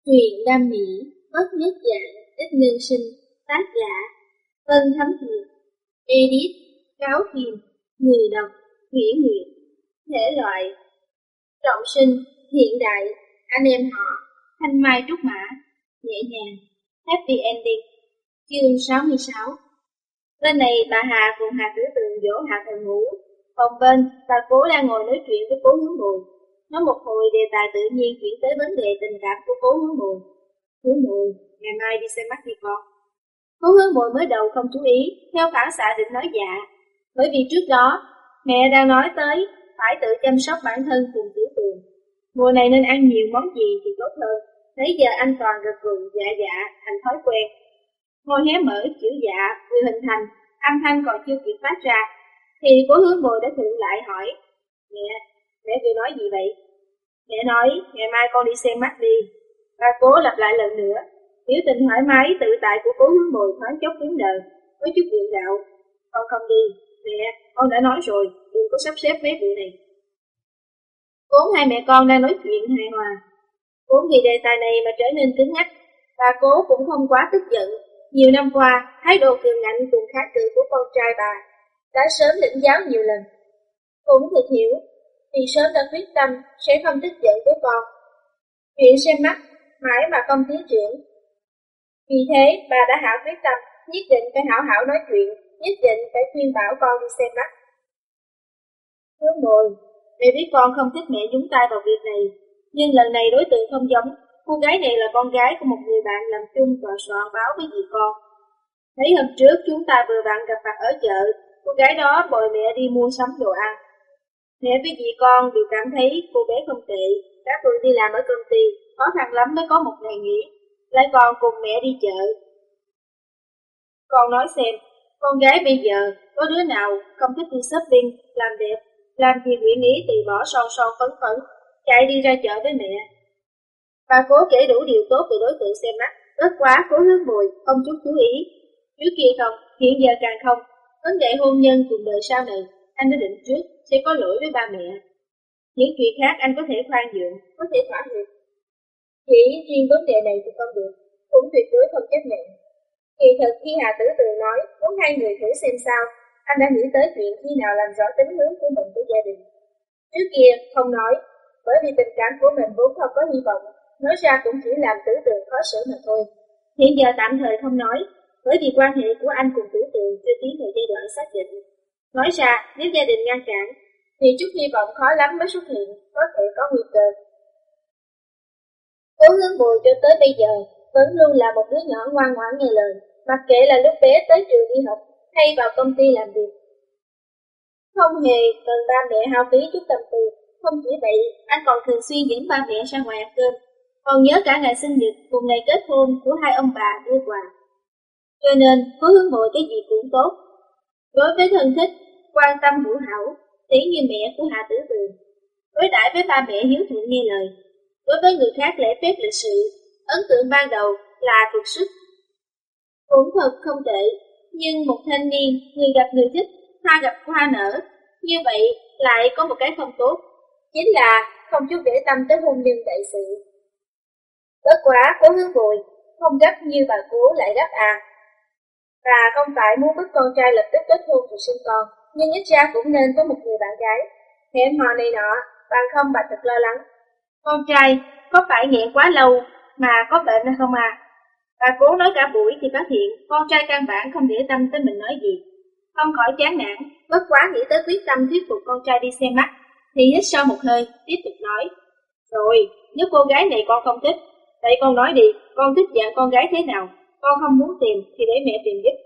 Truyện đam mỹ, bất nhất dạng, ít nhân sinh, tác giả, Tân Thấm Thiện, edit, cáo phim, người đọc, Nghĩa Nguyệt, thể loại, trọng sinh, hiện đại, anh em họ, thanh mai trúc mã, nhẹ nhàng, happy ending, chương 66. Bên này bà Hà cùng Hà Tử Tường dỗ Hà Thần ngủ, còn bên bà Cố đang ngồi nói chuyện với Cố Hướng Mùi. Nói một hồi đề tài tự nhiên chuyển tới vấn đề tình cảm của Cố Hướng Mùi. Hướng Mùi, ngày mai đi xem mắt đi con. Cố Hướng Mùi mới đầu không chú ý, theo phản xạ định nói dạ. Bởi vì trước đó, mẹ đang nói tới phải tự chăm sóc bản thân cùng Tử Tường. Mùa này nên ăn nhiều món gì thì tốt hơn. Nãy giờ anh toàn gật gù dạ thành thói quen. Môi hé mở chữ dạ vừa hình thành, âm thanh còn chưa kịp phát ra, thì Cố Hướng Mùi đã thượng lại hỏi: Mẹ vừa nói gì vậy? Mẹ nói ngày mai con đi xem mắt đi. Bà Cố lặp lại lần nữa. Biểu tình thoải mái tự tại của Cố Hướng Mùi thoáng chốc cứng đờ, có chút gượng gạo. Con không đi. Mẹ, con đã nói rồi, đừng có sắp xếp mấy vụ này. Vốn hai mẹ con đang nói chuyện hài hòa, vốn vì đề tài này mà trở nên cứng nhắc. Bà Cố cũng không quá tức giận. Nhiều năm qua, thái độ cường ngạnh cùng kháng cự của con trai bà đã sớm lĩnh giáo nhiều lần. Cũng thực hiểu, vì sớm đã quyết tâm sẽ không tức giận với con. Chuyện xem mắt mãi mà không tiến triển. Vì thế bà đã hạ quyết tâm nhất định phải hảo hảo nói chuyện, nhất định phải khuyên bảo con đi xem mắt. Hướng Mùi, mẹ biết con không thích mẹ nhúng tay vào việc này, nhưng lần này đối tượng không giống. Cô gái này là con gái của một người bạn làm chung và soạn báo với dì con. Mấy hôm trước chúng ta vừa vặn gặp mặt ở chợ, cô gái đó bồi mẹ đi mua sắm đồ ăn. Mẹ với dì con đều cảm thấy cô bé không tệ, đã vừa đi làm ở công ty, khó khăn lắm mới có một ngày nghỉ, lại còn cùng mẹ đi chợ. Con nói xem, con gái bây giờ có đứa nào không thích đi shopping, làm đẹp, làm gì nguyện ý từ bỏ son son phấn phấn, chạy đi ra chợ với mẹ. Bà Cố kể đủ điều tốt về đối tượng xem mắt, rất quá Cố Hướng Mùi không chút chú ý. Trước kia không, hiện giờ càng không. Vấn đề hôn nhân cùng đời sau này, anh đã định trước sẽ có lỗi với ba mẹ. Những chuyện khác anh có thể khoan nhượng, có thể thỏa hiệp. Chỉ riêng vấn đề này thì không được, cũng tuyệt đối không chấp nhận. Kỳ thực khi Hà Tử Tường nói muốn hai người thử xem sao, anh đã nghĩ tới chuyện khi nào làm rõ tính hướng của mình với gia đình. Trước kia không nói, bởi vì tình cảm của mình vốn không có hy vọng, nói ra cũng chỉ làm Tử Tường khó xử mà thôi. Hiện giờ tạm thời không nói, bởi vì quan hệ của anh cùng Tử Tường chưa tiến vào giai đoạn xác định. Nói ra, nếu gia đình ngăn cản, thì chút hy vọng khó lắm mới xuất hiện, có thể có nguy cơ. Cố Hướng Mùi cho tới bây giờ vẫn luôn là một đứa nhỏ ngoan ngoãn nghe lời, mặc kệ là lúc bé tới trường đi học hay vào công ty làm việc. Không hề cần ba mẹ hao phí chút tâm tư. Không chỉ vậy, anh còn thường xuyên dẫn ba mẹ ra ngoài ăn cơm, còn nhớ cả ngày sinh nhật cùng ngày kết hôn của hai ông bà đưa quà. Cho nên, Cố Hướng Mùi cái gì cũng tốt. Đối với thân thích, quan tâm hữu hảo, tỉ như mẹ của Hà Tử Tường. Đối đãi với ba mẹ hiếu thuận nghe lời. Đối với người khác lễ phép lịch sự, ấn tượng ban đầu là vượt sức. Cũng thật không tệ, nhưng một thanh niên, người gặp người thích, hoa gặp hoa nở, như vậy lại có một cái không tốt, chính là không chút để tâm tới hôn nhân đại sự. Bất quá Cố Hướng Mùi không gấp như bà Cố lại gấp à. Bà không phải muốn bức con trai lập tức kết hôn rồi sinh con, nhưng ít ra cũng nên có một người bạn gái. Hẹn hò này nọ, bằng không bà thật lo lắng. Con trai có phải nghẹn quá lâu mà có bệnh hay không à? Bà Cố nói cả buổi thì phát hiện con trai căn bản không để tâm tới mình nói gì. Không khỏi chán nản, bất quá nghĩ tới quyết tâm thuyết phục con trai đi xem mắt, thì hít sâu một hơi, tiếp tục nói: Rồi, nếu cô gái này con không thích, vậy con nói đi, con thích dạng con gái thế nào? Con không muốn tìm thì để mẹ tìm giúp.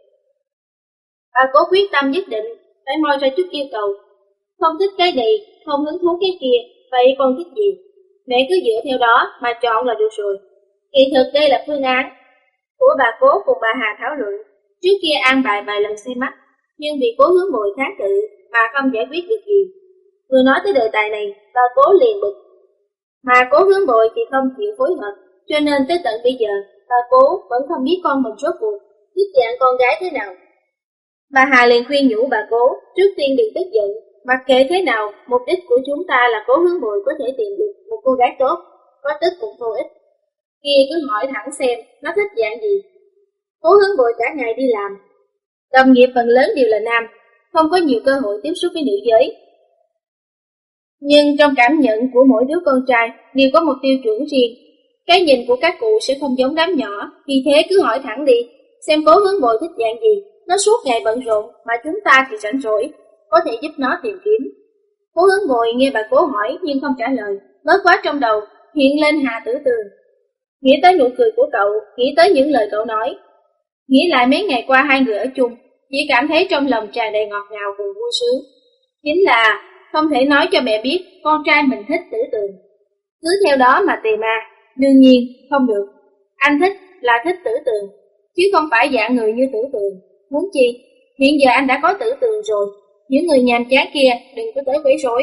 Bà Cố quyết tâm nhất định, phải moi ra chút yêu cầu. Không thích cái này, không hứng thú cái kia, vậy con thích gì? Mẹ cứ dựa theo đó mà chọn là được rồi. Kỳ thực đây là phương án của bà Cố cùng bà Hà thảo luận. Trước kia an bài vài lần xem mắt, nhưng vì Cố Hướng Mùi kháng cự mà không giải quyết được gì. Vừa nói tới đề tài này, bà Cố liền bực. Mà Cố Hướng Mùi thì không chịu phối hợp, cho nên tới tận bây giờ, bà Cố vẫn không biết con mình rốt cuộc thích dạng con gái thế nào. Bà Hà liền khuyên nhủ bà Cố, trước tiên đừng tức giận, mặc kệ thế nào, mục đích của chúng ta là Cố Hướng Mùi có thể tìm được một cô gái tốt, có tức cũng vô ích. Kia cứ hỏi thẳng xem nó thích dạng gì. Cố Hướng Bội cả ngày đi làm, đồng nghiệp phần lớn đều là nam, không có nhiều cơ hội tiếp xúc với nữ giới. Nhưng trong cảm nhận của mỗi đứa con trai đều có một tiêu chuẩn riêng. Cái nhìn của các cụ sẽ không giống đám nhỏ, vì thế cứ hỏi thẳng đi, xem Cố Hướng Bội thích dạng gì. Nó suốt ngày bận rộn, mà chúng ta thì rảnh rỗi, có thể giúp nó tìm kiếm. Cố Hướng Bội nghe bà Cố hỏi nhưng không trả lời, nói quá trong đầu, hiện lên Hà Tử Tường. Nghĩ tới nụ cười của cậu, nghĩ tới những lời cậu nói. Nghĩ lại mấy ngày qua hai người ở chung, chỉ cảm thấy trong lòng tràn đầy ngọt ngào cùng vui sướng. Chính là không thể nói cho mẹ biết con trai mình thích Tử Tường. Cứ theo đó mà tề ma, đương nhiên không được. Anh thích là thích Tử Tường, chứ không phải dạng người như Tử Tường. Muốn chi, hiện giờ anh đã có Tử Tường rồi, những người nhàm chán kia đừng có tới quấy rối.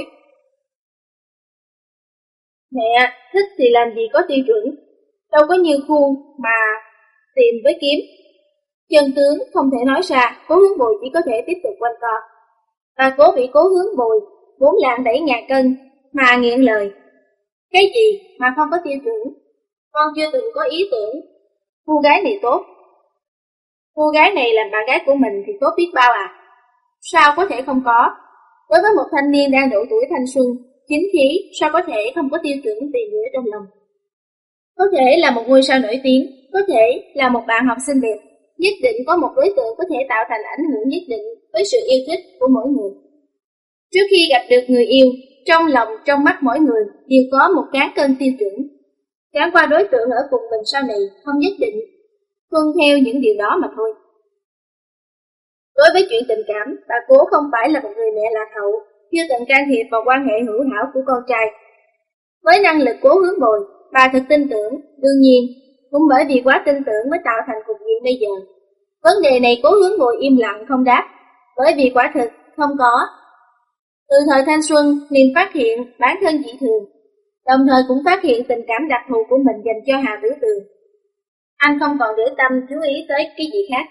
Mẹ, thích thì làm gì có tiêu chuẩn, đâu có như khuôn mà tìm với kiếm. Chân tướng không thể nói ra, Cố Hướng Bội chỉ có thể tiếp tục quanh co. Bà Cố bị Cố Hướng Bội vốn lạng đẩy ngàn cân mà nghiện lời. Cái gì mà không có tiêu chuẩn? Con chưa từng có ý tưởng cô gái này tốt. Cô gái này làm bạn gái của mình thì tốt biết bao à? Sao có thể không có? Đối với một thanh niên đang độ tuổi thanh xuân, chính khí, sao có thể không có tiêu chuẩn tìm nghĩa trong lòng? Có thể là một ngôi sao nổi tiếng, có thể là một bạn học sinh đẹp, nhất định có một đối tượng có thể tạo thành ảnh hưởng nhất định với sự yêu thích của mỗi người. Trước khi gặp được người yêu, trong lòng, trong mắt mỗi người đều có một cán cân tiêu chuẩn. Chẳng qua đối tượng ở cùng mình sau này không nhất định tuân theo những điều đó mà thôi. Đối với chuyện tình cảm, bà Cố không phải là một người mẹ lạc hậu, chưa từng can thiệp vào quan hệ hữu hảo của con trai. Với năng lực Cố Hướng Bội, bà thực tin tưởng, đương nhiên, cũng bởi vì quá tin tưởng mới tạo thành cục diện bây giờ. Vấn đề này Cố Hướng Bội im lặng không đáp, bởi vì quả thực không có. Từ thời thanh xuân liền phát hiện bản thân dị thường, đồng thời cũng phát hiện tình cảm đặc thù của mình dành cho Hà Tử Tường. Anh không còn để tâm chú ý tới cái gì khác.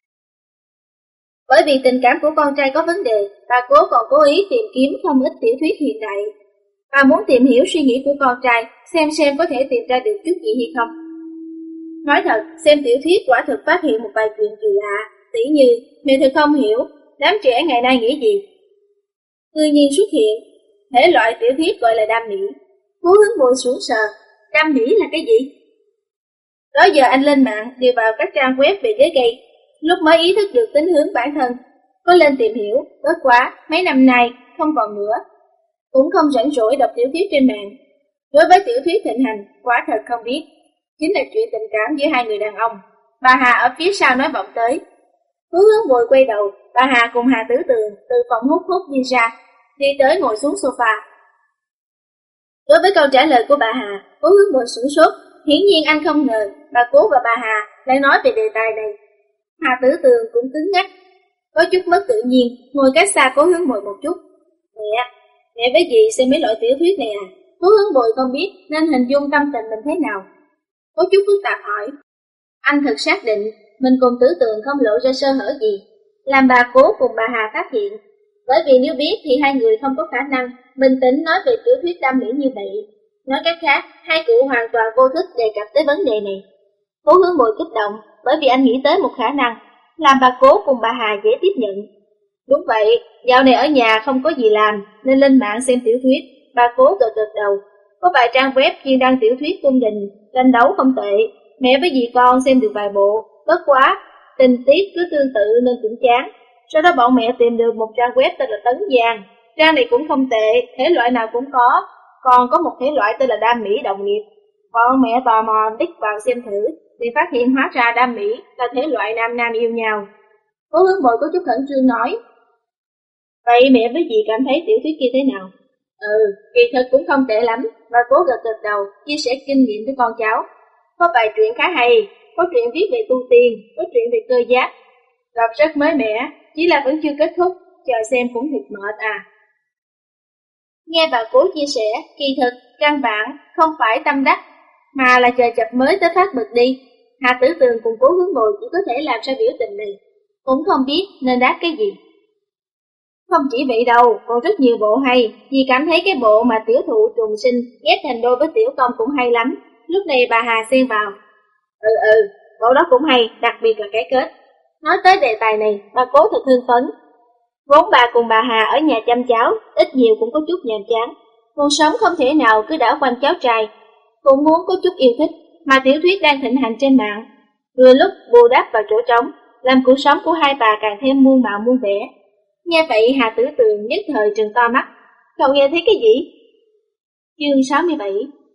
Bởi vì tình cảm của con trai có vấn đề, bà Cố còn cố ý tìm kiếm không ít tiểu thuyết hiện đại. Bà muốn tìm hiểu suy nghĩ của con trai, xem có thể tìm ra được chút gì hay không. Nói thật, xem tiểu thuyết quả thực phát hiện một vài chuyện kỳ lạ, tỉ như mẹ thực không hiểu đám trẻ ngày nay nghĩ gì. Tự nhiên xuất hiện thể loại tiểu thuyết gọi là đam mỹ. Cố Hướng Bội sững sờ, đam mỹ là cái gì? Đó giờ anh lên mạng điều vào các trang web về ghế gay, lúc mới ý thức được tính hướng bản thân, có lên tìm hiểu, bất quá mấy năm nay không còn nữa, cũng không rảnh rỗi đọc tiểu thuyết trên mạng. Đối với tiểu thuyết thịnh hành, quả thật không biết, chính là chuyện tình cảm giữa hai người đàn ông. Bà Hà ở phía sau nói vọng tới. Cố Hướng Bội quay đầu, bà Hà cùng Hà Tử Tường từ phòng hút thuốc đi ra, đi tới ngồi xuống sofa. Đối với câu trả lời của bà Hà, Cố Hướng Bội sửng sốt. Hiển nhiên anh không ngờ bà Cố và bà Hà lại nói về đề tài này. Hà Tử Tường cũng cứng ngắc, có chút mất tự nhiên, ngồi cách xa Cố Hướng Bội một chút. Mẹ với dì xem mấy loại tiểu thuyết này à? Cố Hướng Bội không biết nên hình dung tâm tình mình thế nào. Có chút phức tạp hỏi. Anh thật xác định mình cùng Tử Tường không lộ ra sơ hở gì, làm bà Cố cùng bà Hà phát hiện. Bởi vì nếu biết thì hai người không có khả năng bình tĩnh nói về tiểu thuyết đam mỹ như vậy. Nói cách khác, hai cụ hoàn toàn vô thức đề cập tới vấn đề này. Cố Hướng Bội kích động, bởi vì anh nghĩ tới một khả năng, làm bà Cố cùng bà Hà dễ tiếp nhận. Đúng vậy, dạo này ở nhà không có gì làm, nên lên mạng xem tiểu thuyết. Bà Cố gật đầu, có vài trang web chuyên đăng tiểu thuyết cung đình, tranh đấu không tệ. Mẹ với dì con xem được vài bộ, bất quá, tình tiết cứ tương tự nên cũng chán. Sau đó bọn mẹ tìm được một trang web tên là Tấn Giang, trang này cũng không tệ, thể loại nào cũng có. Còn có một thể loại tên là đam mỹ đồng nghiệp. Bọn mẹ tò mò đích vào xem thử, thì phát hiện hóa ra đam mỹ là thể loại nam nam yêu nhau. Cố Hướng Bội có chút khẩn trương nói. Vậy mẹ với dì cảm thấy tiểu thuyết kia thế nào? Kỳ thực cũng không tệ lắm. Và Cố gật đầu, chia sẻ kinh nghiệm với con cháu. Có vài chuyện khá hay, có chuyện viết về tu tiên, có chuyện về cơ giáp. Đọc rất mới mẻ, chỉ là vẫn chưa kết thúc, chờ xem cũng thiệt mệt à. Nghe bà Cố chia sẻ, kỳ thực, căn bản không phải tâm đắc, mà là chờ chập mới tới phát bực đi. Hà Tử Tường cùng Cố Hướng Bội chỉ có thể làm ra biểu tình này, cũng không biết nên đáp cái gì. Không chỉ vậy đâu, còn rất nhiều bộ hay, vì cảm thấy cái bộ mà tiểu thụ trùng sinh ghép thành đôi với tiểu công cũng hay lắm. lúc này bà Hà xen vào. Bộ đó cũng hay, đặc biệt là cái kết. Nói tới đề tài này, bà Cố thật hưng phấn. Vốn bà cùng bà Hà ở nhà chăm cháu, ít nhiều cũng có chút nhàm chán. Cuộc sống không thể nào cứ đảo quanh cháu trai, cũng muốn có chút yêu thích, mà tiểu thuyết đang thịnh hành trên mạng. Vừa lúc bù đắp vào chỗ trống, làm cuộc sống của hai bà càng thêm muôn màu muôn vẻ. Nghe vậy Hà Tử Tường nhất thời trừng to mắt. Cậu nghe thấy cái gì? Chương 67.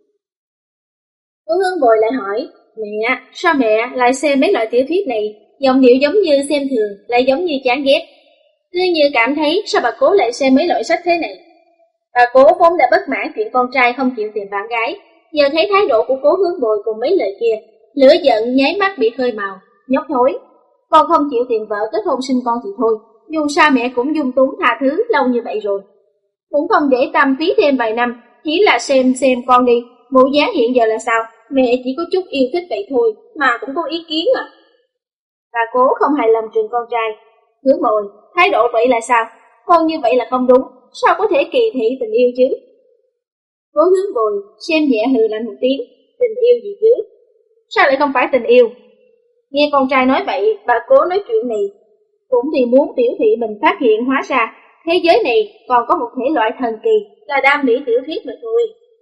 Cố Hướng Bồi lại hỏi, mẹ, sao mẹ lại xem mấy loại tiểu thuyết này? Giọng điệu giống như xem thường, lại giống như chán ghét. Cứ như cảm thấy sao bà Cố lại xem mấy loại sách thế này. Bà Cố vốn đã bất mãn chuyện con trai không chịu tìm bạn gái, giờ thấy thái độ của Cố Hướng Bồi cùng mấy lời kia, lửa giận nháy mắt bị khơi màu, nhóc thối. Con không chịu tìm vợ kết hôn sinh con thì thôi, dù sao mẹ cũng dung túng tha thứ lâu như vậy rồi. Cũng không để tâm phí thêm vài năm, chỉ là xem con đi, bộ dáng hiện giờ là sao, mẹ chỉ có chút yêu thích vậy thôi, mà cũng có ý kiến à. Bà Cố không hài lòng trường con trai. Hướng Bồi, thái độ vậy là sao? Con như vậy là không đúng, sao có thể kỳ thị tình yêu chứ? Cố Hướng Bồi xem nhẹ hừ lạnh một tiếng, tình yêu gì chứ? Sao lại không phải tình yêu? Nghe con trai nói vậy, bà Cố nói chuyện này cũng thì muốn biểu thị mình phát hiện hóa ra thế giới này còn có một thể loại thần kỳ là đam mỹ tiểu thuyết mà thôi.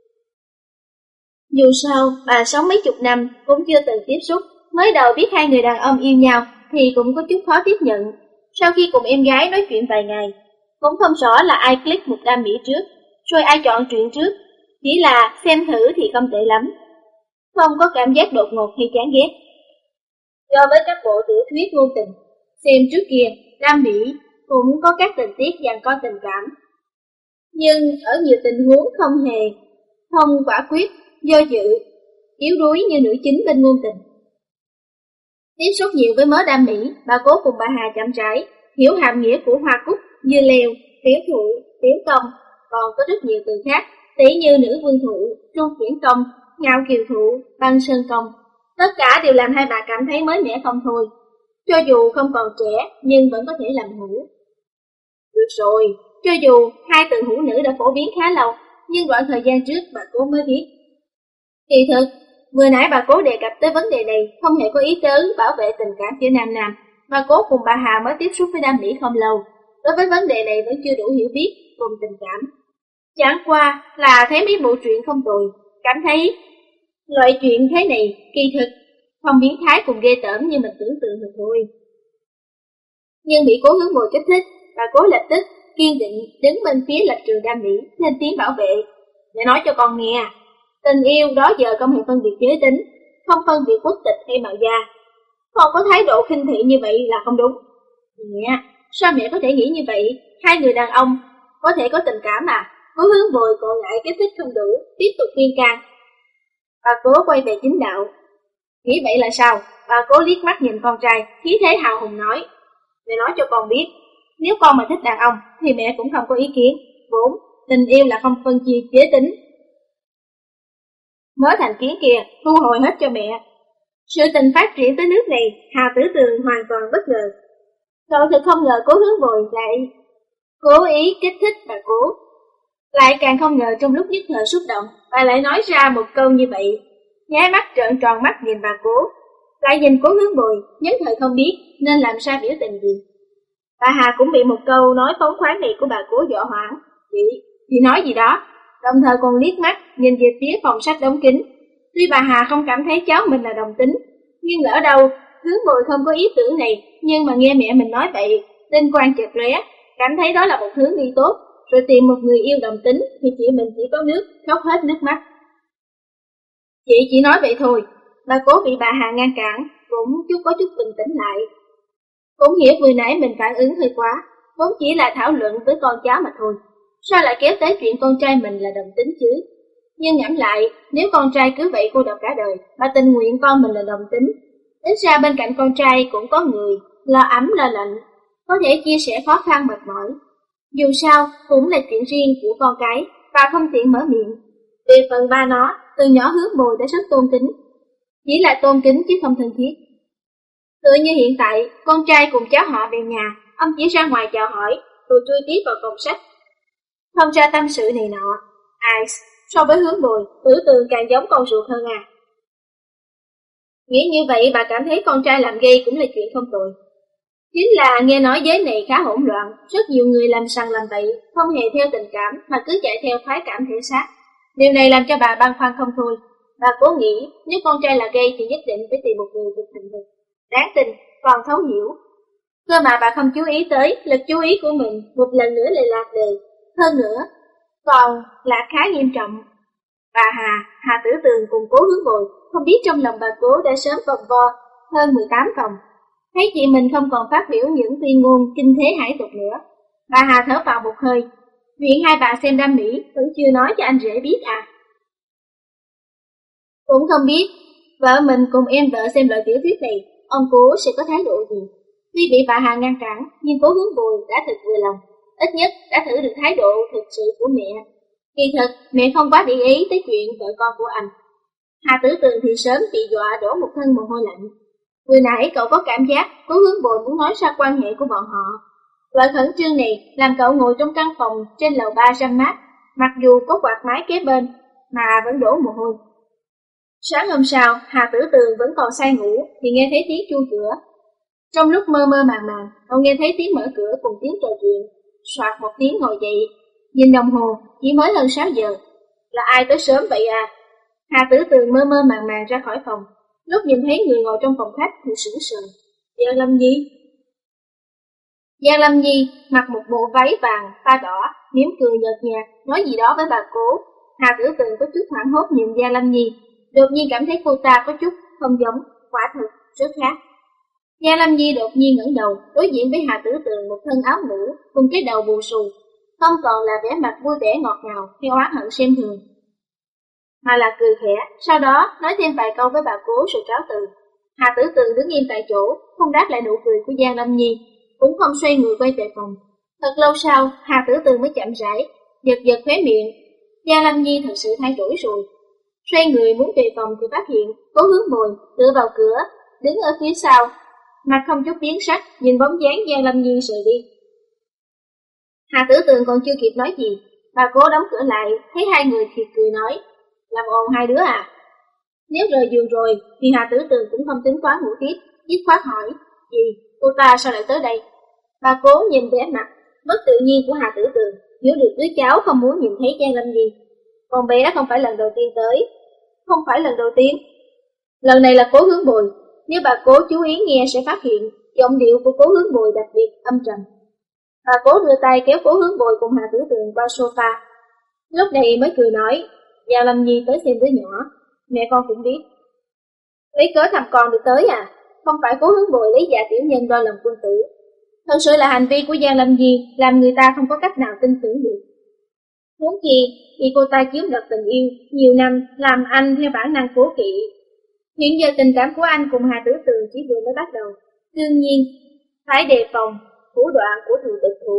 Dù sao, bà sống mấy chục năm cũng chưa từng tiếp xúc, mới đầu biết hai người đàn ông yêu nhau thì cũng có chút khó tiếp nhận. Sau khi cùng em gái nói chuyện vài ngày, cũng không rõ là ai click một đam mỹ trước, rồi ai chọn chuyện trước, chỉ là xem thử thì không tệ lắm, không có cảm giác đột ngột hay chán ghét. Do với các bộ tiểu thuyết ngôn tình, xem trước kia, đam mỹ cũng có các tình tiết giằng co tình cảm, nhưng ở nhiều tình huống không quả quyết, do dự, yếu đuối như nữ chính bên ngôn tình. Tiếp xúc nhiều với mớ đam mỹ, bà Cố cùng bà Hà chậm rãi hiểu hàm nghĩa của hoa cúc, dưa leo, tiểu thụ, tiểu công, còn có rất nhiều từ khác, tỷ như nữ vương thụ, trung kiển công, ngao kiều thụ, băng sơn công. Tất cả đều làm hai bà cảm thấy mới mẻ không thôi. Cho dù không còn trẻ, nhưng vẫn có thể làm hữu. Được rồi, cho dù hai từ hữu nữ đã phổ biến khá lâu, nhưng đoạn thời gian trước bà Cố mới biết. Kỳ thực, vừa nãy bà Cố đề cập tới vấn đề này không hề có ý tới bảo vệ tình cảm giữa nam nam. Bà Cố cùng bà Hà mới tiếp xúc với đam mỹ không lâu, đối với vấn đề này vẫn chưa đủ hiểu biết cùng tình cảm. Chẳng qua là thấy mấy bộ truyện không tồi, cảm thấy loại chuyện thế này kỳ thực không biến thái cùng ghê tởm như mình tưởng tượng được thôi. Nhưng bị Cố Hướng Bồi kích thích, bà Cố lập tức kiên định đứng bên phía lập trường đam mỹ, lên tiếng bảo vệ. Để nói cho con nghe, tình yêu đó giờ không hề phân biệt giới tính, không phân biệt quốc tịch hay màu da. Con có thái độ khinh thị như vậy là không đúng. Mẹ, sao mẹ có thể nghĩ như vậy? Hai người đàn ông có thể có tình cảm à? Cố Hướng Bồi còn ngại kích thích không đủ, tiếp tục khuyên can. Bà Cố quay về chính đạo. Nghĩ vậy là sao? Bà Cố liếc mắt nhìn con trai, khí thế hào hùng nói. Mẹ nói cho con biết, nếu con mà thích đàn ông thì mẹ cũng không có ý kiến. Vốn, tình yêu là không phân chia giới tính. Mớ thành kiến kia, thu hồi hết cho mẹ. Sự tình phát triển tới nước này, Hà Tử Tường hoàn toàn bất ngờ. Cậu thật không ngờ Cố Hướng Bồi lại cố ý kích thích bà Cố. Lại càng không ngờ trong lúc nhất thời xúc động, bà lại nói ra một câu như vậy. Nháy mắt trợn tròn mắt nhìn bà Cố, lại nhìn Cố Hướng Bồi, nhất thời không biết nên làm sao biểu tình gì. Bà Hà cũng bị một câu nói phóng khoáng này của bà Cố dọa hoảng. Chị nói gì đó, đồng thời còn liếc mắt nhìn về phía phòng sách đóng kín. Tuy bà Hà không cảm thấy cháu mình là đồng tính, nhưng lỡ đâu Hướng Bồi không có ý tưởng này, nhưng mà nghe mẹ mình nói vậy, tinh quang chợt lóe, cảm thấy đó là một hướng đi tốt, rồi tìm một người yêu đồng tính thì chị mình chỉ có nước khóc hết nước mắt. Chị chỉ nói vậy thôi. Bà Cố bị bà Hà ngăn cản, cũng có chút bình tĩnh lại. Cũng hiểu vừa nãy mình phản ứng hơi quá, vốn chỉ là thảo luận với con cháu mà thôi. Sao lại kéo tới chuyện con trai mình là đồng tính chứ? Nhưng ngẫm lại, nếu con trai cứ vậy cô độc cả đời, bà tình nguyện con mình là đồng tính, ít ra bên cạnh con trai cũng có người lo ấm lo lạnh, có thể chia sẻ khó khăn mệt mỏi. Dù sao cũng là chuyện riêng của con cái, và không tiện mở miệng. Về phần ba nó, từ nhỏ Hướng Bồi đã rất tôn kính, chỉ là tôn kính chứ không thân thiết. Tựa như hiện tại, con trai cùng cháu họ về nhà, ông chỉ ra ngoài chào hỏi, rồi chui tiếp vào phòng sách. Không ra tâm sự này nọ. Ai, so với Hướng Bồi, Tử Tường càng giống con ruột hơn à. Nghĩ như vậy bà cảm thấy con trai làm gay cũng là chuyện không tồi. Chính là nghe nói giới này khá hỗn loạn, rất nhiều người làm sằng làm bậy, không hề theo tình cảm mà cứ chạy theo khoái cảm thể xác. Điều này làm cho bà băn khoăn không thôi. Bà cố nghĩ nếu con trai là gay thì nhất định phải tìm một người được thành thực, đáng tin, còn thấu hiểu. Cơ mà bà không chú ý tới, lực chú ý của mình một lần nữa lại lạc đề. Hơn nữa, còn là khá nghiêm trọng. Bà Hà Tử Tường cùng Cố Hướng Bồi, không biết trong lòng bà Cố đã sớm vòng vo hơn 18 vòng. Thấy chị mình không còn phát biểu những tuyên ngôn kinh thế hải tục nữa, bà Hà thở vào một hơi. Chuyện hai bà xem đam mỹ vẫn chưa nói cho anh rể biết à? Cũng không biết, vợ mình cùng em vợ xem loại tiểu thuyết này, ông Cố sẽ có thái độ gì? Tuy bị bà Hà ngăn cản, nhưng Cố Hướng Bồi đã thật vừa lòng, ít nhất đã thử được thái độ thực sự của mẹ. Kỳ thật, mẹ không quá để ý tới chuyện vợ con của anh. Hà Tử Tường thì sớm bị dọa đổ một thân mồ hôi lạnh. Vừa nãy cậu có cảm giác Cố Hướng Bồi muốn nói ra quan hệ của bọn họ. Loại khẩn trương này làm cậu ngồi trong căn phòng trên lầu 3 râm mát, mặc dù có quạt máy kế bên, mà vẫn đổ mồ hôi. Sáng hôm sau, Hà Tử Tường vẫn còn say ngủ thì nghe thấy tiếng chuông cửa. Trong lúc mơ mơ màng, cậu nghe thấy tiếng mở cửa cùng tiếng trò chuyện. Soạt một tiếng ngồi dậy, nhìn đồng hồ, chỉ mới hơn 6 giờ. Là ai tới sớm vậy à? Hà Tử Tường mơ màng ra khỏi phòng. Lúc nhìn thấy người ngồi trong phòng khách thì sững sờ. Giang Lâm Nhi. Giang Lâm Nhi mặc một bộ váy vàng pha đỏ, mỉm cười nhợt nhạt, nói gì đó với bà Cố. Hà Tử Tường có chút hoảng hốt nhìn Giang Lâm Nhi, đột nhiên cảm thấy cô ta có chút không giống, quả thực rất khác. Giang Lâm Nhi đột nhiên ngẩng đầu, đối diện với Hà Tử Tường một thân áo ngủ cùng cái đầu bù xù, không còn là vẻ mặt vui vẻ ngọt ngào theo oán hận xem thường, mà là cười khẽ, sau đó nói thêm vài câu với bà Cố rồi cáo từ. Hà Tử Tường đứng im tại chỗ, không đáp lại nụ cười của Giang Lâm Nhi, cũng không xoay người quay về phòng. Thật lâu sau, Hà Tử Tường mới chậm rãi giật khóe miệng. Giang Lâm Nhi thật sự thay đổi rồi. Xoay người muốn về phòng thì phát hiện Cố Hướng Bồi tựa vào cửa, đứng ở phía sau, mặt không chút biến sắc, nhìn bóng dáng Giang Lâm Nhi rời đi. Hà Tử Tường còn chưa kịp nói gì, bà Cố đóng cửa lại, thấy hai người thì cười nói, làm ồn hai đứa à? Nếu rời giường rồi thì Hà Tử Tường cũng không tính toán ngủ tiếp, dứt khoát hỏi, gì, cô ta sao lại tới đây? Bà Cố nhìn vẻ mặt bất tự nhiên của Hà Tử Tường, hiểu được đứa cháu không muốn nhìn thấy Giang Lâm Nhi. Con bé không phải lần đầu tiên tới, không phải lần đầu tiên. Lần này là Cố Hướng Bồi, nếu bà Cố chú ý nghe sẽ phát hiện giọng điệu của Cố Hướng Bồi đặc biệt âm trầm. Bà Cố đưa tay kéo Cố Hướng Bồi cùng Hà Tử Tường qua sofa. Lúc này mới cười nói, Giang Lâm Nhi tới xem đứa nhỏ, mẹ con cũng biết. Lấy cớ thăm con được tới à? Không phải Cố Hướng Bồi lấy dạ tiểu nhân đo lòng quân tử. Thật sự là hành vi của Giang Lâm Nhi làm người ta không có cách nào tin tưởng được. Huống chi vì cô ta chiếm đoạt tình yêu nhiều năm, làm anh theo bản năng cố kỵ. Hiện giờ tình cảm của anh cùng Hà Tử Tường chỉ vừa mới bắt đầu, đương nhiên phải đề phòng thủ đoạn của thường địch thủ.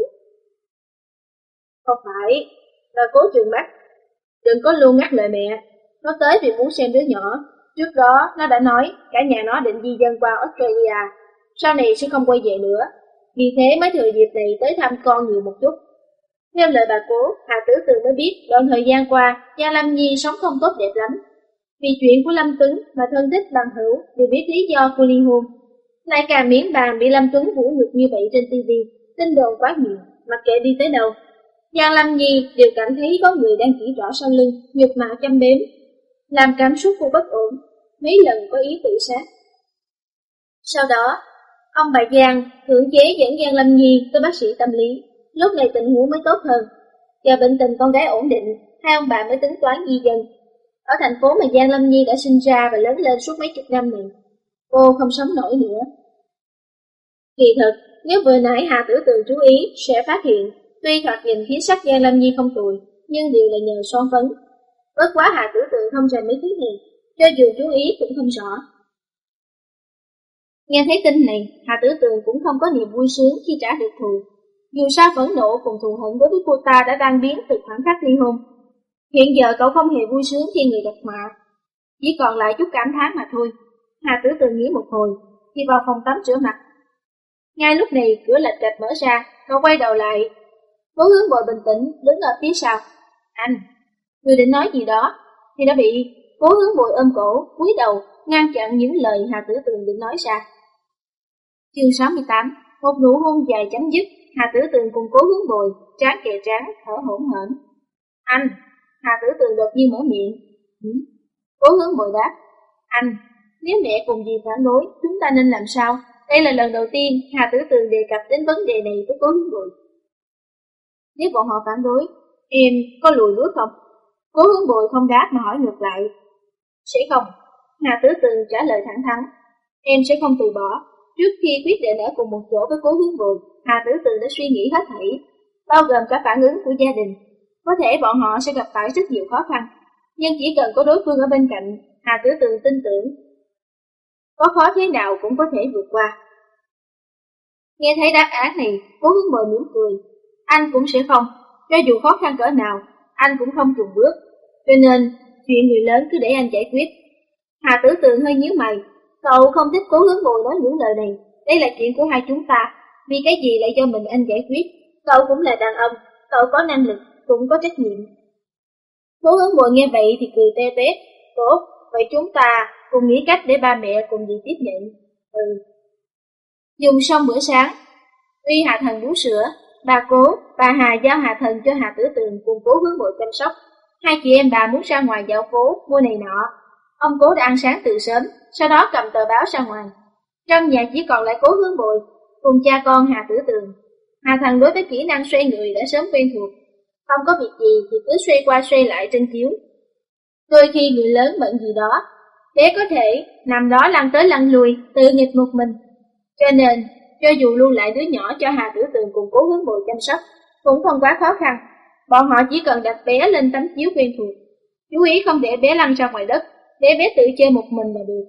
Không phải, là Cố trừng mắt, đừng có luôn ngắt lời mẹ. Nó tới vì muốn xem đứa nhỏ. Trước đó nó đã nói cả nhà nó định di dân qua Australia, sau này sẽ không quay về nữa. Vì thế mới thừa dịp này tới thăm con nhiều một chút. Theo lời bà Cố, Hà Tử Tường mới biết đoạn thời gian qua Giang Lâm Nhi sống không tốt đẹp lắm. Vì chuyện của Lâm Tuấn mà thân thích bằng hữu đều biết lý do của ly hôn. Lại càng miễn bàn bị Lâm Tuấn vũ nhục như vậy trên TV, tin đồn quá nhiều, mặc kệ đi tới đâu. Giang Lâm Nhi đều cảm thấy có người đang chỉ rõ sau lưng, nhục mạ châm biếm, làm cảm xúc cô bất ổn, mấy lần có ý tự sát. Sau đó, ông bà Giang cưỡng chế dẫn Giang Lâm Nhi tới bác sĩ tâm lý. Lúc này tình huống mới tốt hơn. Giờ bệnh tình con gái ổn định, hai ông bà mới tính toán di dân. Ở thành phố mà Giang Lâm Nhi đã sinh ra và lớn lên suốt mấy chục năm này, cô không sống nổi nữa. Kỳ thật, nếu vừa nãy Hà Tử Tường chú ý sẽ phát hiện, tuy thoạt nhìn khí sắc Giang Lâm Nhi không tồi, nhưng đều là nhờ son phấn. Bất quá Hà Tử Tường không rành mấy thứ này, cho dù chú ý cũng không rõ. Nghe thấy tin này, Hà Tử Tường cũng không có niềm vui sướng khi trả được thù. Dù sao phẫn nộ cùng thù hận đối với cô ta đã tan biến từ khoảnh khắc ly hôn. Hiện giờ cậu không hề vui sướng khi người gặp họa, chỉ còn lại chút cảm thán mà thôi. Hà Tử Tường nghĩ một hồi, thì vào phòng tắm rửa mặt. Ngay lúc này cửa lạch cạch mở ra, cậu quay đầu lại. Cố Hướng Bồi bình tĩnh đứng ở phía sau. Anh, người định nói gì đó, thì đã bị Cố Hướng Bồi ôm cổ, cúi đầu, ngăn chặn những lời Hà Tử Tường định nói ra. Chương 68. Một nụ hôn dài chấm dứt, Hà Tử Tường cùng Cố Hướng Bồi trán kề trán, thở hổn hển. Anh! Hà Tử Tường đột nhiên mở miệng. Cố Hướng Bồi đáp. Anh! Nếu mẹ cùng dì phản đối, chúng ta nên làm sao? Đây là lần đầu tiên Hà Tử Tường đề cập đến vấn đề này với Cố Hướng Bồi. Nếu bọn họ phản đối, em có lùi bước không? Cố Hướng Bồi không đáp mà hỏi ngược lại. Sẽ không. Hà Tử Tường trả lời thẳng thắn. Em sẽ không từ bỏ. Trước khi quyết định ở cùng một chỗ với Cố Hướng Bồi, Hà Tử Tường đã suy nghĩ hết thảy, bao gồm cả phản ứng của gia đình. Có thể bọn họ sẽ gặp phải rất nhiều khó khăn, nhưng chỉ cần có đối phương ở bên cạnh, Hà Tử Tường tin tưởng có khó thế nào cũng có thể vượt qua. Nghe thấy đáp án này, Cố Hướng Bồi mỉm cười. Anh cũng sẽ không, cho dù khó khăn cỡ nào, anh cũng không chùn bước. Cho nên, chuyện người lớn cứ để anh giải quyết. Hà Tử Tường hơi nhíu mày. Cậu không thích Cố Hướng Bồi nói những lời này. Đây là chuyện của hai chúng ta. Vì cái gì lại do mình anh giải quyết? Cậu cũng là đàn ông, cậu có năng lực, cũng có trách nhiệm. Cố Hướng Bồi nghe vậy thì cười te tét. Tốt, vậy chúng ta cùng nghĩ cách để ba mẹ cùng dì tiếp nhận. Dùng xong bữa sáng, uy Hà Thần bú sữa, bà Hà giao Hà Thần cho Hà Tử Tường cùng Cố Hướng Bồi chăm sóc. Hai chị em bà muốn ra ngoài dạo phố, mua này nọ. Ông Cố đã ăn sáng từ sớm, sau đó cầm tờ báo ra ngoài. Trong nhà chỉ còn lại Cố Hướng Bồi cùng cha con Hà Tử Tường. Hà Thần đối với kỹ năng xoay người đã sớm quen thuộc, không có việc gì thì cứ xoay qua xoay lại trên chiếu. Đôi khi người lớn bận gì đó, bé có thể nằm đó lăn tới lăn lui, tự nghịch một mình. Cho nên, cho dù lưu lại đứa nhỏ cho Hà Tử Tường cùng Cố Hướng Bồi chăm sóc, cũng không quá khó khăn. Bọn họ chỉ cần đặt bé lên tấm chiếu quen thuộc, chú ý không để bé lăn ra ngoài đất, để bé tự chơi một mình là được.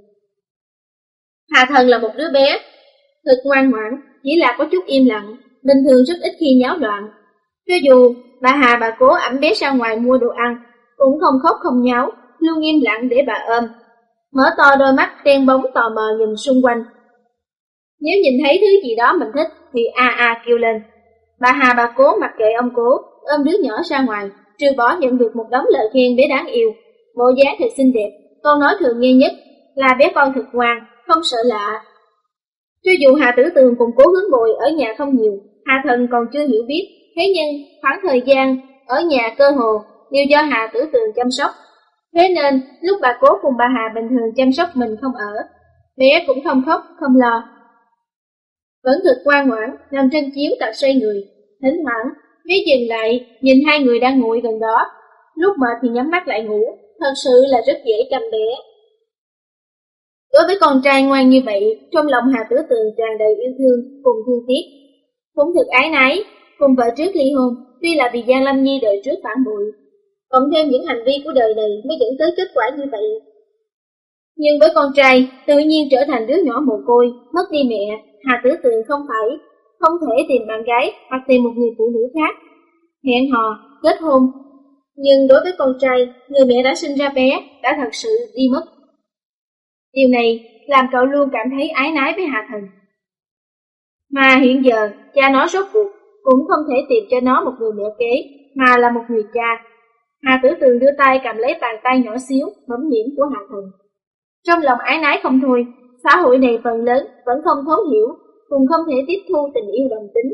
Hà Thần là một đứa bé, thật ngoan ngoãn, chỉ là có chút im lặng, bình thường rất ít khi nháo loạn. Cho dù bà Hà bà Cố ẵm bé ra ngoài mua đồ ăn, cũng không khóc không nháo, luôn im lặng để bà ôm. Mở to đôi mắt đen bóng tò mò nhìn xung quanh. Nếu nhìn thấy thứ gì đó mình thích thì kêu lên. Bà Hà bà Cố mặc kệ ông Cố, ôm đứa nhỏ ra ngoài, trừ bỏ nhận được một đống lời khen bé đáng yêu. Bộ dáng thật xinh đẹp, câu nói thường nghe nhất là bé con thật ngoan, không sợ lạ. Cho dù Hà Tử Tường cùng Cố Hướng Bồi ở nhà không nhiều, Hà Thần còn chưa hiểu biết, thế nhưng khoảng thời gian ở nhà cơ hồ đều do Hà Tử Tường chăm sóc. Thế nên lúc bà Cố cùng bà Hà bình thường chăm sóc mình không ở, bé cũng không khóc không lo, vẫn thật ngoan ngoãn nằm trên chiếu tập xoay người. Thỉnh thoảng bé dừng lại nhìn hai người đang ngồi gần đó, lúc mệt thì nhắm mắt lại ngủ, thật sự là rất dễ chăm bé. Đối với con trai ngoan như vậy, trong lòng Hà Tử Tường tràn đầy yêu thương cùng thương tiếc, cũng thực ái nái. Cùng vợ trước ly hôn, tuy là vì Giang Lâm Nhi đời trước phản bội, cộng thêm những hành vi của đời này mới dẫn tới kết quả như vậy. Nhưng với con trai tự nhiên trở thành đứa nhỏ mồ côi, mất đi mẹ, Hà Tử Tường không thể tìm bạn gái hoặc tìm một người phụ nữ khác, hẹn hò, kết hôn. Nhưng đối với con trai, người mẹ đã sinh ra bé đã thật sự đi mất. Điều này làm cậu luôn cảm thấy ái nái với Hà Thần. Mà hiện giờ, cha nó rốt cuộc cũng không thể tìm cho nó một người mẹ kế, mà là một người cha. Hà Tử Tường đưa tay cầm lấy bàn tay nhỏ xíu, bấm nhiễm của Hà Thần. Trong lòng ái nái không thôi, xã hội này phần lớn vẫn không thấu hiểu, cùng không thể tiếp thu tình yêu đồng tính.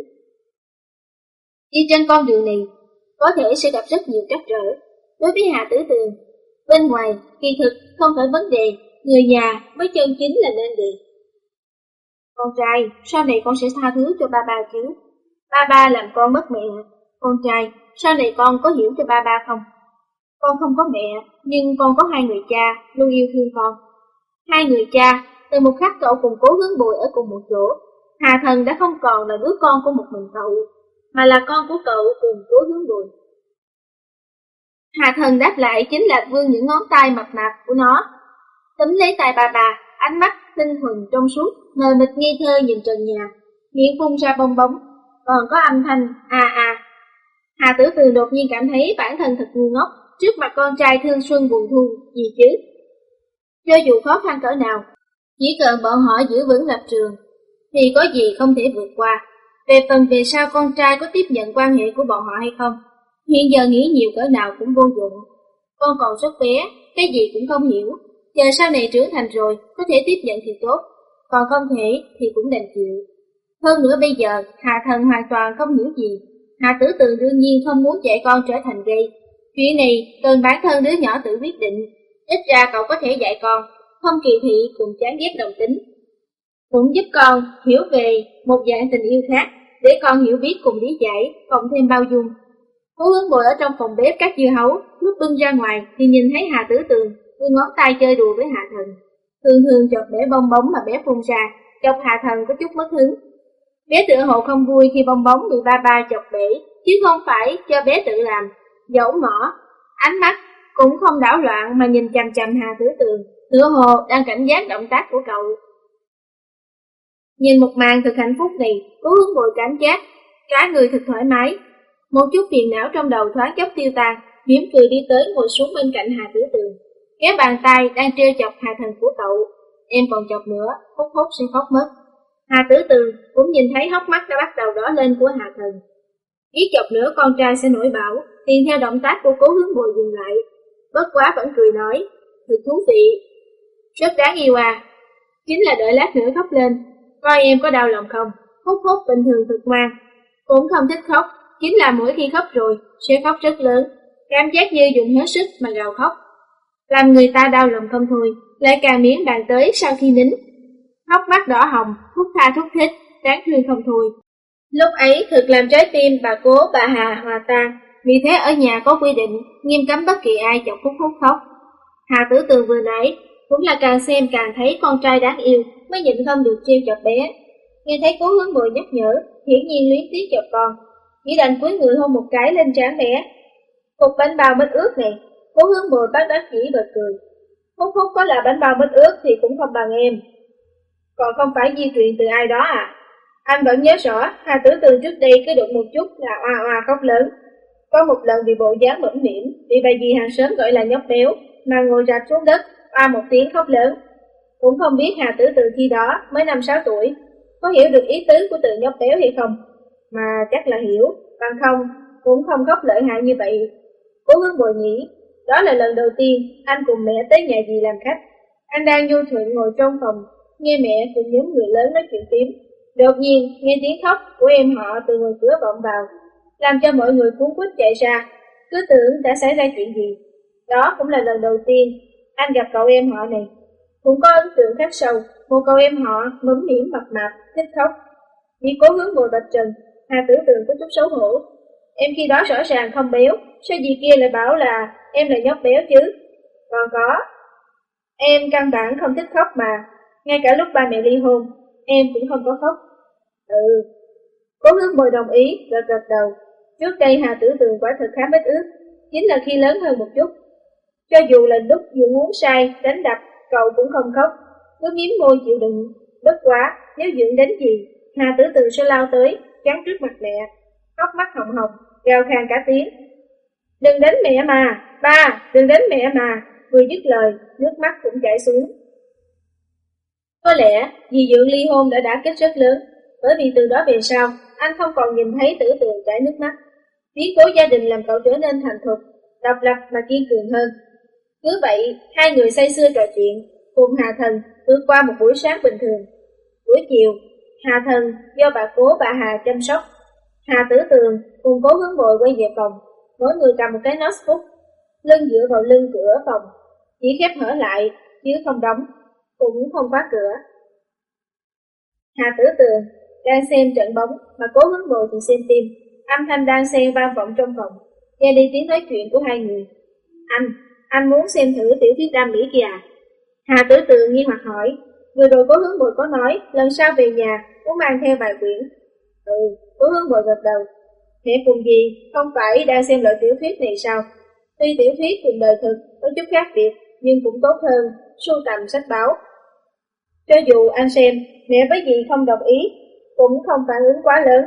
Đi trên con đường này, có thể sẽ gặp rất nhiều trắc trở. Đối với Hà Tử Tường, bên ngoài kỳ thực không phải vấn đề, người nhà mới chân chính là nên đề. Con trai, sau này con sẽ tha thứ cho ba chứ? Ba làm con mất mẹ. Con trai, sau này con có hiểu cho ba không? Con không có mẹ, nhưng con có hai người cha luôn yêu thương con. Hai người cha, từ một khắc cậu cùng Cố Hướng Bồi ở cùng một chỗ, Hà Thần đã không còn là đứa con của một mình cậu, mà là con của cậu cùng Cố Hướng Bồi. Hà Thần đáp lại chính là vươn những ngón tay mập mạp của nó, túm lấy tay bà, ánh mắt tinh thuần trong suốt, mờ mịt ngây thơ nhìn trần nhà, miệng phun ra bong bóng, còn có âm thanh Hà Tử Tường đột nhiên cảm thấy bản thân thật ngu ngốc trước mặt con trai thương xuân buồn thu gì chứ. Cho dù khó khăn cỡ nào, chỉ cần bọn họ giữ vững lập trường, thì có gì không thể vượt qua. Về phần về sau con trai có tiếp nhận quan hệ của bọn họ hay không, hiện giờ nghĩ nhiều cỡ nào cũng vô dụng. Con còn rất bé, cái gì cũng không hiểu, Chờ sau này trưởng thành rồi, có thể tiếp nhận thì tốt, còn không thể thì cũng đành chịu. Hơn nữa bây giờ, Hà Thần hoàn toàn không hiểu gì. Hà Tử Tường đương nhiên không muốn dạy con trở thành gay. Chuyện này cần bản thân đứa nhỏ tự quyết định. Ít ra cậu có thể dạy con, không kỳ thị cùng chán ghét đồng tính. Cũng giúp con hiểu về một dạng tình yêu khác, để con hiểu biết cùng lý giải, cộng thêm bao dung. Cố Hướng Bồi ở trong phòng bếp cắt dưa hấu, lúc bưng ra ngoài thì nhìn thấy Hà Tử Tường vươn ngón tay chơi đùa với Hà Thần. Thường thường chọc bể bong bóng mà bé phun ra, chọc Hà Thần có chút mất hứng. Bé tựa hồ không vui khi bong bóng bị ba chọc bể, chứ không phải cho bé tự làm. Dẫu mỏ, ánh mắt cũng không đảo loạn mà nhìn chằm chằm Hà Tử Tường, tựa hồ đang cảnh giác động tác của cậu. Nhìn một màn thực hạnh phúc này, Cố Hướng Bồi cảm giác cả người thật thoải mái. Một chút phiền não trong đầu thoáng chốc tiêu tan, mỉm cười đi tới ngồi xuống bên cạnh Hà Tử Tường, kéo bàn tay đang trêu chọc Hà Thần của cậu. Em còn chọc nữa, hút sẽ khóc mất. Hà Tử Tường cũng nhìn thấy hốc mắt đã bắt đầu đỏ lên của Hà Thần. Biết chọc nữa con trai sẽ nổi bão, liền theo động tác của Cố Hướng Bồi dừng lại. Bất quá vẫn cười nói, thật thú vị, rất đáng yêu à. Chính là đợi lát nữa khóc lên, coi em có đau lòng không. Hút bình thường thật ngoan, cũng không thích khóc, chính là mỗi khi khóc rồi sẽ khóc rất lớn, cảm giác như dùng hết sức mà gào khóc, làm người ta đau lòng không thôi, lại càng miễn bàn tới sau khi nín. Hốc mắt đỏ hồng, thút tha thút thích, đáng thương không thôi. Lúc ấy thực làm trái tim bà Cố bà Hà hòa tan, vì thế ở nhà có quy định nghiêm cấm bất kỳ ai chọc Hút khóc. Hà Tử Tường vừa nãy cũng là càng xem càng thấy con trai đáng yêu, mới nhịn không được trêu chọc bé. Nghe thấy Cố Hướng Bồi nhắc nhở, hiển nhiên luyến tiếc chọc con, chỉ đành cúi người hôn một cái lên trán bé. Cục bánh bao mít ướt này, Cố Hướng Bồi bắt đắc chỉ bật cười. Hút có là bánh bao mít ướt thì cũng không bằng em. Còn không phải di truyền từ ai đó à? Anh vẫn nhớ rõ, Hà Tử Tường trước đây cứ đụng một chút là oa khóc lớn. Có một lần vì bộ dáng bẩm mỉm, bị bà dì hàng xóm gọi là nhóc béo, mà ngồi rạp xuống đất, oa một tiếng khóc lớn. Cũng không biết Hà Tử Tường khi đó mới 5-6 tuổi, có hiểu được ý tứ của từ nhóc béo hay không? Mà chắc là hiểu, bằng không, cũng không khóc lợi hại như vậy. Cố Hướng Bồi nghĩ, đó là lần đầu tiên anh cùng mẹ tới nhà dì làm khách. Anh đang nhu thuận ngồi trong phòng, nghe mẹ cùng nhóm người lớn nói chuyện phím. Đột nhiên nghe tiếng khóc của em họ từ ngoài cửa vọng vào, làm cho mọi người cuống quýt chạy ra, cứ tưởng đã xảy ra chuyện gì. Đó cũng là lần đầu tiên anh gặp cậu em họ này, cũng có ấn tượng khắc sâu. Một cậu em họ mũm mĩm mập mạp, thích khóc. Vì Cố Hướng Bồi bạch trần, Hà Tử Tường có chút xấu hổ. Em khi đó rõ ràng không béo, sao dì kia lại bảo là em là nhóc béo chứ? Còn có, em căn bản không thích khóc mà, ngay cả lúc ba mẹ ly hôn, em cũng không có khóc. Cố Hướng Bồi đồng ý, gật đầu. Trước đây Hà Tử Tường quả thật khá bất ước, chính là khi lớn hơn một chút. Cho dù là lúc vừa muốn sai, đánh đập, cậu cũng không khóc, cứ miếm môi chịu đựng. Bất quá, nếu Dượng đến gì, Hà Tử Tường sẽ lao tới, chắn trước mặt mẹ, khóc mắt hồng hồng, gào khan cả tiếng. Đừng đánh mẹ mà, ba, đừng đánh mẹ mà. Vừa dứt lời, nước mắt cũng chảy xuống. Có lẽ vì Dượng ly hôn đã đả kích rất lớn, bởi vì từ đó về sau, anh không còn nhìn thấy Tử Tường chảy nước mắt. Biến cố gia đình làm cậu trở nên thành thục, độc lập mà kiên cường hơn. Cứ vậy, hai người say sưa trò chuyện, cùng Hà Thần vượt qua một buổi sáng bình thường. Buổi chiều, Hà Thần do bà Cố bà Hà chăm sóc. Hà Tử Tường cùng Cố Hướng Bồi quay về phòng, mỗi người cầm một cái notebook, lưng dựa vào lưng cửa phòng, chỉ khép hở lại chứ không đóng, cũng không khóa cửa. Hà Tử Tường đang xem trận bóng mà Cố Hướng Bồi thì xem phim, âm thanh đang xen vang vọng trong phòng, nghe đi tiếng nói chuyện của hai người. Anh muốn xem thử tiểu thuyết đam mỹ kìa à? Hà Tử Tường nghi hoặc hỏi. Vừa rồi Cố Hướng Bồi có nói lần sau về nhà cũng mang theo vài quyển. Cố Hướng Bồi gật đầu. Mẹ cùng gì không phải đang xem loại tiểu thuyết này sao? Tuy tiểu thuyết cùng đời thực có chút khác biệt, nhưng cũng tốt hơn sưu tầm sách báo. Cho dù anh xem, mẹ với dì không đồng ý, cũng không phản ứng quá lớn.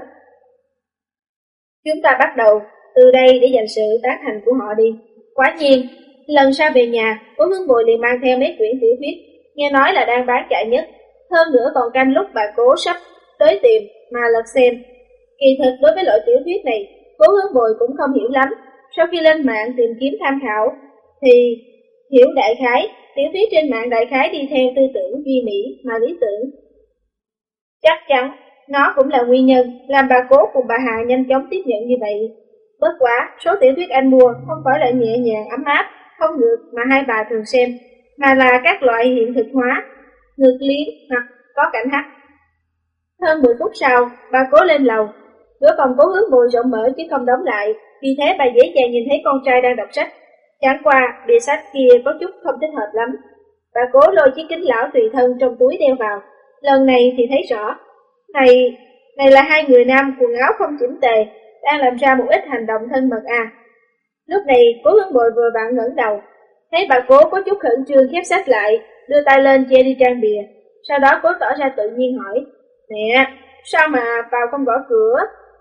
Chúng ta bắt đầu từ đây để dành sự tán thành của họ đi. Quả nhiên, lần sau về nhà, Cố Hướng Bồi liền mang theo mấy quyển tiểu thuyết, nghe nói là đang bán chạy nhất. Hơn nữa còn canh lúc bà Cố sắp tới tìm mà lật xem. Kỳ thực đối với loại tiểu thuyết này, Cố Hướng Bồi cũng không hiểu lắm. Sau khi lên mạng tìm kiếm tham khảo, thì Hiểu đại khái, tiểu thuyết trên mạng đại khái đi theo tư tưởng duy mỹ mà lý tưởng. Chắc chắn, nó cũng là nguyên nhân làm bà Cố cùng bà Hà nhanh chóng tiếp nhận như vậy. Bất quá, số tiểu thuyết anh mua không phải là nhẹ nhàng ấm áp, không ngược mà hai bà thường xem, mà là các loại hiện thực hóa, ngược lý hoặc có cảnh hắc. Hơn 10 phút sau, bà Cố lên lầu. Cửa phòng Cố Hướng Bùi rộng mở chứ không đóng lại, vì thế bà dễ dàng nhìn thấy con trai đang đọc sách. Chẳng qua, bìa sách kia có chút không thích hợp lắm. Bà Cố lôi chiếc kính lão tùy thân trong túi đeo vào. Lần này thì thấy rõ. Này là hai người nam quần áo không chỉnh tề, đang làm ra một ít hành động thân mật à. Lúc này, Cố Hướng Bùi vừa vặn ngẩng đầu. Thấy bà Cố có chút khẩn trương khép sách lại, đưa tay lên che đi trang bìa. Sau đó Cố tỏ ra tự nhiên hỏi, mẹ, sao mà vào không gõ cửa?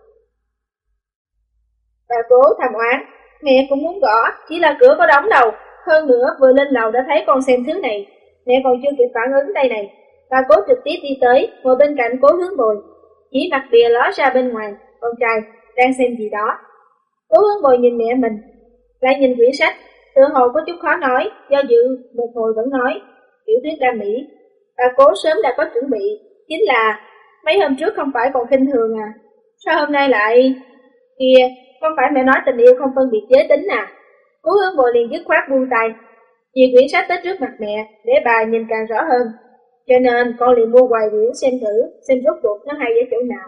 Bà Cố thầm oán, mẹ cũng muốn gõ, chỉ là cửa có đóng đâu. Hơn nữa vừa lên lầu đã thấy con xem thứ này, mẹ còn chưa kịp phản ứng đây này. Bà Cố trực tiếp đi tới, ngồi bên cạnh Cố Hướng Bùi, chỉ mặt bìa ló ra bên ngoài, con trai đang xem gì đó. Cố Hướng Bùi nhìn mẹ mình, lại nhìn quyển sách, tựa hồ có chút khó nói, do dự một hồi vẫn nói, tiểu thuyết đam mỹ. Bà Cố sớm đã có chuẩn bị, chính là mấy hôm trước không phải còn khinh thường à, sao hôm nay lại... Kìa, không phải mẹ nói tình yêu không phân biệt giới tính à? Cố Hướng Bùi liền dứt khoát buông tay, chia quyển sách tới trước mặt mẹ để bà nhìn càng rõ hơn. Cho nên con liền mua vài quyển xem thử, xem rốt cuộc nó hay ở chỗ nào.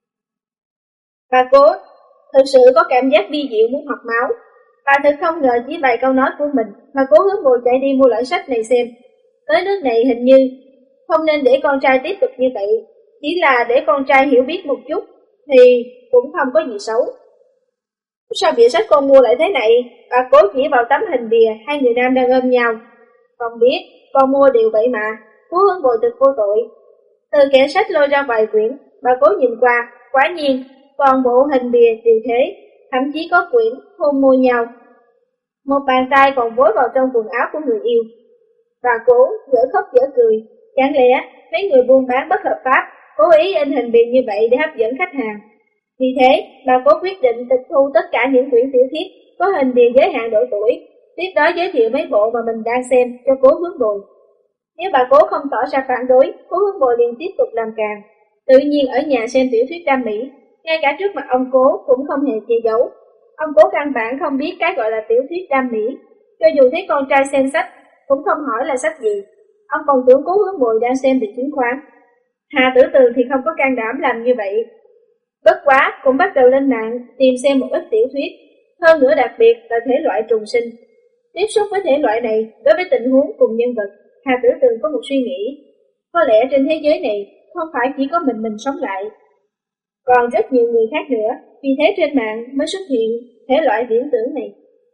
Bà Cố thực sự có cảm giác vi diệu muốn học máu. Bà thực không ngờ chỉ vài câu nói của mình mà Cố Hướng Bùi chạy đi mua loại sách này xem. Tới nước này hình như không nên để con trai tiếp tục như vậy, chỉ là để con trai hiểu biết một chút thì cũng không có gì xấu. Sao bìa sách con mua lại thế này? Bà Cố chỉ vào tấm hình bìa hai người nam đang ôm nhau. Không biết, con mua đều vậy mà. Cố Hướng Bùi thực vô tội. Từ kẻ sách lôi ra vài quyển, bà Cố nhìn qua, quả nhiên, toàn bộ hình bìa đều thế, thậm chí có quyển hôn môi nhau. Một bàn tay còn vối vào trong quần áo của người yêu. Bà Cố dở khóc dở cười, chẳng lẽ mấy người buôn bán bất hợp pháp cố ý in hình bìa như vậy để hấp dẫn khách hàng. Vì thế, bà Cố quyết định tịch thu tất cả những quyển tiểu thuyết có hình bìa giới hạn độ tuổi, tiếp đó giới thiệu mấy bộ mà mình đang xem cho Cố Hướng Bùi. Nếu bà Cố không tỏ ra phản đối, Cố Hướng Bùi liền tiếp tục làm càng. Tự nhiên ở nhà xem tiểu thuyết đam mỹ, ngay cả trước mặt ông Cố cũng không hề che giấu. Ông Cố căn bản không biết cái gọi là tiểu thuyết đam mỹ, cho dù thấy con trai xem sách, cũng không hỏi là sách gì. Ông còn tưởng Cố Hướng Bùi đang xem về chứng khoán. Hà Tử Tường thì không có can đảm làm như vậy. Bất quá cũng bắt đầu lên mạng tìm xem một ít tiểu thuyết, hơn nữa đặc biệt là thể loại trùng sinh. Tiếp xúc với thể loại này, đối với tình huống cùng nhân vật, Hà Tử Tường có một suy nghĩ. Có lẽ trên thế giới này không phải chỉ có mình sống lại, còn rất nhiều người khác nữa, vì thế trên mạng mới xuất hiện thể loại viễn tưởng này.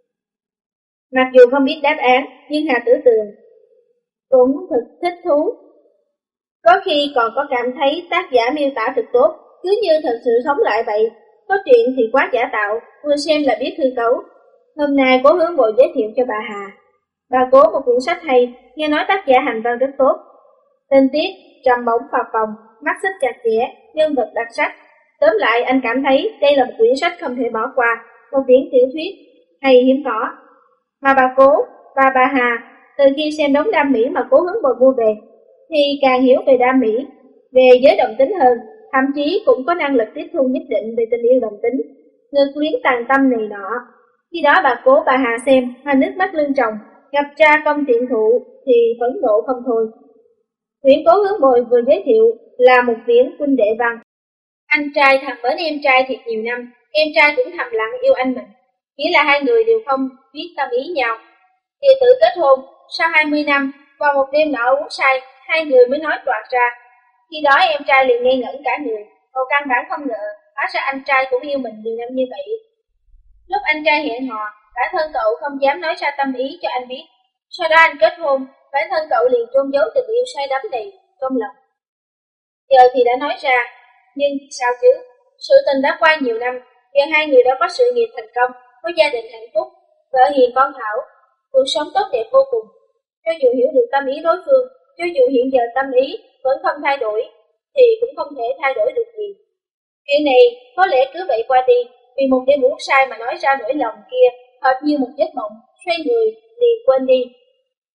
Mặc dù không biết đáp án, nhưng Hà Tử Tường cũng thực thích thú. Có khi còn có cảm thấy tác giả miêu tả thực tốt, cứ như thật sự sống lại vậy. Có chuyện thì quá giả tạo, vừa xem là biết hư cấu. Hôm nay Cố Hướng Bùi giới thiệu cho bà Hà. Bà Cố một quyển sách hay, nghe nói tác giả hành văn rất tốt. Tình tiết trầm bổng phập phồng, mắt xích chặt chẽ, nhân vật đặc sắc. Tóm lại anh cảm thấy đây là một quyển sách không thể bỏ qua, một quyển tiểu thuyết hay hiếm có. Mà bà Cố và bà Hà từ khi xem đống đam mỹ mà Cố Hướng Bùi mua về, thì càng hiểu về đam mỹ, về giới đồng tính hơn, thậm chí cũng có năng lực tiếp thu nhất định về tình yêu đồng tính, ngược luyến tàn tâm này nọ. Khi đó bà Cố bà Hà xem mà nước mắt lưng tròng, gặp cha công tiện thụ thì phẫn nộ không thôi. Quyển Cố Hướng Bùi vừa giới thiệu là một quyển huynh đệ văn. Anh trai thầm mến em trai thiệt nhiều năm, em trai cũng thầm lặng yêu anh mình. Chỉ là hai người đều không biết tâm ý nhau. Thì tự kết hôn, sau 20 năm, vào một đêm nọ uống say, hai người mới nói toạc ra. Khi đó em trai liền ngây ngẩn cả người, cậu căn bản không ngờ, hóa ra anh trai cũng yêu mình nhiều năm như vậy. Lúc anh trai hẹn hò, bản thân cậu không dám nói ra tâm ý cho anh biết. Sau đó anh kết hôn, bản thân cậu liền chôn giấu tình yêu say đắm này trong lòng. Giờ thì đã nói ra, nhưng sao chứ? Sự tình đã qua nhiều năm, giờ hai người đã có sự nghiệp thành công, có gia đình hạnh phúc, vợ hiền con thảo, cuộc sống tốt đẹp vô cùng. Cho dù hiểu được tâm ý đối phương, cho dù hiện giờ tâm ý vẫn không thay đổi, thì cũng không thể thay đổi được gì. Chuyện này có lẽ cứ vậy qua đi, vì một đêm uống say mà nói ra nỗi lòng kia, hệt như một giấc mộng, xoay người liền quên đi.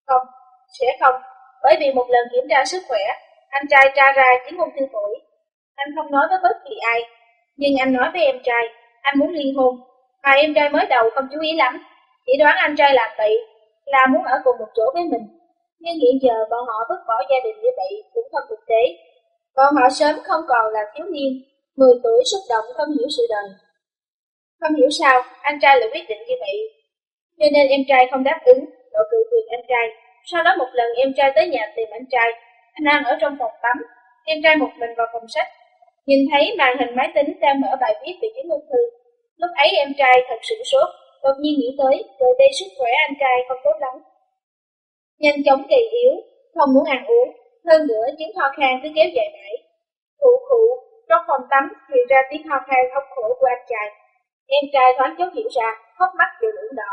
Không, sẽ không, bởi vì một lần kiểm tra sức khỏe, anh trai tra ra chứng ung thư phổi. Anh không nói với bất kỳ ai, nhưng anh nói với em trai, anh muốn ly hôn, mà em trai mới đầu không chú ý lắm, chỉ đoán anh trai làm vậy là muốn ở cùng một chỗ với mình. Nhưng hiện giờ bọn họ vứt bỏ gia đình như vậy cũng không thực tế. Bọn họ sớm không còn là thiếu niên, 10 tuổi xúc động không hiểu sự đời. Không hiểu sao anh trai lại quyết định như vậy. Cho nên em trai không đáp ứng, đội cự tuyệt anh trai. Sau đó một lần em trai tới nhà tìm anh trai. Anh đang ở trong phòng tắm, em trai một mình vào phòng sách. Nhìn thấy màn hình máy tính đang mở bài viết về chứng ung thư. Lúc ấy em trai thật sửng sốt, đột nhiên nghĩ tới, rồi đây sức khỏe anh trai không tốt lắm. Nhanh chóng gầy yếu, không muốn ăn uống, hơn nữa chứng ho khan cứ kéo dài mãi. Khụ khụ, trong phòng tắm truyền ra tiếng ho khan thống khổ của anh trai. Em trai thoáng chốc hiểu ra, hốc mắt đều ửng đỏ.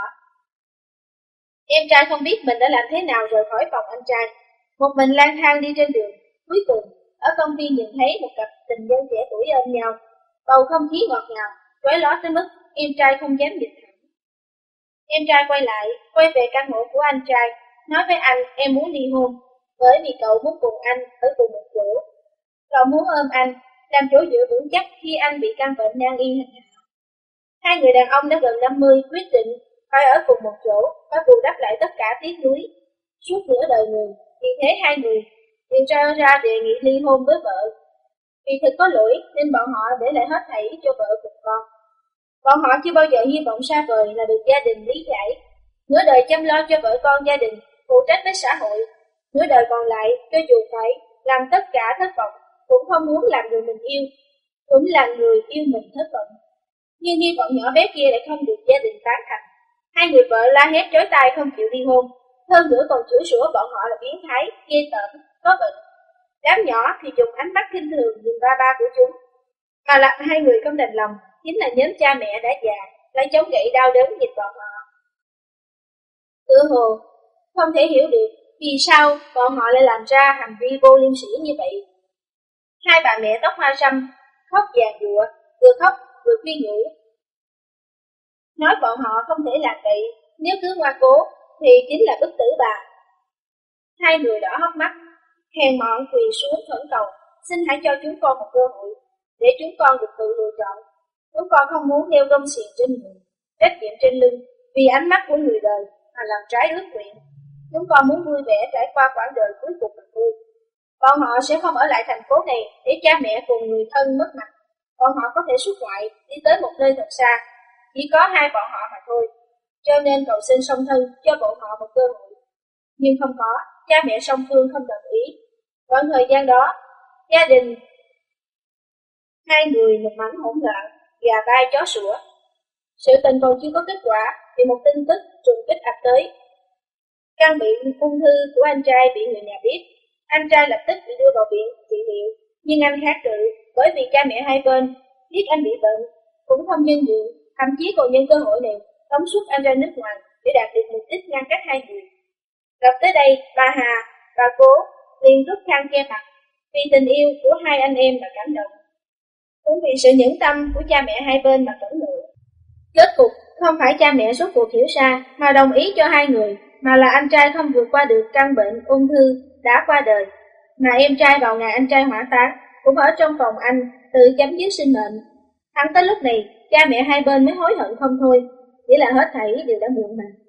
Em trai không biết mình đã làm thế nào rời khỏi phòng anh trai. Một mình lang thang đi trên đường, cuối cùng ở công viên nhìn thấy một cặp tình nhân trẻ tuổi ôm nhau, bầu không khí ngọt ngào, chói lóa tới mức em trai không dám nhìn thẳng. Em trai quay về căn hộ của anh trai, nói với anh em muốn ly hôn, bởi vì cậu muốn cùng anh ở cùng một chỗ. Cậu muốn ôm anh, làm chỗ dựa vững chắc khi anh bị căn bệnh nan y hành hạ. Hai người đàn ông đã gần 50 quyết định phải ở cùng một chỗ, phải bù đắp lại tất cả tiếc nuối suốt nửa đời người. Vì thế hai người đều ra đề nghị ly hôn với vợ. Vì thực có lỗi nên bọn họ để lại hết thảy cho vợ cùng con. Bọn họ chưa bao giờ hy vọng xa vời là được gia đình lý giải. Nửa đời chăm lo cho vợ con gia đình, phụ trách với xã hội. Nửa đời còn lại, cho dù phải làm tất cả thất vọng, cũng không muốn làm người mình yêu, cũng là người yêu mình thất vọng. Nhưng hy vọng nhỏ bé kia lại không được gia đình tán thành. Hai người vợ la hét chói tai không chịu ly hôn, hơn nữa còn chửi rủa bọn họ là biến thái, ghê tởm, có bệnh. Đám nhỏ thì dùng ánh mắt khinh thường nhìn ba của chúng. Mà là hai người không đành lòng, chính là nhóm cha mẹ đã già, lại chống gậy đau đớn nhìn bọn họ. Tựa hồ không thể hiểu được vì sao bọn họ lại làm ra hành vi vô liêm sỉ như vậy. Hai bà mẹ tóc hoa râm khóc giàn giụa, vừa khóc vừa khuyên nhủ. Nói bọn họ không thể làm vậy, nếu cứ ngoan cố thì chính là bức tử bà. Hai người đỏ hốc mắt, hèn mọn quỳ xuống khẩn cầu, xin hãy cho chúng con một cơ hội, để chúng con được tự lựa chọn. Chúng con không muốn đeo gông xiềng trên người, trách nhiệm trên lưng, vì ánh mắt của người đời mà làm trái ước nguyện. Chúng con muốn vui vẻ trải qua quãng đời cuối cùng mà thôi. Bọn họ sẽ không ở lại thành phố này để cha mẹ cùng người thân mất mặt. Bọn họ có thể xuất ngoại, đi tới một nơi thật xa. Chỉ có hai bọn họ mà thôi. Cho nên cầu xin song thân cho bọn họ một cơ hội. Nhưng không có, cha mẹ song phương không đồng ý. Đoạn thời gian đó, gia đình hai người một mảnh hỗn loạn, gà bay chó sủa. Sự tình còn chưa có kết quả thì một tin tức trùng kích ập tới. Căn bệnh ung thư của anh trai bị người nhà biết. Anh trai lập tức bị đưa vào viện trị liệu, nhưng anh kháng cự bởi vì cha mẹ hai bên biết anh bị bệnh, cũng không nhân nhượng, thậm chí còn nhân cơ hội này tống xuất anh ra nước ngoài để đạt được mục đích ngăn cách hai người. Gặp tới đây, bà Hà, bà Cố liền rút khăn che mặt, vì tình yêu của hai anh em mà cảm động, cũng vì sự nhẫn tâm của cha mẹ hai bên mà phẫn nộ. Kết cục không phải cha mẹ rốt cuộc hiểu ra mà đồng ý cho hai người, mà là anh trai không vượt qua được căn bệnh ung thư đã qua đời, mà em trai vào ngày anh trai hỏa táng cũng ở trong phòng anh tự chấm dứt sinh mệnh. Thẳng tới lúc này, cha mẹ hai bên mới hối hận không thôi, chỉ là hết thảy đều đã muộn màng.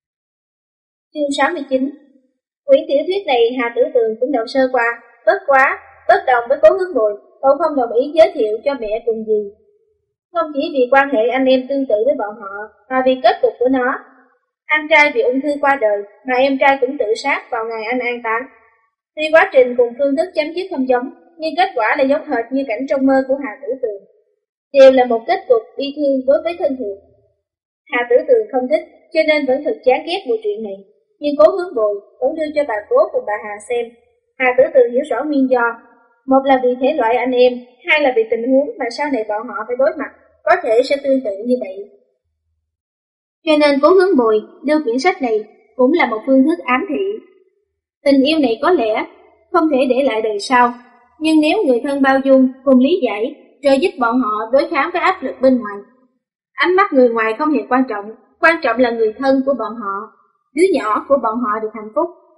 Chương 69. Quyển tiểu thuyết này Hà Tử Tường cũng đọc sơ qua, bất đồng với Cố Hướng Bồi, cậu không đồng ý giới thiệu cho mẹ cùng dì. Không chỉ vì quan hệ anh em tương tự với bọn họ, mà vì kết cục của nó. Anh trai bị ung thư qua đời, mà em trai cũng tự sát vào ngày anh an táng. Tuy quá trình cùng phương thức chấm dứt không giống, nhưng kết quả lại giống hệt như cảnh trong mơ của Hà Tử Tường. Đều là một kết cục bi thương đối với thân thuộc. Hà Tử Tường không thích, cho nên vẫn thực chán ghét bộ truyện này. Nhưng Cố Hướng Bồi vẫn đưa cho bà Cố cùng bà Hà xem. Hà Tử Tường hiểu rõ nguyên do. Một là vì thể loại anh em, hai là vì tình huống mà sau này bọn họ phải đối mặt, có thể sẽ tương tự như vậy. Cho nên Cố Hướng Bồi đưa quyển sách này cũng là một phương thức ám thị. Tình yêu này có lẽ không thể để lại đời sau, nhưng nếu người thân bao dung cùng lý giải, rồi giúp bọn họ đối kháng với áp lực bên ngoài. Ánh mắt người ngoài không hề quan trọng là người thân của bọn họ, đứa nhỏ của bọn họ được hạnh phúc.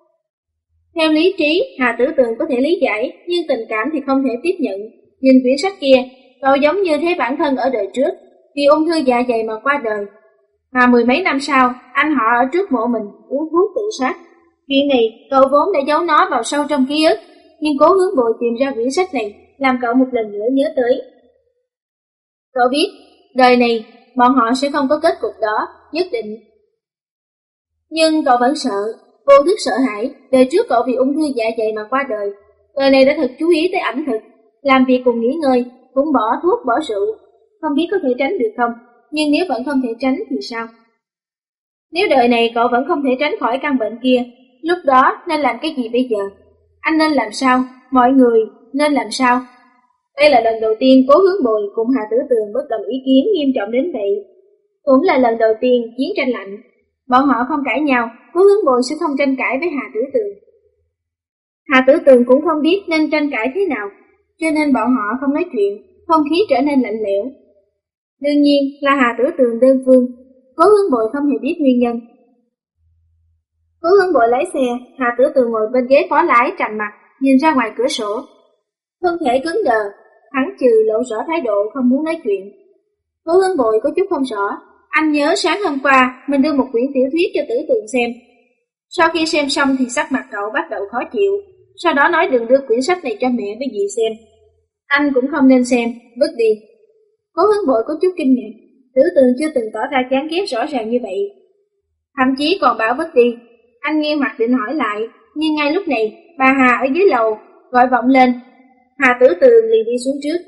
Theo lý trí, Hà Tử Tường có thể lý giải, nhưng tình cảm thì không thể tiếp nhận. Nhìn quyển sách kia, cậu giống như thấy bản thân ở đời trước, vì ung thư dạ dày mà qua đời. Mà 10 mấy năm sau, anh họ ở trước mộ mình uống thuốc tự sát. Chuyện này, cậu vốn đã giấu nó vào sâu trong ký ức, nhưng Cố Hướng Bội tìm ra quyển sách này, làm cậu một lần nữa nhớ tới. Cậu biết, đời này, bọn họ sẽ không có kết cục đó, nhất định. Nhưng cậu vẫn sợ, vô thức sợ hãi, đời trước cậu vì ung thư dạ dày mà qua đời. Đời này đã thật chú ý tới ẩm thực, làm việc cùng nghỉ ngơi, cũng bỏ thuốc bỏ rượu. Không biết có thể tránh được không, nhưng nếu vẫn không thể tránh thì sao? Nếu đời này cậu vẫn không thể tránh khỏi căn bệnh kia, lúc đó nên làm cái gì bây giờ? Anh nên làm sao? Mọi người nên làm sao? Đây là lần đầu tiên Cố Hướng Bội cùng Hà Tử Tường bất đồng ý kiến nghiêm trọng đến vậy. Cũng là lần đầu tiên chiến tranh lạnh. Bọn họ không cãi nhau, Cố Hướng Bội sẽ không tranh cãi với Hà Tử Tường. Hà Tử Tường cũng không biết nên tranh cãi thế nào, cho nên bọn họ không nói chuyện, không khí trở nên lạnh lẽo. Đương nhiên là Hà Tử Tường đơn phương, Cố Hướng Bội không hề biết nguyên nhân. Cố Hướng Bội lái xe, Hà Tử Tường ngồi bên ghế phó lái trầm mặt, nhìn ra ngoài cửa sổ. Thân thể cứng đờ, hắn trừ lộ rõ thái độ không muốn nói chuyện. Cố Hướng Bội có chút không rõ, anh nhớ sáng hôm qua mình đưa một quyển tiểu thuyết cho Tử Tường xem. Sau khi xem xong thì sắc mặt cậu bắt đầu khó chịu, sau đó nói đừng đưa quyển sách này cho mẹ với dì xem. Anh cũng không nên xem, vứt đi. Cố Hướng Bội có chút kinh ngạc, Tử Tường chưa từng tỏ ra chán ghét rõ ràng như vậy. Thậm chí còn bảo vứt đi. Anh nghi hoặc định hỏi lại, nhưng ngay lúc này, bà Hà ở dưới lầu gọi vọng lên. Hà Tử Tường liền đi xuống trước.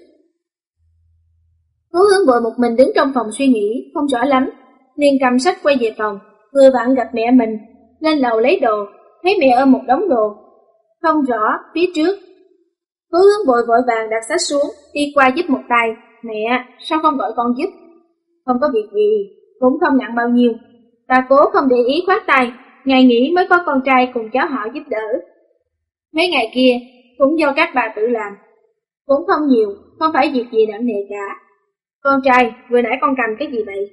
Cố Hướng Bội một mình đứng trong phòng suy nghĩ, không rõ lắm, liền cầm sách quay về phòng, vừa vặn gặp mẹ mình, lên lầu lấy đồ, thấy mẹ ôm một đống đồ. Không rõ, phía trước. Cố Hướng Bội vội vàng đặt sách xuống, đi qua giúp một tay. Mẹ, sao không gọi con giúp? Không có việc gì, cũng không nặng bao nhiêu. Bà Cố không để ý khoát tay, ngày nghỉ mới có con trai cùng cháu họ giúp đỡ. Mấy ngày kia, cũng do các bà tự làm. Cũng không nhiều, không phải việc gì nặng nề cả. Con trai, vừa nãy con cầm cái gì vậy?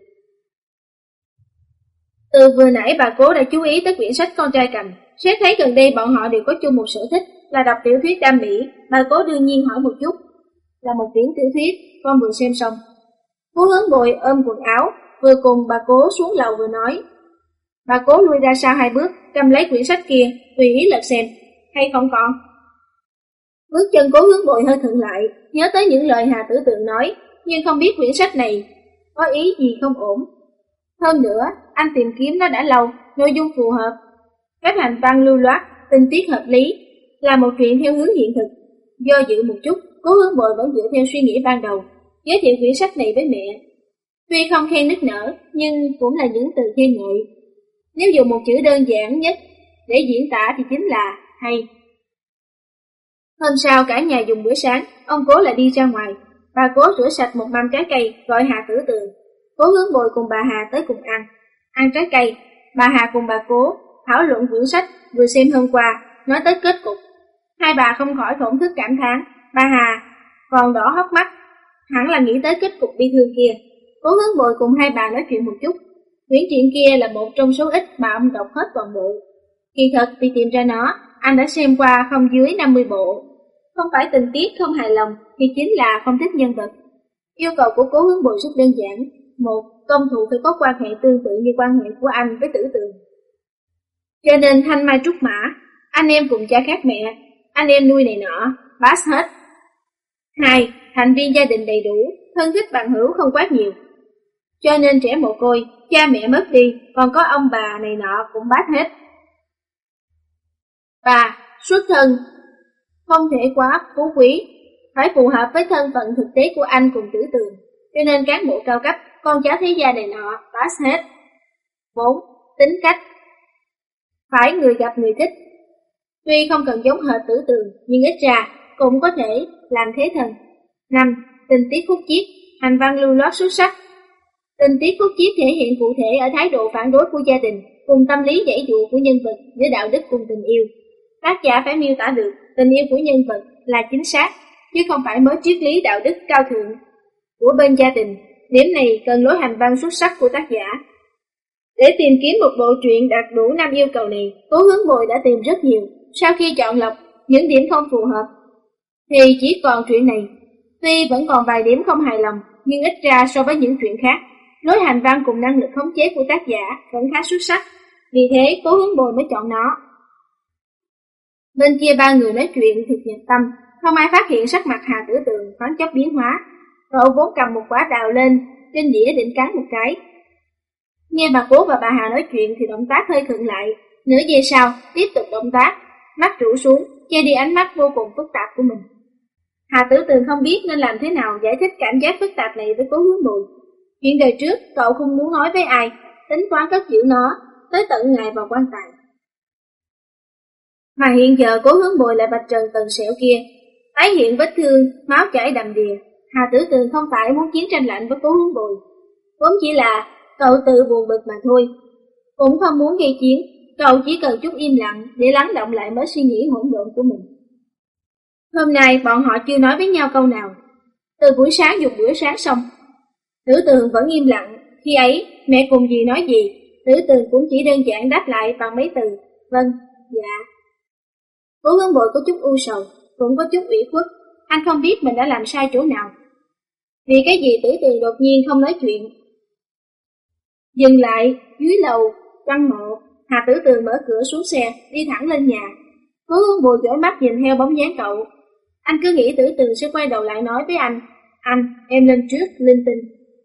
Từ vừa nãy bà Cố đã chú ý tới quyển sách con trai cầm. Xét thấy gần đây bọn họ đều có chung một sở thích là đọc tiểu thuyết đam mỹ, bà Cố đương nhiên hỏi một chút. Là một quyển tiểu thuyết, con vừa xem xong. Cố Hướng Bội ôm quần áo, vừa cùng bà Cố xuống lầu vừa nói. Bà Cố lui ra sau 2 bước, cầm lấy quyển sách kia, tùy ý lật xem. Hay không con? Bước chân Cố Hướng Bội hơi khựng lại, nhớ tới những lời Hà Tử Tường nói, nhưng không biết quyển sách này có ý gì không ổn. Hơn nữa, anh tìm kiếm nó đã lâu, nội dung phù hợp, các hành văn lưu loát, tình tiết hợp lý, là một chuyện theo hướng hiện thực. Do dự một chút, Cố Hướng Bội vẫn dựa theo suy nghĩ ban đầu, giới thiệu quyển sách này với mẹ. Tuy không khen nức nở, nhưng cũng là những từ khen ngợi. Nếu dùng một chữ đơn giản nhất để diễn tả thì chính là hay. Hôm sau cả nhà dùng bữa sáng, ông Cố lại đi ra ngoài. Bà Cố rửa sạch một mâm trái cây, gọi Hà Tử Tường. Cố Hướng Bội cùng bà Hà tới cùng ăn. Ăn trái cây, bà Hà cùng bà Cố thảo luận quyển sách vừa xem hôm qua, nói tới kết cục. Hai bà không khỏi thổn thức cảm thán. Bà Hà còn đỏ hốc mắt, hẳn là nghĩ tới kết cục bi thương kia. Cố Hướng Bội cùng hai bà nói chuyện một chút. Quyển truyện kia là một trong số ít mà ông đọc hết toàn bộ. Kỳ thật vì tìm ra nó, anh đã xem qua không dưới 50 bộ. Không phải tình tiết không hài lòng, thì chính là không thích nhân vật. Yêu cầu của Cố Hướng Bội rất đơn giản. Một, công thủ phải có quan hệ tương tự như quan hệ của anh với Tử Tường. Cho nên thanh mai trúc mã, anh em cùng cha khác mẹ, anh em nuôi này nọ, pass hết. 2. Thành viên gia đình đầy đủ, thân thích bằng hữu không quá nhiều. Cho nên trẻ mồ côi, cha mẹ mất đi, còn có ông bà này nọ cũng pass hết. 3. Xuất thân không thể quá phú quý, phải phù hợp với thân phận thực tế của anh cùng Tử Tường. Cho nên cán bộ cao cấp, con cháu thế gia này nọ, pass hết. 4. Tính cách phải người gặp người thích. Tuy không cần giống hệt Tử Tường, nhưng ít ra cũng có thể làm thế thần. 5. Tình tiết khúc chiết, hành văn lưu loát xuất sắc. Tình tiết khúc chiết thể hiện cụ thể ở thái độ phản đối của gia đình, cùng tâm lý giãy dụ của nhân vật giữa đạo đức cùng tình yêu. Tác giả phải miêu tả được tình yêu của nhân vật là chính xác, chứ không phải mới triết lý đạo đức cao thượng của bên gia đình. Điểm này cần lối hành văn xuất sắc của tác giả. Để tìm kiếm một bộ truyện đạt đủ 5 yêu cầu này, Cố Hướng Bội đã tìm rất nhiều, sau khi chọn lọc những điểm không phù hợp, thì chỉ còn chuyện này. Tuy vẫn còn vài điểm không hài lòng, nhưng ít ra so với những chuyện khác, lối hành văn cùng năng lực khống chế của tác giả vẫn khá xuất sắc, vì thế Cố Hướng Bồi mới chọn nó. Bên kia ba người nói chuyện thực nhiệt tâm, không ai phát hiện sắc mặt Hà Tử Tường thoáng chốc biến hóa. Cậu vốn cầm một quả đào lên, trên đĩa định cắn một cái. Nghe bà Cố và bà Hà nói chuyện thì động tác hơi khựng lại, nửa giây sau tiếp tục động tác, mắt rũ xuống, che đi ánh mắt vô cùng phức tạp của mình. Hà Tử Tường không biết nên làm thế nào giải thích cảm giác phức tạp này với Cố Hướng Bồi. Chuyện đời trước cậu không muốn nói với ai, tính toán cất giữ nó tới tận ngày vào quan tài. Mà hiện giờ Cố Hướng Bồi lại vạch trần tầng sẹo kia, tái hiện vết thương, máu chảy đầm đìa. Hà Tử Tường không phải muốn chiến tranh lạnh với Cố Hướng Bồi, vốn chỉ là cậu tự buồn bực mà thôi. Cũng không muốn gây chiến, cậu chỉ cần chút im lặng để lắng động lại mớ suy nghĩ hỗn độn của mình. Hôm nay bọn họ chưa nói với nhau câu nào. Từ buổi sáng dùng bữa sáng xong, Tử Tường vẫn im lặng. Khi ấy mẹ cùng dì nói gì, Tử Tường cũng chỉ đơn giản đáp lại bằng mấy từ vâng, dạ. Cố Hướng Bội có chút u sầu, cũng có chút ủy khuất. Anh không biết mình đã làm sai chỗ nào. Vì cái gì Tử Tường đột nhiên không nói chuyện. Dừng lại dưới lầu căn hộ, Hà Tử Tường mở cửa xuống xe, đi thẳng lên nhà. Cố Hướng Bội dõi mắt nhìn theo bóng dáng cậu. Anh cứ nghĩ Tử Tường sẽ quay đầu lại nói với anh, em lên trước, linh tinh.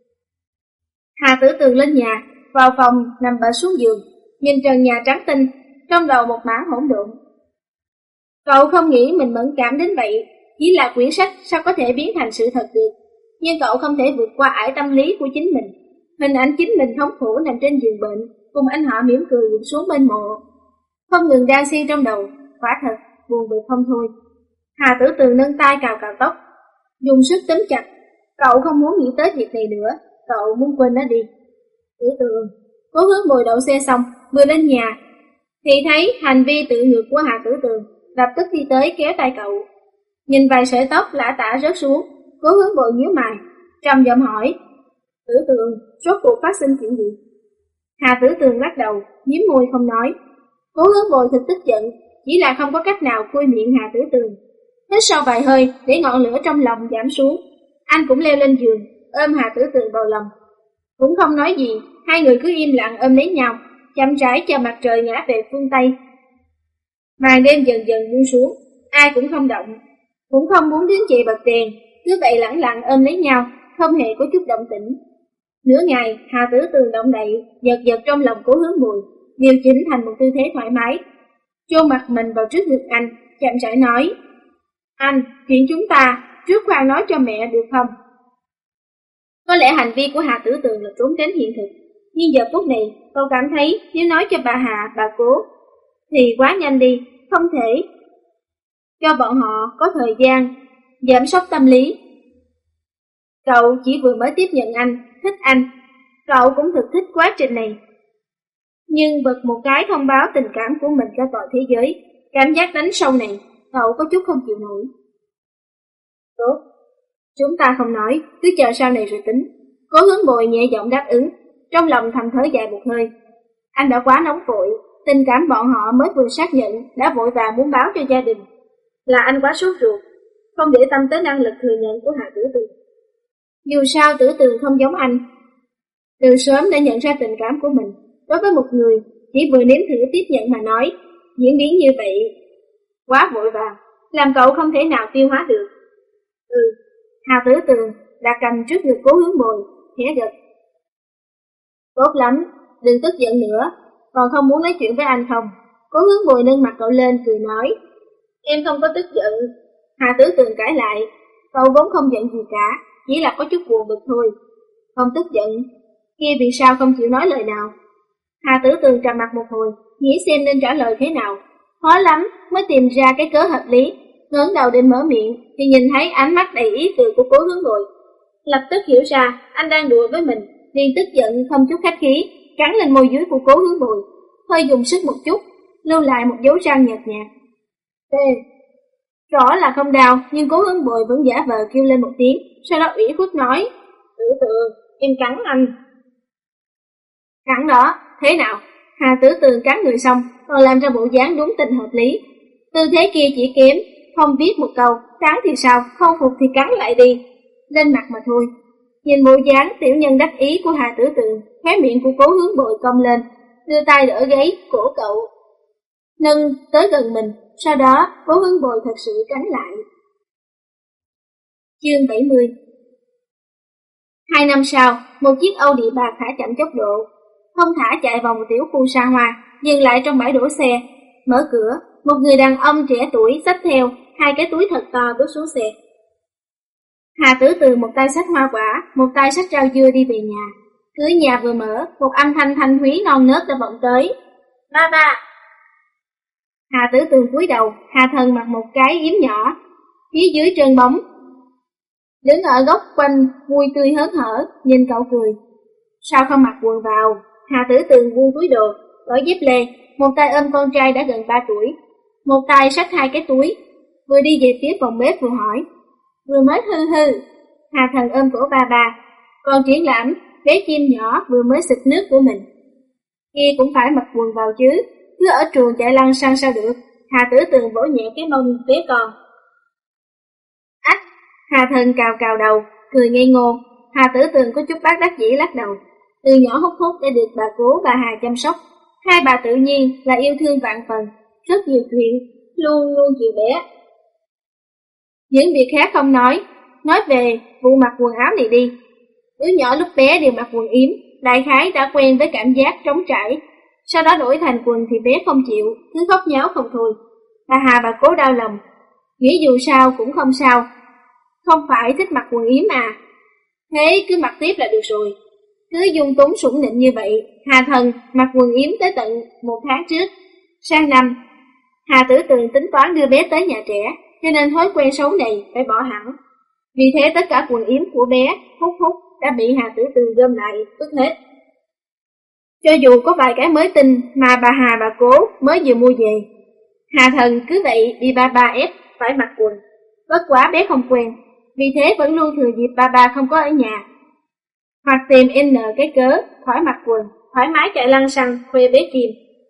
Hà Tử Tường lên nhà, vào phòng nằm bệnh xuống giường, nhìn trần nhà trắng tinh, trong đầu một mảng hỗn độn. Cậu không nghĩ mình mẫn cảm đến vậy, chỉ là quyển sách sao có thể biến thành sự thật được. Nhưng cậu không thể vượt qua ải tâm lý của chính mình. Hình ảnh chính mình thống khổ nằm trên giường bệnh, cùng anh họ mỉm cười nhìn xuống bên mộ, không ngừng đan xen trong đầu. Quả thật buồn bực không thôi. Hà Tử Tường nâng tay cào cào tóc, dùng sức túm chặt. Cậu không muốn nghĩ tới việc này nữa, cậu muốn quên nó đi. Tử Tường. Cố Hướng Bồi đậu xe xong, vừa lên nhà thì thấy hành vi tự ngược của Hà Tử Tường, lập tức đi tới kéo tay cậu. Nhìn vài sợi tóc lả tả rớt xuống, Cố Hướng Bồi nhíu mày, trầm giọng hỏi: Tử Tường, rốt cuộc phát sinh chuyện gì? Hà Tử Tường lắc đầu, nhếch môi không nói. Cố Hướng Bồi thực tức giận, chỉ là không có cách nào khui miệng Hà Tử Tường. Hít sâu vài hơi để ngọn lửa trong lòng giảm xuống, anh cũng leo lên giường, ôm Hà Tử Tường vào lòng. Cũng không nói gì, hai người cứ im lặng ôm lấy nhau, chậm rãi chờ mặt trời ngã về phương Tây. Màn đêm dần dần buông xuống, ai cũng không động, cũng không muốn đứng dậy bật đèn, cứ vậy lẳng lặng ôm lấy nhau, không hề có chút động tĩnh. Nửa ngày, Hà Tử Tường động đậy, giật giật trong lòng Cố Hướng Bồi, điều chỉnh thành một tư thế thoải mái, chôn mặt mình vào trước ngực anh, chậm rãi nói: Anh, chuyện chúng ta trước khoan nói cho mẹ được không? Có lẽ hành vi của Hà Tử Tường là trốn tránh hiện thực, nhưng giờ phút này cậu cảm thấy nếu nói cho bà Hà, bà Cố thì quá nhanh đi, không thể cho bọn họ có thời gian giảm sốc tâm lý. Cậu chỉ vừa mới tiếp nhận anh, thích anh, cậu cũng thực thích quá trình này. Nhưng bật một cái thông báo tình cảm của mình ra toàn thế giới, cảm giác đánh sâu này, cậu có chút không chịu nổi. Tốt, chúng ta không nói, cứ chờ sau này rồi tính. Cố Hướng Bồi nhẹ giọng đáp ứng, trong lòng thầm thở dài một hơi. Anh đã quá nóng vội, tình cảm bọn họ mới vừa xác nhận, đã vội vàng muốn báo cho gia đình. Là anh quá sốt ruột, không để tâm tới năng lực thừa nhận của Hà Tử Tường. Dù sao Tử Tường không giống anh, từ sớm đã nhận ra tình cảm của mình. Đối với một người chỉ vừa nếm thử tiếp nhận mà nói, diễn biến như vậy quá vội vàng, làm cậu không thể nào tiêu hóa được. Hà Tử Tường đặt cầm trước ngực Cố Hướng Bồi, khẽ gật. Tốt lắm, đừng tức giận nữa, còn không muốn nói chuyện với anh không? Cố Hướng Bồi nâng mặt cậu lên cười nói. Em không có tức giận. Hà Tử Tường cãi lại, cậu vốn không giận gì cả, chỉ là có chút buồn bực thôi. Không tức giận, kia vì sao không chịu nói lời nào? Hà Tử Tường trầm mặt một hồi, nghĩ xem nên trả lời thế nào. Khó lắm mới tìm ra cái cớ hợp lý, ngẩng đầu định mở miệng thì nhìn thấy ánh mắt đầy ý cười của Cố Hướng Bồi. Lập tức hiểu ra anh đang đùa với mình, liền tức giận không chút khách khí, cắn lên môi dưới của Cố Hướng Bồi, hơi dùng sức một chút, lưu lại một dấu răng nhợt nhạt. Rõ là không đau, nhưng Cố Hướng Bồi vẫn giả vờ kêu lên một tiếng, sau đó ủy khuất nói: Tử Tường, em cắn anh. Cắn đó, thế nào? Hà Tử Tường cắn người xong, còn làm ra bộ dáng đúng tình hợp lý. Tư thế kia chỉ kém, không viết một câu, tán thì sao, không phục thì cắn lại đi, lên mặt mà thôi. Nhìn bộ dáng tiểu nhân đắc ý của Hà Tử Tường, khóe miệng của Cố Hướng Bồi cong lên, đưa tay đỡ gáy cổ cậu, nâng tới gần mình, sau đó Cố Hướng Bồi thật sự cắn lại. Chương 70. 2 năm sau, một chiếc Audi bạc thả chậm tốc độ, thông thả chạy vào một tiểu khu xa hoa, dừng lại trong bãi đổ xe, mở cửa, một người đàn ông trẻ tuổi xách theo 2 cái túi thật to bước xuống xe. Hà Tử Tường một tay xách hoa quả, một tay xách rau dưa đi về nhà. Cửa nhà vừa mở, một âm thanh thanh thúy non nớt đã vọng tới. Ba ba. Hà Tử Tường cúi đầu, Hà Thần mặc một cái yếm nhỏ, phía dưới trơn bóng, đứng ở góc quanh vui tươi hớn hở, nhìn cậu cười. Sao không mặc quần vào? Hà Tử Tường buông túi đồ, cởi dép lê, một tay ôm con trai đã gần 3 tuổi, một tay xách 2 cái túi, vừa đi về phía phòng bếp vừa hỏi. Vừa mới hư. Hà Thần ôm cổ ba ba, còn triển lãm bé chim nhỏ vừa mới xịt nước của mình. Kia cũng phải mặc quần vào chứ, cứ ở trường chạy lăng xăng sao được. Hà Tử Tường vỗ nhẹ cái mông bé con. Ách, Hà Thần cào cào đầu, cười ngây ngô. Hà Tử Tường có chút bác đắc dĩ lắc đầu. Từ nhỏ hút thuốc đã được bà cố bà Hà chăm sóc. Hai bà tự nhiên là yêu thương vạn phần, rất nhiều chuyện, luôn luôn chiều bé. Những việc khác không nói về vụ mặc quần áo này đi. Đứa nhỏ lúc bé đều mặc quần yếm, đại khái đã quen với cảm giác trống trải. Sau đó đổi thành quần thì bé không chịu, cứ khóc nháo không thôi. Bà Hà bà cố đau lòng, nghĩ dù sao cũng không sao, không phải thích mặc quần yếm à. Thế cứ mặc tiếp là được rồi. Cứ dung túng sủng nịnh như vậy, Hà Thần mặc quần yếm tới tận 1 tháng trước. Sang năm, Hà Tử Tường tính toán đưa bé tới nhà trẻ, cho nên thói quen xấu này phải bỏ hẳn. Vì thế tất cả quần yếm của bé hút đã bị Hà Tử Tường gom lại, vứt hết. Cho dù có vài cái mới tinh mà bà Hà bà cố mới vừa mua về, Hà Thần cứ vậy bị ba ba ép phải mặc quần. Bất quá bé không quen, vì thế vẫn luôn thừa dịp ba ba không có ở nhà, hoặc tìm n cái cớ khỏi mặc quần, thoải mái chạy lăng xăng khoe bé Kim.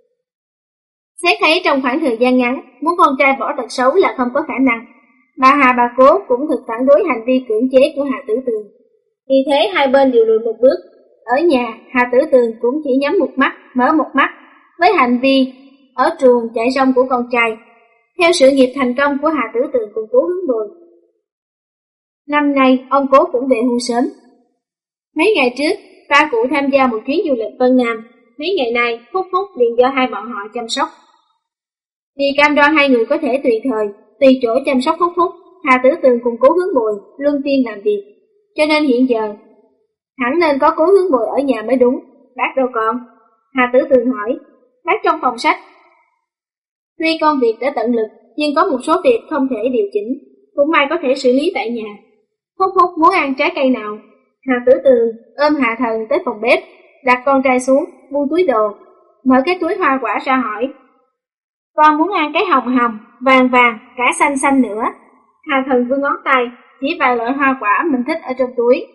Xét thấy trong khoảng thời gian ngắn, muốn con trai bỏ tật xấu là không có khả năng. Bà Hà bà cố cũng thực phản đối hành vi cưỡng chế của Hà Tử Tường. Vì thế hai bên đều lùi một bước. Ở nhà, Hà Tử Tường cũng chỉ nhắm một mắt, mở một mắt với hành vi ở trường chạy rong của con trai. Theo sự nghiệp thành công của Hà Tử Tường cùng Cố Hướng Bồi, năm nay ông Cố cũng về hưu sớm. Mấy ngày trước, ba cụ tham gia một chuyến du lịch Vân Nam. Mấy ngày nay, Phúc liền do hai bọn họ chăm sóc. Vì cam đoan hai người có thể tùy thời, tùy chỗ chăm sóc Phúc, Hà Tử Tường cùng Cố Hướng Bồi luân phiên làm việc. Cho nên hiện giờ, hẳn nên có Cố Hướng Bồi ở nhà mới đúng. Bác đâu con? Hà Tử Tường hỏi. Bác trong phòng sách. Tuy công việc đã tận lực, nhưng có một số việc không thể điều chỉnh, cũng may có thể xử lý tại nhà. Phúc muốn ăn trái cây nào? Hà Tử Tường ôm Hà Thần tới phòng bếp, đặt con trai xuống, buông túi đồ, mở cái túi hoa quả ra hỏi. Con muốn ăn cái hồng, vàng, cả xanh nữa. Hà Thần vươn ngón tay, chỉ vài loại hoa quả mình thích ở trong túi.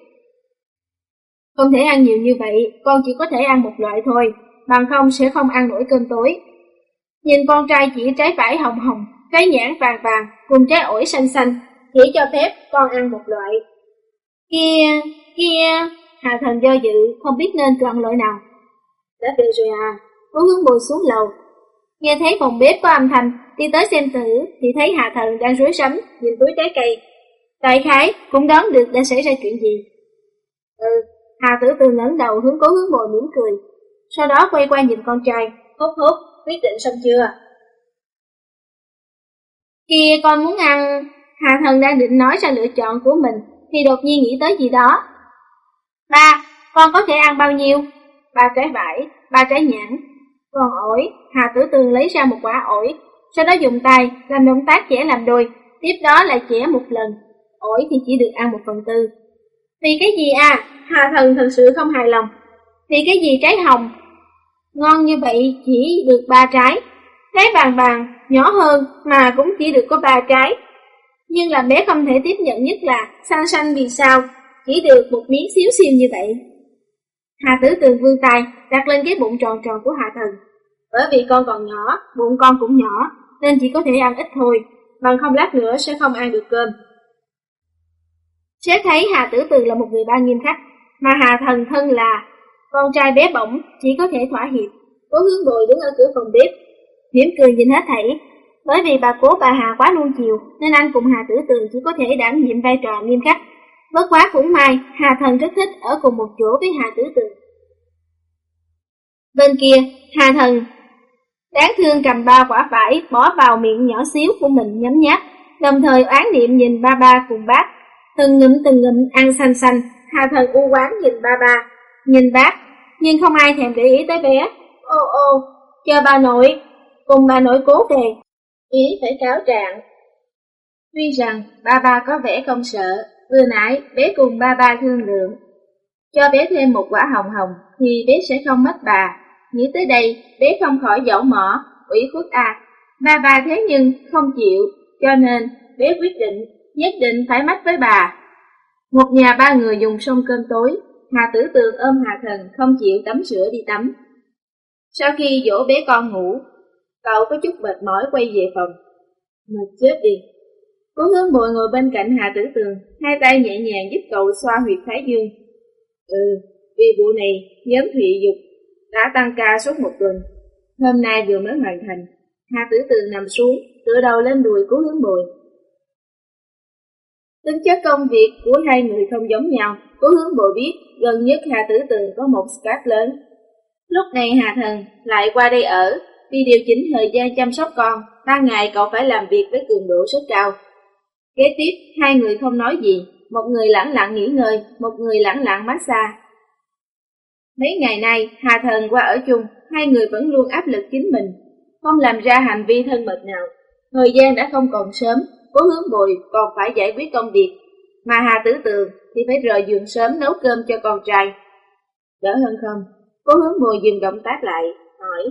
Không thể ăn nhiều như vậy, con chỉ có thể ăn một loại thôi, bằng không sẽ không ăn nổi cơm tối. Nhìn con trai chỉ trái vải hồng, trái nhãn vàng, cùng trái ổi xanh, chỉ cho phép con ăn một loại. Kia, Hà Thần do dự, không biết nên chọn loại nào. Đã về rồi à? Cố Hướng Bồi xuống lầu. Nghe thấy phòng bếp có âm thanh, đi tới xem thử, thì thấy Hà Thần đang rối rắm, nhìn túi trái cây. Đại khái cũng đoán được đã xảy ra chuyện gì. Hà Tử Tường ngẩng đầu hướng Cố Hướng Bồi mỉm cười. Sau đó quay qua nhìn con trai. Hút, quyết định xong chưa? Kia con muốn ăn. Hà Thần đang định nói ra lựa chọn của mình, thì đột nhiên nghĩ tới gì đó. Ba, con có thể ăn bao nhiêu? 3 trái vải, 3 trái nhãn. Còn ổi, Hà Tử Tường lấy ra một quả ổi, sau đó dùng tay làm động tác chẻ làm đôi, tiếp đó lại chẻ một lần. Ổi thì chỉ được ăn 1/4. Vì cái gì à? Hà Thần thật sự không hài lòng. Vì cái gì trái hồng ngon như vậy chỉ được 3 trái, trái vàng nhỏ hơn mà cũng chỉ được có 3 trái. Nhưng làm bé không thể tiếp nhận nhất là xanh vì sao chỉ được một miếng xíu xiu như vậy. Hà Tử Tường vươn tay đặt lên cái bụng tròn của Hà Thần. Bởi vì con còn nhỏ, bụng con cũng nhỏ, nên chỉ có thể ăn ít thôi, bằng không lát nữa sẽ không ăn được cơm. Sếp thấy Hà Tử Tường là một người ba nghiêm khắc, mà Hà Thần thân là con trai bé bỏng, chỉ có thể thỏa hiệp. Cố Hướng Bồi đứng ở cửa phòng bếp, mỉm cười nhìn hết thảy. Bởi vì bà cố bà Hà quá nuông chiều, nên anh cùng Hà Tử Tường chỉ có thể đảm nhiệm vai trò nghiêm khắc. Bất quá cũng may, Hà Thần rất thích ở cùng một chỗ với Hà Tử Tường. Bên kia, Hà Thần đáng thương cầm 3 quả vải bỏ vào miệng nhỏ xíu của mình nhấm nháp, đồng thời oán niệm nhìn ba cùng bác. Từng ngụm ăn xanh xanh, Hà Thần u oán nhìn ba, nhìn bác, nhưng không ai thèm để ý tới bé. Ô, chờ bà nội, cùng bà nội cố về, ý phải cáo trạng. Tuy rằng ba có vẻ không sợ, vừa nãy bé cùng ba thương lượng, cho bé thêm một quả hồng hồng thì bé sẽ không mất bà. Nghĩ tới đây, bé không khỏi dẫu mỏ, ủy khuất ba thế nhưng không chịu, cho nên bé quyết định, nhất định phải mách với bà. Một nhà 3 người dùng xong cơm tối, Hà Tử Tường ôm Hà Thần không chịu tắm sữa đi tắm. Sau khi dỗ bé con ngủ, cậu có chút mệt mỏi quay về phòng. Mệt chết đi. Cố Hướng Bồi ngồi bên cạnh Hà Tử Tường, hai tay nhẹ nhàng giúp cậu xoa huyệt thái dương. Vì vụ này, nhóm Thụy Dục đã tăng ca suốt một tuần. Hôm nay vừa mới hoàn thành. Hà Tử Tường nằm xuống, tựa đầu lên đùi Cố Hướng Bồi. Tính chất công việc của hai người không giống nhau. Cố Hướng Bồi biết gần nhất Hà Tử Tường có một scarf lớn. Lúc này Hà Thần lại qua đây ở, vì điều chỉnh thời gian chăm sóc con. 3 ngày cậu phải làm việc với cường độ rất cao. Kế tiếp, hai người không nói gì, một người lẳng lặng nghỉ ngơi, một người lẳng lặng massage. Mấy ngày nay, Hà Thần qua ở chung, hai người vẫn luôn áp lực chính mình, không làm ra hành vi thân mật nào. Thời gian đã không còn sớm, Cố Hướng Bồi còn phải giải quyết công việc, mà Hà Tử Tường thì phải rời giường sớm nấu cơm cho con trai. Đỡ hơn không? Cố Hướng Bồi dừng động tác lại, hỏi.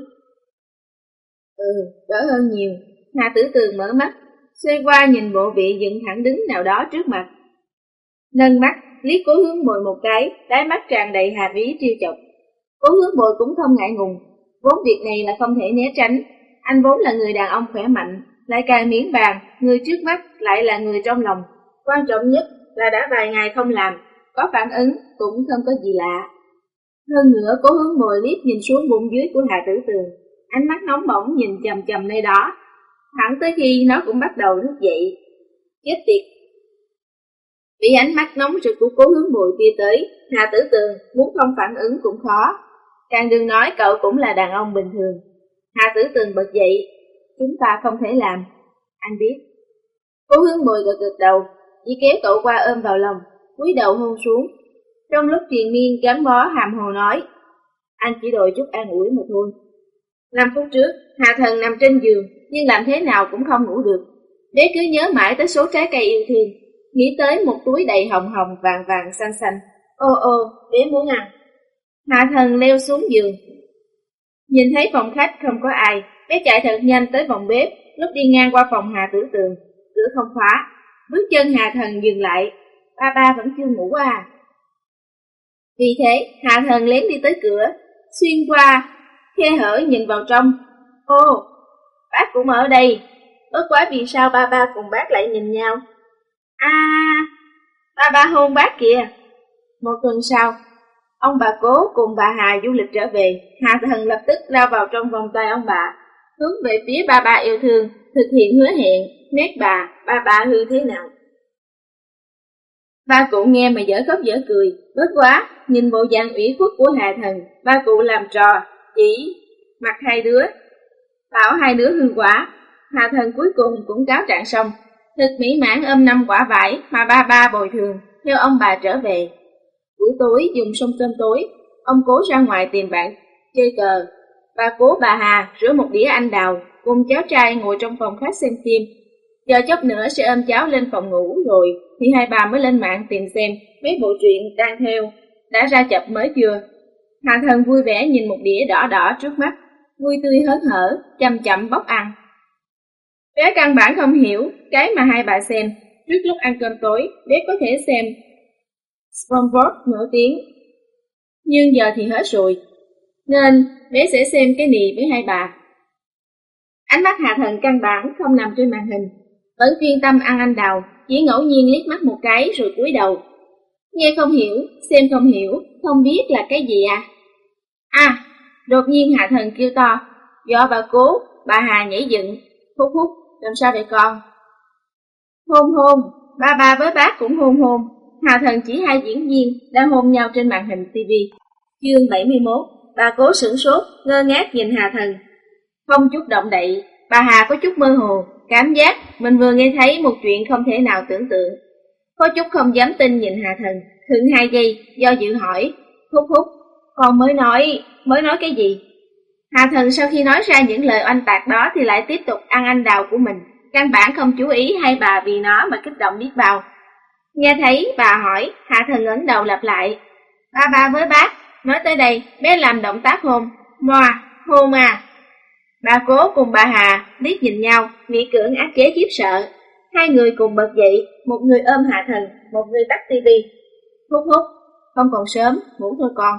Đỡ hơn nhiều. Hà Tử Tường mở mắt, xoay qua nhìn bộ vị dựng thẳng đứng nào đó trước mặt. Nâng mắt, liếc Cố Hướng Bồi một cái, đáy mắt tràn đầy hàm ý trêu chọc. Cố Hướng Bồi cũng không ngại ngùng, vốn việc này là không thể né tránh. Anh vốn là người đàn ông khỏe mạnh, lại càng miễn bàn, người trước mắt lại là người trong lòng. Quan trọng nhất là đã vài ngày không làm, có phản ứng cũng không có gì lạ. Hơn nữa, Cố Hướng Bồi liếc nhìn xuống bụng dưới của Hà Tử Tường, ánh mắt nóng bỏng nhìn chằm chằm nơi đó, thẳng tới khi nó cũng bắt đầu thức dậy. Chết tiệt! Bị ánh mắt nóng rực của Cố Hướng Bồi kia tới, Hà Tử Tường muốn không phản ứng cũng khó. Càng đừng nói cậu cũng là đàn ông bình thường. Hà Tử Tường bật dậy. Chúng ta không thể làm. Anh biết. Cố Hướng Bồi gật đầu, chỉ kéo cậu qua ôm vào lòng, cúi đầu hôn xuống. Trong lúc triền miên gắn bó hàm hồ nói, anh chỉ đòi chút an ủi mà thôi. 5 phút trước, Hà Thần nằm trên giường, nhưng làm thế nào cũng không ngủ được. Bé cứ nhớ mãi tới số trái cây yêu thương, nghĩ tới một túi đầy hồng hồng vàng vàng xanh xanh. Ô, bé muốn ăn. Hà Thần leo xuống giường. Nhìn thấy phòng khách không có ai, bé chạy thật nhanh tới phòng bếp. Lúc đi ngang qua phòng Hà Tử Tường, cửa không khóa. Bước chân Hà Thần dừng lại. Ba vẫn chưa ngủ à? Vì thế, Hà Thần lén đi tới cửa, xuyên qua khe hở nhìn vào trong. Ô, bác cũng ở đây. Bất quá vì sao ba cùng bác lại nhìn nhau? Ba hôn bác kìa. Một tuần sau, ông bà Cố cùng bà Hà du lịch trở về. Hà Thần lập tức lao vào trong vòng tay ông bà, hướng về phía ba yêu thương, thực hiện hứa hẹn. Nét ba hư thế nào? Ba cụ nghe mà dở khóc dở cười. Bất quá, nhìn bộ dạng ủy khuất của Hà Thần, ba cụ làm trò, chỉ mặt hai đứa, bảo hai đứa hư quá. Hà Thần cuối cùng cũng cáo trạng xong, thực mỹ mãn ôm 5 quả vải mà ba bồi thường, theo ông bà trở về. Buổi tối dùng xong cơm tối, ông Cố ra ngoài tìm bạn chơi cờ. Bà Cố bà Hà rửa một đĩa anh đào, cùng cháu trai ngồi trong phòng khách xem phim. Chờ chốc nữa sẽ ôm cháu lên phòng ngủ rồi, thì hai bà mới lên mạng tìm xem mấy bộ truyện đang theo đã ra chập mới chưa. Hà Thần vui vẻ nhìn một đĩa đỏ đỏ trước mắt, vui tươi hớn hở, chậm chậm bóc ăn. Bé căn bản không hiểu cái mà hai bà xem. Trước lúc ăn cơm tối, bé có thể xem SpongeBob nổi tiếng, nhưng giờ thì hết rồi, nên bé sẽ xem cái này với hai bà. Ánh mắt Hà Thần căn bản không nằm trên màn hình, vẫn chuyên tâm ăn anh đào, chỉ ngẫu nhiên liếc mắt một cái rồi cúi đầu. Nghe không hiểu, xem không hiểu, không biết là cái gì à? À, đột nhiên Hạ Thần kêu to, do bà Cố, bà Hà nhảy dựng, Hút Hút, làm sao vậy con? Hôn hôn, ba với bác cũng hôn hôn. Hà Thần chỉ hai diễn viên đang hôn nhau trên màn hình TV. Chương 71, bà Cố sửng sốt, ngơ ngác nhìn Hà Thần. Không chút động đậy, bà Hà có chút mơ hồ, cảm giác mình vừa nghe thấy một chuyện không thể nào tưởng tượng. Có chút không dám tin nhìn Hà Thần, khựng 2 giây, do dự hỏi, Hút Hút, con mới nói cái gì? Hà Thần sau khi nói ra những lời oanh tạc đó thì lại tiếp tục ăn anh đào của mình, căn bản không chú ý hai bà vì nó mà kích động biết bao. Nghe thấy bà hỏi, Hà Thần ngẩng đầu lặp lại, ba với bác, nói tới đây, bé làm động tác hôn, moa, hôn à. Bà Cố cùng bà Hà liếc nhìn nhau, miễn cưỡng áp chế khiếp sợ. Hai người cùng bật dậy, một người ôm Hà Thần, một người tắt tivi. Hút Hút, không còn sớm, ngủ thôi con.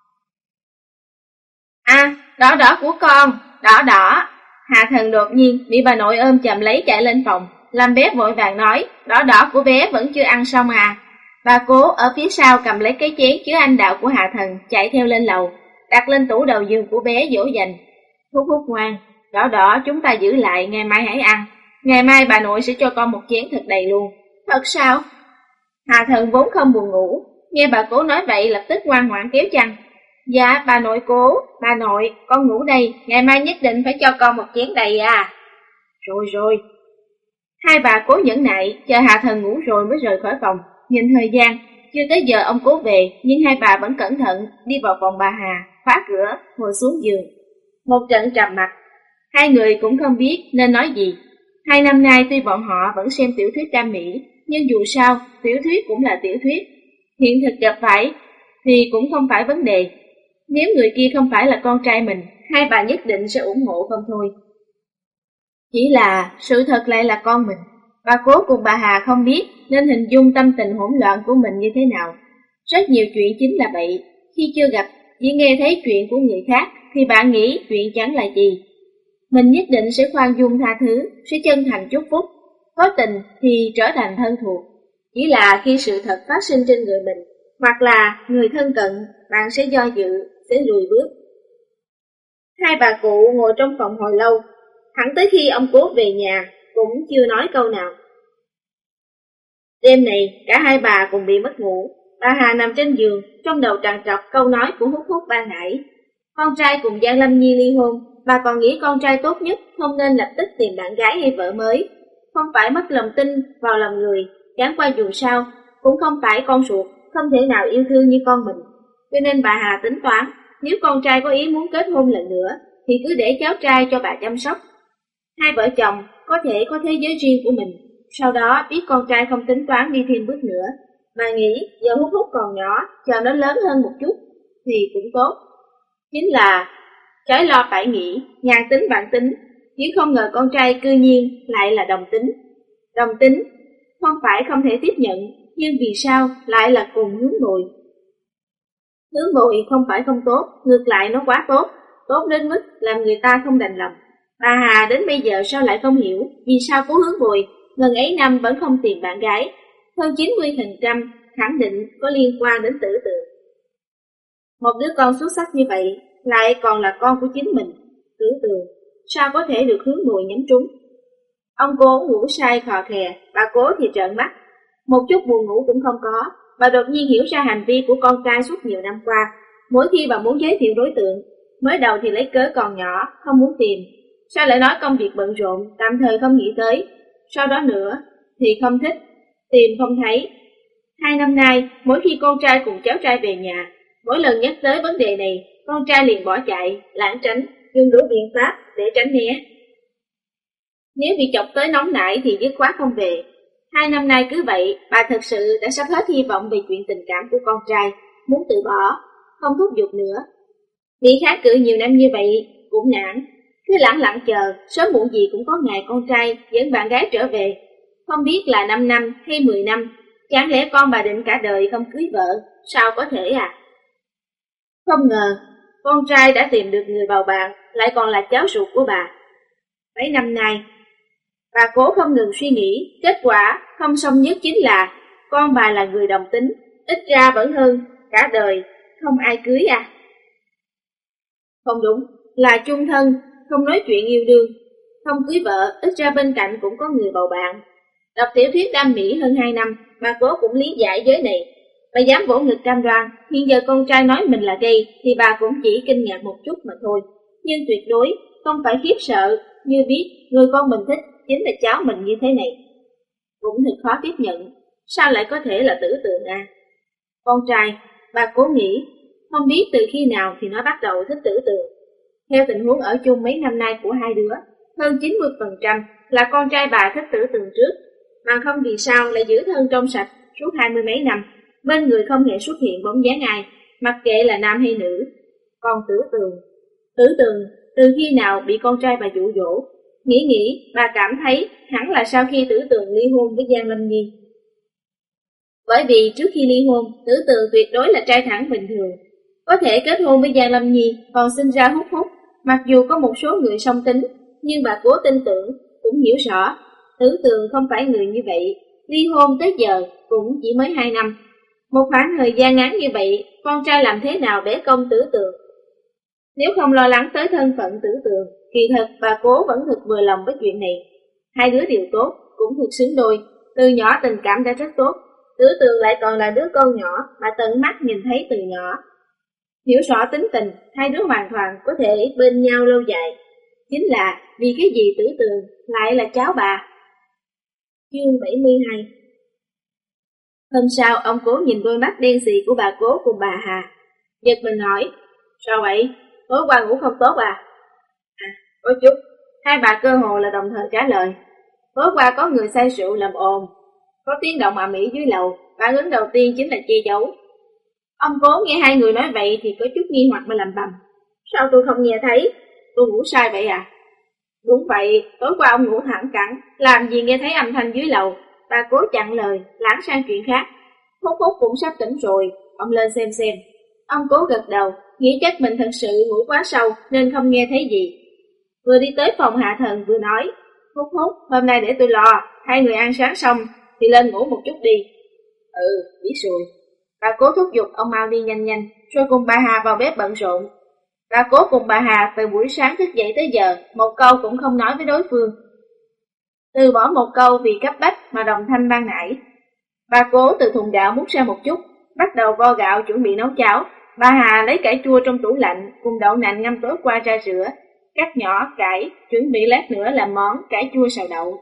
À, đỏ đỏ của con, đỏ đỏ. Hà Thần đột nhiên bị bà nội ôm chầm lấy chạy lên phòng, làm bé vội vàng nói, đỏ đỏ của bé vẫn chưa ăn xong à. Bà Cố ở phía sau cầm lấy cái chén chứa anh đào của Hà Thần, chạy theo lên lầu, đặt lên tủ đầu giường của bé dỗ dành. Hút Hút ngoan, đỏ đỏ chúng ta giữ lại, ngày mai hãy ăn. Ngày mai bà nội sẽ cho con một chén thật đầy luôn. Thật sao? Hà Thần vốn không buồn ngủ, nghe bà Cố nói vậy lập tức ngoan ngoãn kéo chăn. Dạ, bà nội Cố, bà nội, con ngủ đây, ngày mai nhất định phải cho con một chén đầy à. Rồi. Hai bà Cố nhẫn nại, chờ Hà Thần ngủ rồi mới rời khỏi phòng. Nhìn thời gian, chưa tới giờ ông Cố về, nhưng hai bà vẫn cẩn thận đi vào phòng bà Hà, khóa cửa, ngồi xuống giường. Một trận trầm mặc, hai người cũng không biết nên nói gì. 2 năm nay tuy bọn họ vẫn xem tiểu thuyết Cam Mỹ, nhưng dù sao, tiểu thuyết cũng là tiểu thuyết. Hiện thực gặp phải thì cũng không phải vấn đề. Nếu người kia không phải là con trai mình, hai bà nhất định sẽ ủng hộ không thôi. Chỉ là sự thật lại là con mình. Bà Cố cùng bà Hà không biết nên hình dung tâm tình hỗn loạn của mình như thế nào. Rất nhiều chuyện chính là vậy. Khi chưa gặp, chỉ nghe thấy chuyện của người khác thì bạn nghĩ chuyện chẳng là gì. Mình nhất định sẽ khoan dung tha thứ, sẽ chân thành chúc phúc. Có tình thì trở thành thân thuộc. Chỉ là khi sự thật phát sinh trên người mình, hoặc là người thân cận, bạn sẽ do dự, sẽ lùi bước. Hai bà cụ ngồi trong phòng hồi lâu, thẳng tới khi ông Cố về nhà, cũng chưa nói câu nào. Đêm này, cả hai bà cùng bị mất ngủ. Bà Hà nằm trên giường, trong đầu trằn trọc câu nói của Hút Hút ban nãy. Con trai cùng Giang Lâm Nhi ly hôn, bà còn nghĩ con trai tốt nhất không nên lập tức tìm bạn gái hay vợ mới. Không phải mất lòng tin vào lòng người, chẳng qua dù sao, cũng không phải con ruột, không thể nào yêu thương như con mình. Cho nên bà Hà tính toán, nếu con trai có ý muốn kết hôn lần nữa, thì cứ để cháu trai cho bà chăm sóc. Hai vợ chồng có thể có thế giới riêng của mình, sau đó biết con trai không tính toán đi thêm bước nữa, mà nghĩ giờ Hút Hút còn nhỏ, chờ nó lớn hơn một chút, thì cũng tốt. Chính là trái lo phải nghĩ, nhàn tính bạn tính, chứ không ngờ con trai cư nhiên lại là đồng tính. Đồng tính không phải không thể tiếp nhận, nhưng vì sao lại là cùng hướng nội? Hướng nội không phải không tốt, ngược lại nó quá tốt, tốt đến mức làm người ta không đành lòng. Bà Hà đến bây giờ sao lại không hiểu vì sao Cố Hướng Bồi ngần ấy năm vẫn không tìm bạn gái. Hơn 90% khẳng định có liên quan đến Tử Tượng. Một đứa con xuất sắc như vậy lại còn là con của chính mình, Tử Tượng, sao có thể được Hướng Bồi nhắm trúng? Ông Cố ngủ say khò khè, bà Cố thì trợn mắt, một chút buồn ngủ cũng không có. Bà đột nhiên hiểu ra hành vi của con trai suốt nhiều năm qua. Mỗi khi bà muốn giới thiệu đối tượng, mới đầu thì lấy cớ còn nhỏ, không muốn tìm, sao lại nói công việc bận rộn, tạm thời không nghĩ tới. Sau đó nữa thì không thích, tìm không thấy. 2 năm nay, mỗi khi con trai cùng cháu trai về nhà, mỗi lần nhắc tới vấn đề này, con trai liền bỏ chạy, lảng tránh, dùng đủ biện pháp để tránh né. Nếu bị chọc tới nóng nảy thì dứt khoát không về. 2 năm nay cứ vậy, bà thật sự đã sắp hết hy vọng về chuyện tình cảm của con trai, muốn từ bỏ, không thúc giục nữa. Nghĩ kháng cự nhiều năm như vậy cũng nản, cứ lẳng lặng chờ, sớm muộn gì cũng có ngày con trai dẫn bạn gái trở về. Không biết là 5 năm hay 10 năm, chẳng lẽ con bà định cả đời không cưới vợ, sao có thể à? Không ngờ, con trai đã tìm được người bầu bạn, lại còn là cháu ruột của bà. Mấy năm nay, bà Cố không ngừng suy nghĩ, kết quả không xong nhất chính là con bà là người đồng tính, ít ra vẫn hơn cả đời không ai cưới à. Không đúng, là chung thân, không nói chuyện yêu đương, không cưới vợ, ít ra bên cạnh cũng có người bầu bạn. Đọc tiểu thuyết đam mỹ hơn 2 năm, bà Cố cũng lý giải giới này. Bà dám vỗ ngực cam đoan, hiện giờ con trai nói mình là gay thì bà cũng chỉ kinh ngạc một chút mà thôi. Nhưng tuyệt đối không phải khiếp sợ, như biết người con mình thích chính là cháu mình như thế này. Cũng thật khó tiếp nhận, sao lại có thể là Tử Tường à? Con trai, bà Cố nghĩ, không biết từ khi nào thì nó bắt đầu thích Tử Tường. Theo tình huống ở chung mấy năm nay của hai đứa, hơn 90% là con trai bà thích Tử Tường trước, mà không vì sao lại giữ thân trong sạch suốt 20 mấy năm, bên người không hề xuất hiện bóng dáng ai, mặc kệ là nam hay nữ. Còn Tử Tường từ khi nào bị con trai bà dụ dỗ? Nghĩ bà cảm thấy hẳn là sau khi Tử Tường ly hôn với Giang Lâm Nhi. Bởi vì trước khi ly hôn, Tử Tường tuyệt đối là trai thẳng bình thường, có thể kết hôn với Giang Lâm Nhi, còn sinh ra Húc Húc. Mặc dù có một số người song tính, nhưng bà Cố tin tưởng, cũng hiểu rõ, Tử Tường không phải người như vậy, ly hôn tới giờ cũng chỉ mới 2 năm. Một khoảng thời gian ngắn như vậy, con trai làm thế nào để công Tử Tường? Nếu không lo lắng tới thân phận Tử Tường, kỳ thật bà Cố vẫn thực vừa lòng với chuyện này. Hai đứa đều tốt, cũng thực xứng đôi, từ nhỏ tình cảm đã rất tốt. Tử Tường lại còn là đứa con nhỏ mà tận mắt nhìn thấy từ nhỏ. Hiểu rõ tính tình, hai đứa hoàn toàn có thể bên nhau lâu dài. Chính là vì cái gì Tử Tường lại là cháu bà. Chương 72. Hôm sau, ông Cố nhìn đôi mắt đen xì của bà Cố cùng bà Hà, giật mình hỏi, sao vậy? Tối qua ngủ không tốt à? À, có chút. Hai bà cơ hồ là đồng thời trả lời. Tối qua có người say rượu làm ồn, có tiếng động ầm ĩ dưới lầu, phản ứng đầu tiên chính là che giấu. Ông Cố nghe hai người nói vậy thì có chút nghi hoặc mà lẩm bẩm. Sao tôi không nghe thấy? Tôi ngủ sai vậy à? Đúng vậy, tối qua ông ngủ thẳng cẳng, làm gì nghe thấy âm thanh dưới lầu. Bà Cố chặn lời, lảng sang chuyện khác. Húc Húc cũng sắp tỉnh rồi, ông lên xem. Ông Cố gật đầu, nghĩ chắc mình thật sự ngủ quá sâu nên không nghe thấy gì. Vừa đi tới phòng Hạ Thần vừa nói, Húc Húc, hôm nay để tôi lo, hai người ăn sáng xong thì lên ngủ một chút đi. Ừ, biết rồi. Bà Cố thúc giục ông mau đi nhanh, rồi cùng bà Hà vào bếp bận rộn. Bà Cố cùng bà Hà từ buổi sáng thức dậy tới giờ, một câu cũng không nói với đối phương. Từ bỏ một câu vì cấp bách mà đồng thanh ban nãy. Bà Cố từ thùng gạo múc ra một chút, bắt đầu vo gạo chuẩn bị nấu cháo. Bà Hà lấy cải chua trong tủ lạnh cùng đậu nành ngâm tối qua ra rửa, cắt nhỏ cải, chuẩn bị lát nữa làm món cải chua xào đậu.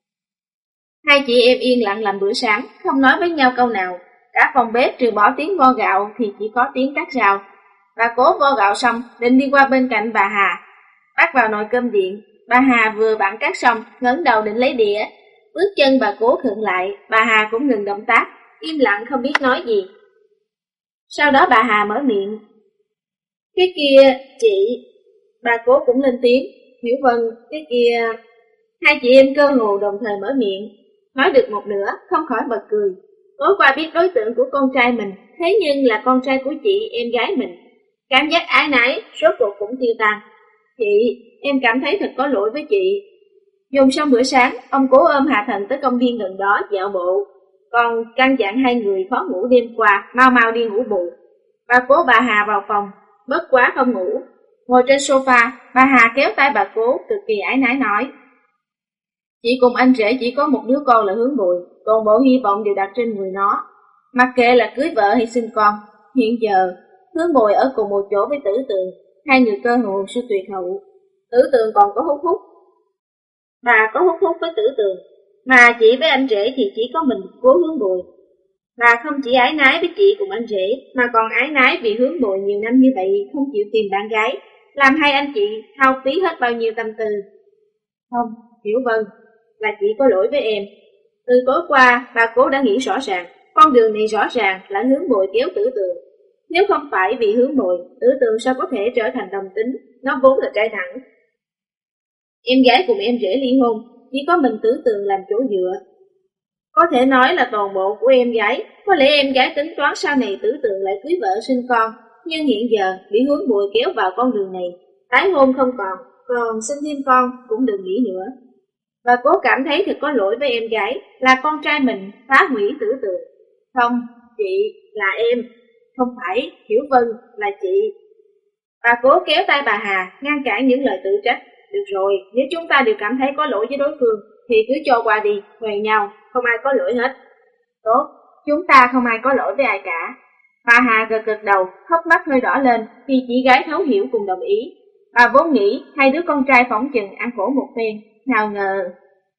Hai chị em yên lặng làm bữa sáng, không nói với nhau câu nào. Cả phòng bếp trừ bỏ tiếng vo gạo thì chỉ có tiếng cắt rau. Bà Cố vo gạo xong, định đi qua bên cạnh bà Hà, bắt vào nồi cơm điện. Bà Hà vừa vặn cắt xong, ngẩng đầu định lấy đĩa. Bước chân bà Cố khựng lại, bà Hà cũng ngừng động tác, im lặng không biết nói gì. Sau đó bà Hà mở miệng. Cái kia, chị. Bà Cố cũng lên tiếng. Hiểu Vân, cái kia. Hai chị em cơ hồ đồng thời mở miệng. Nói được một nửa, không khỏi bật cười. Tối qua biết đối tượng của con trai mình, thế nhưng là con trai của chị, em gái mình. Cảm giác ái nái, rốt cuộc cũng tiêu tan. Chị, em cảm thấy thật có lỗi với chị. Dùng xong bữa sáng, ông Cố ôm Hạ Thần tới công viên gần đó dạo bộ. Còn căn dặn hai người khó ngủ đêm qua, mau đi ngủ bù. Bà Cố bà Hà vào phòng, bất quá không ngủ. Ngồi trên sofa, bà Hà kéo tay bà Cố cực kỳ ái nái nói. Chị cùng anh rể chỉ có một đứa con là Hướng Bùi, toàn bộ hy vọng đều đặt trên người nó. Mặc kệ là cưới vợ hay sinh con, hiện giờ Hướng Bùi ở cùng một chỗ với Tử Tường, hai người cơ hồ sư tuyệt hậu. Tử Tường còn có Húc Húc. Bà có Húc Húc với Tử Tường, mà chị với anh rể thì chỉ có mình Cố Hướng Bùi. Bà không chỉ ái nái với chị cùng anh rể, mà còn ái nái vì Hướng Bùi nhiều năm như vậy không chịu tìm bạn gái, làm hai anh chị hao phí hết bao nhiêu tâm tư. Không, Hiểu Vân, là chị có lỗi với em. Từ tối qua, bà Cố đã nghĩ rõ ràng, con đường này rõ ràng là Hướng Bùi kéo Tử Tường. Nếu không phải vì Hướng Bùi, Tử Tường sao có thể trở thành đồng tính, nó vốn là trai thẳng. Em gái cùng em rể ly hôn, chỉ có mình Tử Tường làm chỗ dựa. Có thể nói là toàn bộ của em gái, có lẽ em gái tính toán sau này Tử Tường lại cưới vợ sinh con, nhưng hiện giờ bị Hướng Bùi kéo vào con đường này, tái hôn không còn, còn sinh thêm con cũng đừng nghĩ nữa. Bà Cố cảm thấy thật có lỗi với em gái, là con trai mình phá hủy tử tượng. Không, chị là em, không phải Hiểu Vân là chị. Bà Cố kéo tay bà Hà, ngăn cản những lời tự trách. Được rồi, nếu chúng ta đều cảm thấy có lỗi với đối phương, thì cứ cho qua đi, huề nhau, không ai có lỗi hết. Tốt, chúng ta không ai có lỗi với ai cả. Bà Hà gật gật đầu, hốc mắt hơi đỏ lên, vì chị gái thấu hiểu cùng đồng ý. Bà vốn nghĩ hai đứa con trai phỏng chừng ăn khổ một phen, nào ngờ.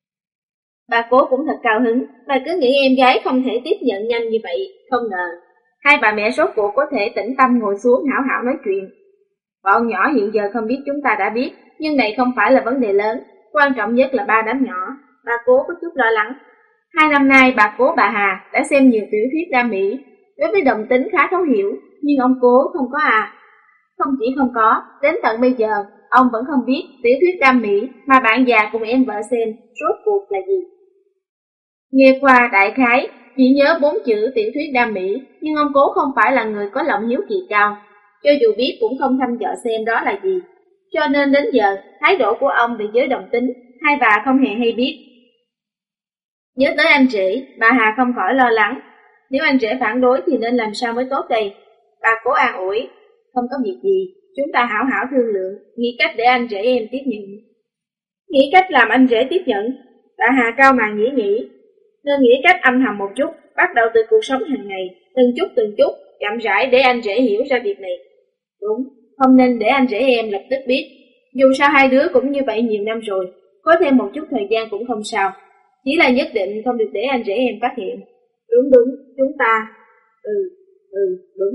Bà Cố cũng thật cao hứng, bà cứ nghĩ em gái không thể tiếp nhận nhanh như vậy, không ngờ. Hai bà mẹ rốt cuộc có thể tĩnh tâm ngồi xuống hảo hảo nói chuyện. Bọn nhỏ hiện giờ không biết chúng ta đã biết, nhưng này không phải là vấn đề lớn, quan trọng nhất là ba đám nhỏ. Bà Cố có chút lo lắng. 2 năm nay bà Cố bà Hà đã xem nhiều tiểu thuyết Đam Mỹ, đối với đồng tính khá thấu hiểu, nhưng ông Cố không có à. Không chỉ không có, đến tận bây giờ, ông vẫn không biết tiểu thuyết Đam Mỹ mà bạn già cùng em vợ xem rốt cuộc là gì. Nghe qua đại khái, chỉ nhớ 4 chữ tiểu thuyết Đam Mỹ, nhưng ông Cố không phải là người có lòng hiếu kỳ cao, cho dù biết cũng không thăm dò xem đó là gì. Cho nên đến giờ, thái độ của ông về giới đồng tính, hai bà không hề hay biết. Nhớ tới anh rể, bà Hà không khỏi lo lắng. Nếu anh rể phản đối thì nên làm sao mới tốt đây? Bà Cố an ủi, không có việc gì, chúng ta hảo hảo thương lượng, nghĩ cách để anh rể em tiếp nhận. Nghĩ cách làm anh rể tiếp nhận? Bà Hà cao mày nghĩ, nên nghĩ cách âm thầm một chút, bắt đầu từ cuộc sống hàng ngày, từng chút, chậm rãi để anh rể hiểu ra việc này. Đúng, không nên để anh rể em lập tức biết. Dù sao hai đứa cũng như vậy nhiều năm rồi, có thêm một chút thời gian cũng không sao. Chỉ là nhất định không được để anh rể em phát hiện. Đúng, chúng ta. Đúng.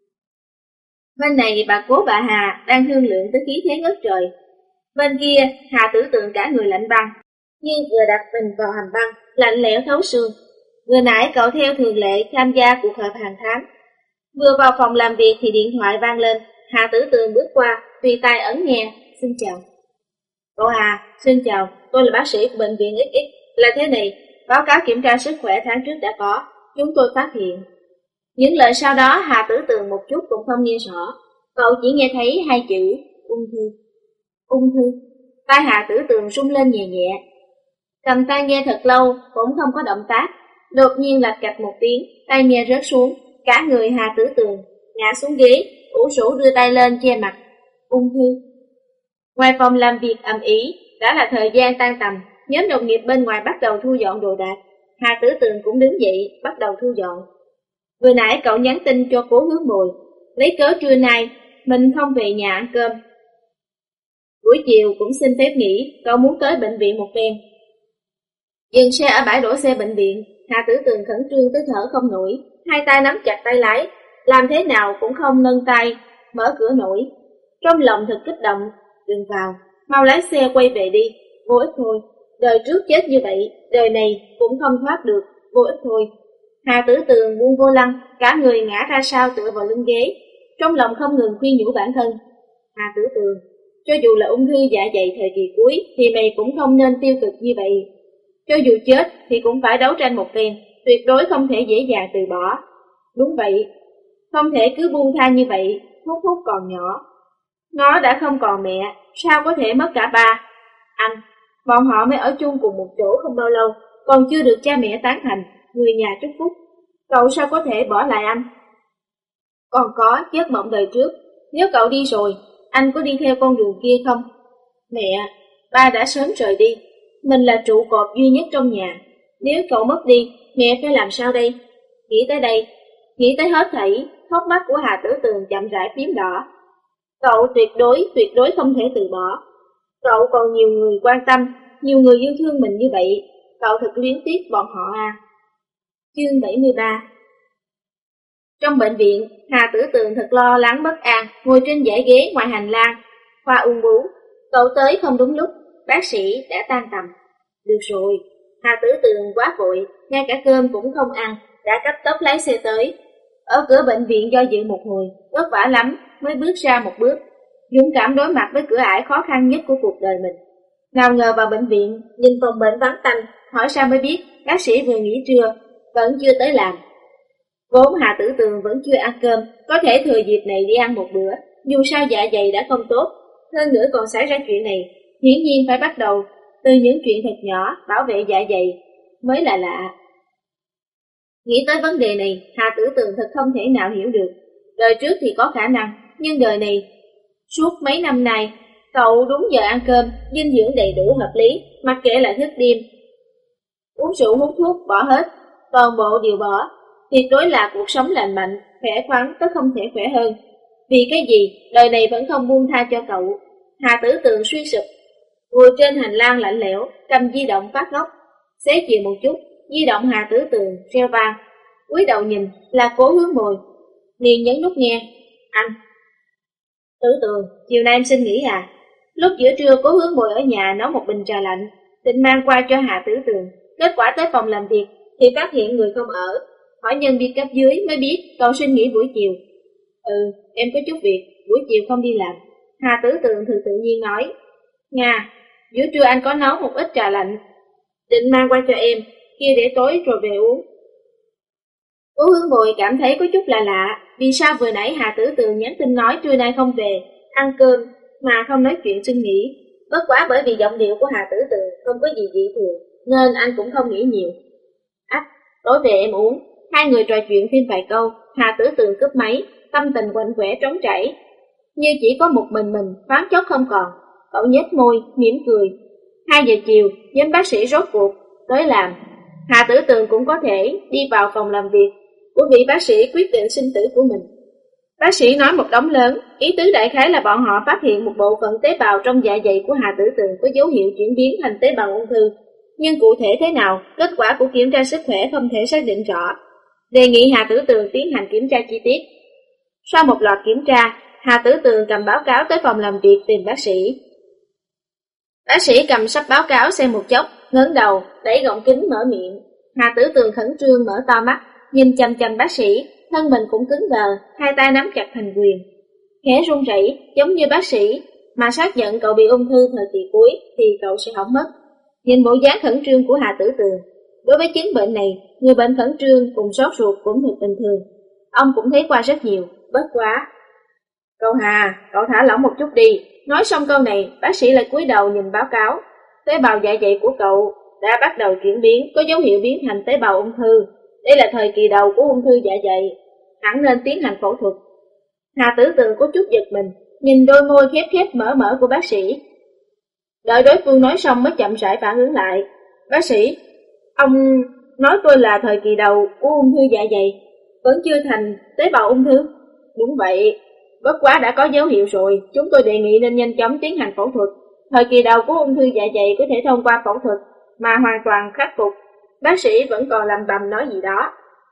Bên này bà Cố bà Hà đang thương lượng tới khí thế ngất trời. Bên kia, Hà Tử Tượng cả người lạnh băng, nhưng vừa đặt mình vào hầm băng, lạnh lẽo thấu xương. Vừa nãy cậu theo thường lệ tham gia cuộc họp hàng tháng. Vừa vào phòng làm việc thì điện thoại vang lên. Hà Tử Tượng bước qua, tùy tay ấn nghe. Xin chào. Cậu Hà, xin chào, tôi là bác sĩ của bệnh viện XX. Là thế này, báo cáo kiểm tra sức khỏe tháng trước đã có, chúng tôi phát hiện. Những lời sau đó Hà Tử Tượng một chút cũng không nghe rõ. Cậu chỉ nghe thấy 2 chữ ung thư. Ung thư. Tai Hà Tử Tượng rung lên nhẹ nhẹ. Cầm tay nghe thật lâu cũng không có động tác. Đột nhiên lạch cạch một tiếng, tay nghe rớt xuống. Cả người Hà Tử Tượng ngã xuống ghế, ủ rũ đưa tay lên che mặt. Ung thư. Ngoài phòng làm việc ầm ĩ, đã là thời gian tan tầm. Nhóm đồng nghiệp bên ngoài bắt đầu thu dọn đồ đạc. Hà Tử Tượng cũng đứng dậy, bắt đầu thu dọn. Vừa nãy cậu nhắn tin cho Cố Hướng Bồi, lấy cớ trưa nay mình không về nhà ăn cơm. Buổi chiều cũng xin phép nghỉ, cậu muốn tới bệnh viện một phen. Dừng xe ở bãi đổ xe bệnh viện, Hà Tử Tượng khẩn trương tới thở không nổi, hai tay nắm chặt tay lái, làm thế nào cũng không nâng tay mở cửa nổi. Trong lòng thật kích động, đừng vào, mau lái xe quay về đi, vô ích thôi. Đời trước chết như vậy, đời này cũng không thoát được, vô ích thôi. Hà Tử Tượng buông vô lăng, cả người ngã ra sau tựa vào lưng ghế, trong lòng không ngừng khuyên nhủ bản thân. Hà Tử Tượng, cho dù là ung thư dạ dày thời kỳ cuối thì mày cũng không nên tiêu cực như vậy. Cho dù chết thì cũng phải đấu tranh một phen, tuyệt đối không thể dễ dàng từ bỏ. Đúng vậy, không thể cứ buông tha như vậy, Hút Hút còn nhỏ. Nó đã không còn mẹ, sao có thể mất cả ba? Anh, bọn họ mới ở chung cùng một chỗ không bao lâu, còn chưa được cha mẹ tán thành, người nhà chúc phúc. Cậu sao có thể bỏ lại anh? Còn có giấc mộng đời trước, nếu cậu đi rồi, anh có đi theo con đường kia không? Mẹ, ba đã sớm rời đi, mình là trụ cột duy nhất trong nhà. Nếu cậu mất đi, mẹ phải làm sao đây? Nghĩ tới đây, nghĩ tới hết thảy, hốc mắt của Hà Tử Tượng chậm rãi phím đỏ. Cậu tuyệt đối không thể từ bỏ. Cậu còn nhiều người quan tâm, nhiều người yêu thương mình như vậy, cậu thật luyến tiếc bọn họ à. Chương 73. Trong bệnh viện, Hà Tử Tượng thật lo lắng bất an, ngồi trên dãy ghế ngoài hành lang. Khoa ung bướu, cậu tới không đúng lúc, bác sĩ đã tan tầm. Được rồi, Hà Tử Tượng quá vội, ngay cả cơm cũng không ăn, đã cấp tốc lái xe tới. Ở cửa bệnh viện do dự một hồi, vất vả lắm mới bước ra một bước, dũng cảm đối mặt với cửa ải khó khăn nhất của cuộc đời mình. Nào ngờ vào bệnh viện, nhìn phòng bệnh vắng tanh, hỏi sao mới biết bác sĩ vừa nghỉ trưa, vẫn chưa tới làm. Vốn Hà Tử Tượng vẫn chưa ăn cơm, có thể thừa dịp này đi ăn một bữa, dù sao dạ dày đã không tốt, hơn nữa còn xảy ra chuyện này, hiển nhiên phải bắt đầu từ những chuyện thật nhỏ bảo vệ dạ dày mới là lạ. Nghĩ tới vấn đề này, Hà Tử Tường thật không thể nào hiểu được. Đời trước thì có khả năng, nhưng đời này, suốt mấy năm nay, cậu đúng giờ ăn cơm, dinh dưỡng đầy đủ hợp lý, mặc kệ là thức đêm. Uống rượu hút thuốc bỏ hết, toàn bộ đều bỏ, tuyệt đối là cuộc sống lành mạnh, khỏe khoắn tới không thể khỏe hơn. Vì cái gì, đời này vẫn không buông tha cho cậu. Hà Tử Tường suy sụp, ngồi trên hành lang lạnh lẽo, cầm di động phát ngốc, xế chiều một chút, di động Hà Tử Tường reo vang, cúi đầu nhìn là Cố Hướng Bồi, liền nhấn nút nghe. Anh, Tử Tường, chiều nay em xin nghỉ à? Lúc giữa trưa Cố Hướng Bồi ở nhà nấu một bình trà lạnh, định mang qua cho Hà Tử Tường. Kết quả tới phòng làm việc thì phát hiện người không ở, hỏi nhân viên cấp dưới mới biết cậu xin nghỉ buổi chiều. Em có chút việc, buổi chiều không đi làm. Hà Tử Tường tự nhiên nói. Nga, giữa trưa anh có nấu một ít trà lạnh, định mang qua cho em, kia để tối rồi về uống. Cố Hướng Bồi cảm thấy có chút là lạ, vì sao vừa nãy Hà Tử Tường nhắn tin nói trưa nay không về, ăn cơm, mà không nói chuyện xin nghỉ. Bất quá bởi vì giọng điệu của Hà Tử Tường không có gì dị thường, nên anh cũng không nghĩ nhiều. Tối về em uống. Hai người trò chuyện thêm vài câu, Hà Tử Tường cúp máy, tâm tình quạnh quẻ trống trải, như chỉ có một mình, thoáng chốc không còn. Cậu nhếch môi, mỉm cười. 2 giờ chiều, giám bác sĩ rốt cuộc tới làm. Hà Tử Tường cũng có thể đi vào phòng làm việc của vị bác sĩ quyết định sinh tử của mình. Bác sĩ nói một đống lớn, ý tứ đại khái là bọn họ phát hiện một bộ phận tế bào trong dạ dày của Hà Tử Tường có dấu hiệu chuyển biến thành tế bào ung thư. Nhưng cụ thể thế nào, kết quả của kiểm tra sức khỏe không thể xác định rõ. Đề nghị Hà Tử Tường tiến hành kiểm tra chi tiết. Sau một loạt kiểm tra, Hà Tử Tường cầm báo cáo tới phòng làm việc tìm bác sĩ. Bác sĩ cầm sắp báo cáo xem một chốc, ngẩng đầu, đẩy gọng kính mở miệng. Hà Tử Tường khẩn trương mở to mắt, nhìn chằm chằm bác sĩ, thân mình cũng cứng đờ, hai tay nắm chặt thành quyền. Khẽ run rẩy, giống như bác sĩ mà xác nhận cậu bị ung thư thời kỳ cuối thì cậu sẽ hỏng mất. Nhìn bộ dáng khẩn trương của Hà Tử Tường, đối với chứng bệnh này, người bệnh khẩn trương cùng sốt ruột cũng thật bình thường. Ông cũng thấy qua rất nhiều, bất quá. Cậu Hà, cậu thả lỏng một chút đi. Nói xong câu này, bác sĩ lại cúi đầu nhìn báo cáo. Tế bào dạ dày của cậu đã bắt đầu chuyển biến, có dấu hiệu biến thành tế bào ung thư. Đây là thời kỳ đầu của ung thư dạ dày, hẳn nên tiến hành phẫu thuật. Hà Tử Tường có chút giật mình, nhìn đôi môi khép mở của bác sĩ. Đợi đối phương nói xong mới chậm rãi phản ứng lại. Bác sĩ, ông nói tôi là thời kỳ đầu của ung thư dạ dày, vẫn chưa thành tế bào ung thư. Đúng vậy, bất quá đã có dấu hiệu rồi, chúng tôi đề nghị nên nhanh chóng tiến hành phẫu thuật. Thời kỳ đầu của ung thư dạ dày có thể thông qua phẫu thuật mà hoàn toàn khắc phục. Bác sĩ vẫn còn lầm bầm nói gì đó.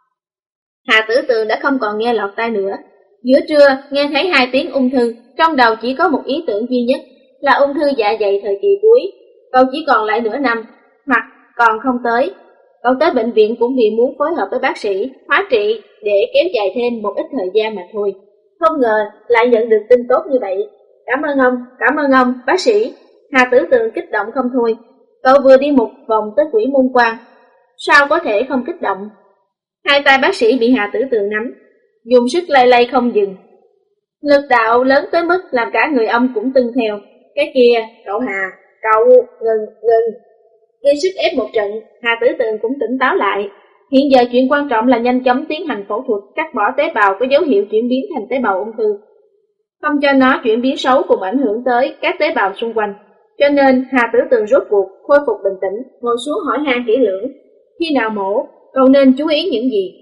Hà Tử Tường đã không còn nghe lọt tai nữa. Giữa trưa nghe thấy 2 tiếng ung thư, trong đầu chỉ có một ý tưởng duy nhất là ung thư dạ dày thời kỳ cuối. Cậu chỉ còn lại nửa năm, hoặc còn không tới. Cậu tới bệnh viện cũng vì muốn phối hợp với bác sĩ hóa trị để kéo dài thêm một ít thời gian mà thôi. Không ngờ lại nhận được tin tốt như vậy. Cảm ơn ông, bác sĩ. Hà Tử Tường kích động không thôi. Cậu vừa đi một vòng tới Quỷ Môn Quan, sao có thể không kích động? Hai tay bác sĩ bị Hà Tử Tường nắm, dùng sức lay không dừng. Lực đạo lớn tới mức làm cả người ông cũng tưng theo. Cái kia, cậu Hà, cậu, ngừng. Gây sức ép một trận, Hà Tử Tường cũng tỉnh táo lại. Hiện giờ chuyện quan trọng là nhanh chóng tiến hành phẫu thuật cắt bỏ tế bào có dấu hiệu chuyển biến thành tế bào ung thư, không cho nó chuyển biến xấu cùng ảnh hưởng tới các tế bào xung quanh. Cho nên Hà Tử Tường rốt cuộc khôi phục bình tĩnh, ngồi xuống hỏi han kỹ lưỡng. Khi nào mổ, cậu nên chú ý những gì?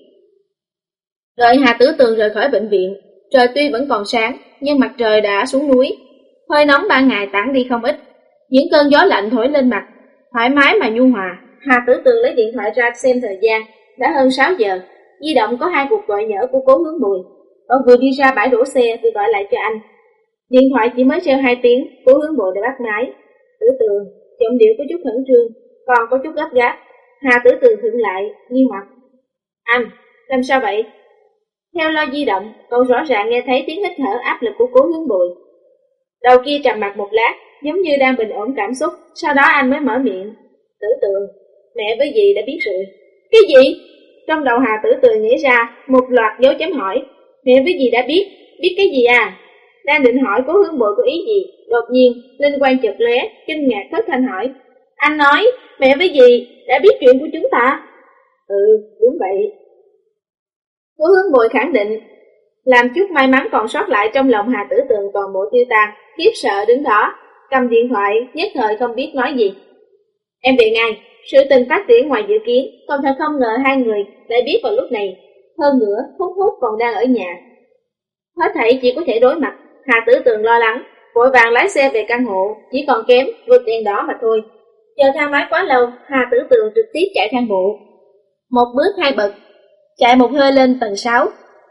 Đợi Hà Tử Tường rời khỏi bệnh viện, trời tuy vẫn còn sáng, nhưng mặt trời đã xuống núi. Hơi nóng ban ngày tản đi không ít, những cơn gió lạnh thổi lên mặt, thoải mái mà nhu hòa. Hà Tử Tường lấy điện thoại ra xem thời gian, đã hơn 6 giờ. Di động có 2 cuộc gọi nhỡ của Cố Hướng Bùi. Cậu vừa đi ra bãi đổ xe vừa gọi lại cho anh. Điện thoại chỉ mới treo 2 tiếng, Cố Hướng Bùi đã bắt máy. Tử Tường, giọng điệu có chút khẩn trương, còn có chút gấp gáp. Hà Tử Tường khựng lại, nghi hoặc. Anh, làm sao vậy? Theo loa di động, cậu rõ ràng nghe thấy tiếng hít thở áp lực của Cố Hướng Bùi. Đầu kia trầm mặt một lát, giống như đang bình ổn cảm xúc, sau đó anh mới mở miệng. Tử Tường, mẹ với dì đã biết rồi. Cái gì? Trong đầu Hà Tử Tường nghĩ ra một loạt dấu chấm hỏi. Mẹ với dì đã biết cái gì à? đang định hỏi Cố Hướng Bội có ý gì, đột nhiên linh quang chợt lóe, kinh ngạc thất thanh hỏi: Anh nói mẹ với dì đã biết chuyện của chúng ta? Ừ, đúng vậy. Cố Hướng Bội khẳng định, làm chút may mắn còn sót lại trong lòng Hà Tử Tường toàn bộ tiêu tan, khiếp sợ đứng đó, cầm điện thoại, nhất thời không biết nói gì. Em về ngay, sự tình phát triển ngoài dự kiến, còn thật không ngờ hai người lại biết vào lúc này. Hơn nữa, Hút Hút còn đang ở nhà. Hết thảy chỉ có thể đối mặt. Hà Tử Tường lo lắng, vội vàng lái xe về căn hộ, chỉ còn kém vượt đèn đỏ mà thôi. Chờ thang máy quá lâu, Hà Tử Tường trực tiếp chạy thang bộ. Một bước hai bậc, chạy một hơi lên tầng 6.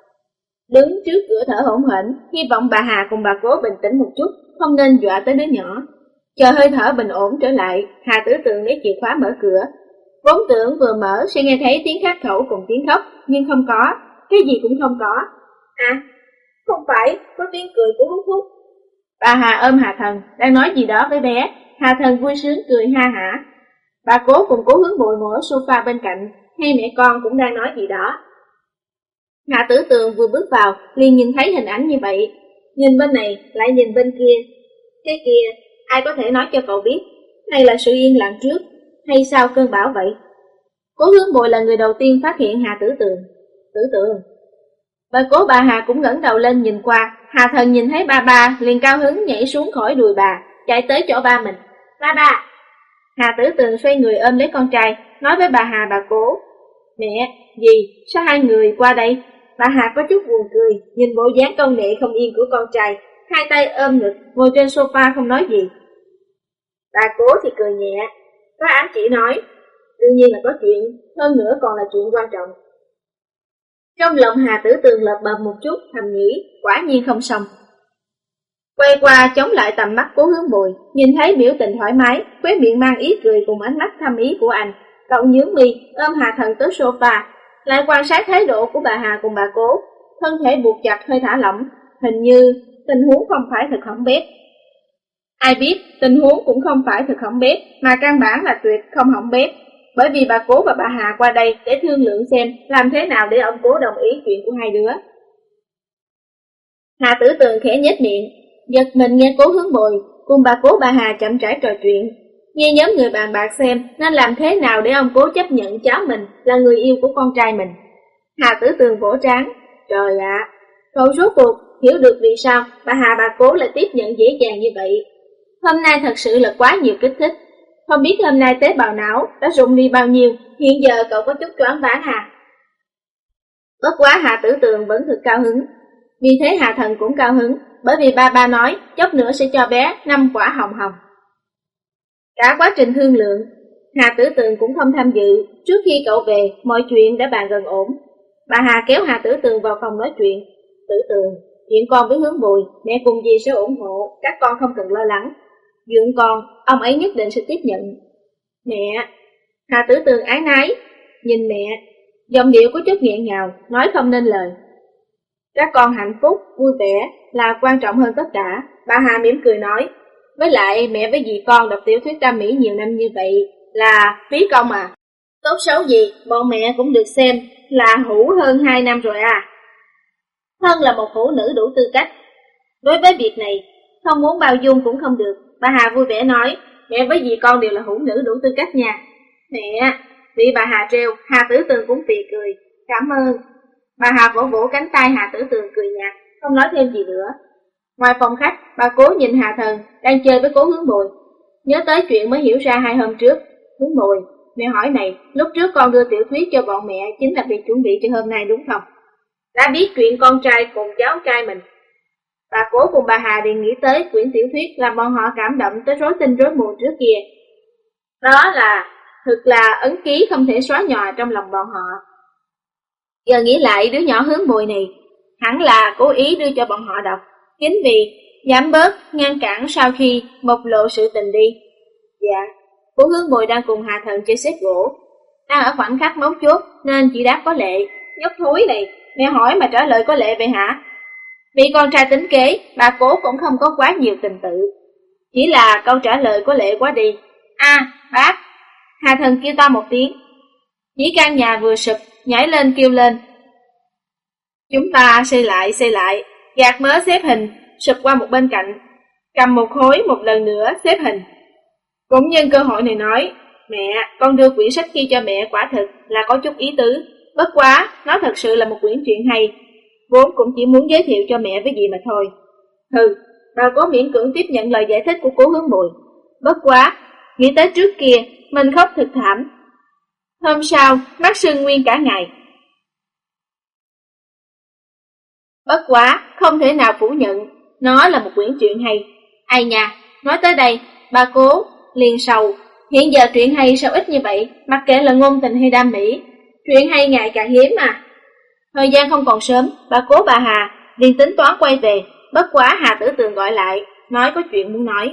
Đứng trước cửa thở hổn hển, hy vọng bà Hà cùng bà Cố bình tĩnh một chút, không nên dọa tới đứa nhỏ. Chờ hơi thở bình ổn trở lại, Hà Tử Tường lấy chìa khóa mở cửa. Vốn tưởng vừa mở sẽ nghe thấy tiếng khát khẩu cùng tiếng khóc, nhưng không có, cái gì cũng không có. À, không phải, có tiếng cười của Hút Hút. Bà Hà ôm Hà Thần, đang nói gì đó với bé. Hà Thần vui sướng cười ha hả. Bà Cố cùng Cố Hướng Bội ngồi ở sofa bên cạnh, hai mẹ con cũng đang nói gì đó. Hà Tử Tường vừa bước vào, liền nhìn thấy hình ảnh như vậy. Nhìn bên này, lại nhìn bên kia. Cái kia, ai có thể nói cho cậu biết, hay là sự yên lặng trước, hay sau cơn bão vậy? Cố Hướng Bội là người đầu tiên phát hiện Hà Tử Tường. Tử Tường. Bà Cố bà Hà cũng ngẩng đầu lên nhìn qua. Hà Thần nhìn thấy ba liền cao hứng nhảy xuống khỏi đùi bà, chạy tới chỗ ba mình. Ba. Hà Tử Tường xoay người ôm lấy con trai, nói với bà Hà bà Cố. Mẹ, dì, sao hai người qua đây? Bà Hà có chút buồn cười, nhìn bộ dáng công nghệ không yên của con trai, hai tay ôm ngực, ngồi trên sofa không nói gì. Bà Cố thì cười nhẹ, có ám chỉ nói, đương nhiên là có chuyện, hơn nữa còn là chuyện quan trọng. Trong lòng Hà Tử Tường lợp bợp một chút, thầm nghĩ, quả nhiên không xong. Quay qua chống lại tầm mắt Cố Hướng Bội, nhìn thấy biểu tình thoải mái, khóe miệng mang ý cười cùng ánh mắt thâm ý của anh. Cậu nhướng mi, ôm Hà Thần tới sofa, lại quan sát thái độ của bà Hà cùng bà Cố, thân thể buộc chặt hơi thả lỏng, hình như tình huống không phải thật hỏng bét. Ai biết, tình huống cũng không phải thật hỏng bét, mà căn bản là tuyệt không hỏng bét, bởi vì bà Cố và bà Hà qua đây để thương lượng xem làm thế nào để ông Cố đồng ý chuyện của hai đứa. Hà Tử Tường khẽ nhếch miệng, giật mình nghe Cố Hướng Bội cùng bà Cố bà Hà chậm rãi trò chuyện, nghe nhóm người bàn bạc xem nên làm thế nào để ông Cố chấp nhận cháu mình là người yêu của con trai mình. Hà Tử Tường vỗ trán, trời ạ, cậu rốt cuộc hiểu được vì sao bà Hà bà Cố lại tiếp nhận dễ dàng như vậy. Hôm nay thật sự là quá nhiều kích thích, không biết hôm nay tế bào não đã rụng đi bao nhiêu, hiện giờ cậu có chút choáng váng Hà. Bất quá Hà Tử Tường vẫn thực cao hứng, vì thế Hà Thần cũng cao hứng, bởi vì ba nói chốc nữa sẽ cho bé 5 quả hồng hồng. Cả quá trình thương lượng, Hà Tử Tường cũng không tham dự, trước khi cậu về, mọi chuyện đã bàn gần ổn. Bà Hà kéo Hà Tử Tường vào phòng nói chuyện. Tử Tường, chuyện con với Hướng Bội, mẹ cùng dì sẽ ủng hộ, các con không cần lo lắng. Dượng con, ông ấy nhất định sẽ tiếp nhận. Mẹ, Hà Tử Tường ái nái, nhìn mẹ, giọng điệu có chút nghẹn ngào, nói không nên lời. Các con hạnh phúc, vui vẻ là quan trọng hơn tất cả, bà Hà mỉm cười nói. Với lại mẹ với dì con đọc tiểu thuyết Tam Mỹ nhiều năm như vậy là phí công à. Tốt xấu gì, bọn mẹ cũng được xem là hữu hơn 2 năm rồi à. Hơn là một phụ nữ đủ tư cách. Đối với việc này, không muốn bao dung cũng không được. Bà Hà vui vẻ nói, mẹ với dì con đều là hữu nữ đủ tư cách nha. Mẹ, bị bà Hà treo, Hà Tử Tường cũng phì cười. Cảm ơn. Bà Hà vỗ vỗ cánh tay Hà Tử Tường cười nhạt, không nói thêm gì nữa. Ngoài phòng khách, bà Cố nhìn Hà Thần đang chơi với Cố Hướng Bội, nhớ tới chuyện mới hiểu ra 2 hôm trước. Hướng Bội, mẹ hỏi này, lúc trước con đưa tiểu thuyết cho bọn mẹ chính là việc chuẩn bị cho hôm nay đúng không? Đã biết chuyện con trai cùng cháu trai mình. Bà Cố cùng bà Hà liền nghĩ tới quyển tiểu thuyết làm bọn họ cảm động tới rối tinh rối mù trước kia. Đó là, thực là ấn ký không thể xóa nhòa trong lòng bọn họ. Giờ nghĩ lại đứa nhỏ Hướng Bội này, hẳn là cố ý đưa cho bọn họ đọc, chính vì giảm bớt ngăn cản sau khi bộc lộ sự tình đi. Dạ, Cố Hướng Bội đang cùng Hà Thần chơi xếp gỗ, đang ở khoảnh khắc mấu chốt nên chỉ đáp có lệ. Nhóc thúi này, mẹ hỏi mà trả lời có lệ vậy hả? Vì con trai tính kế, bà Cố cũng không có quá nhiều tình tự, chỉ là câu trả lời có lệ quá đi. Bác! Hà Thần kêu to một tiếng. Chỉ căn nhà vừa sụp, nhảy lên kêu lên. Chúng ta xây lại, gạt mớ xếp hình, sụp qua một bên cạnh, cầm một khối một lần nữa xếp hình. Cũng nhân cơ hội này nói, mẹ, con đưa quyển sách kia cho mẹ quả thực là có chút ý tứ, bất quá, nó thật sự là một quyển truyện hay, vốn cũng chỉ muốn giới thiệu cho mẹ với dì mà thôi. Hừ, bà Cố miễn cưỡng tiếp nhận lời giải thích của Cố Hướng Bùi. Bất quá, nghĩ tới trước kia, mình khóc thật thảm. Hôm sau, mắt sưng nguyên cả ngày. Bất quá, không thể nào phủ nhận, nó là một quyển truyện hay. Ai nha, nói tới đây, bà Cố liền sầu. Hiện giờ truyện hay sao ít như vậy, mặc kệ là ngôn tình hay đam mỹ, truyện hay ngày càng hiếm mà. Thời gian không còn sớm, bà Cố bà Hà liền tính toán quay về, bất quá Hà Tử Tường gọi lại, nói có chuyện muốn nói.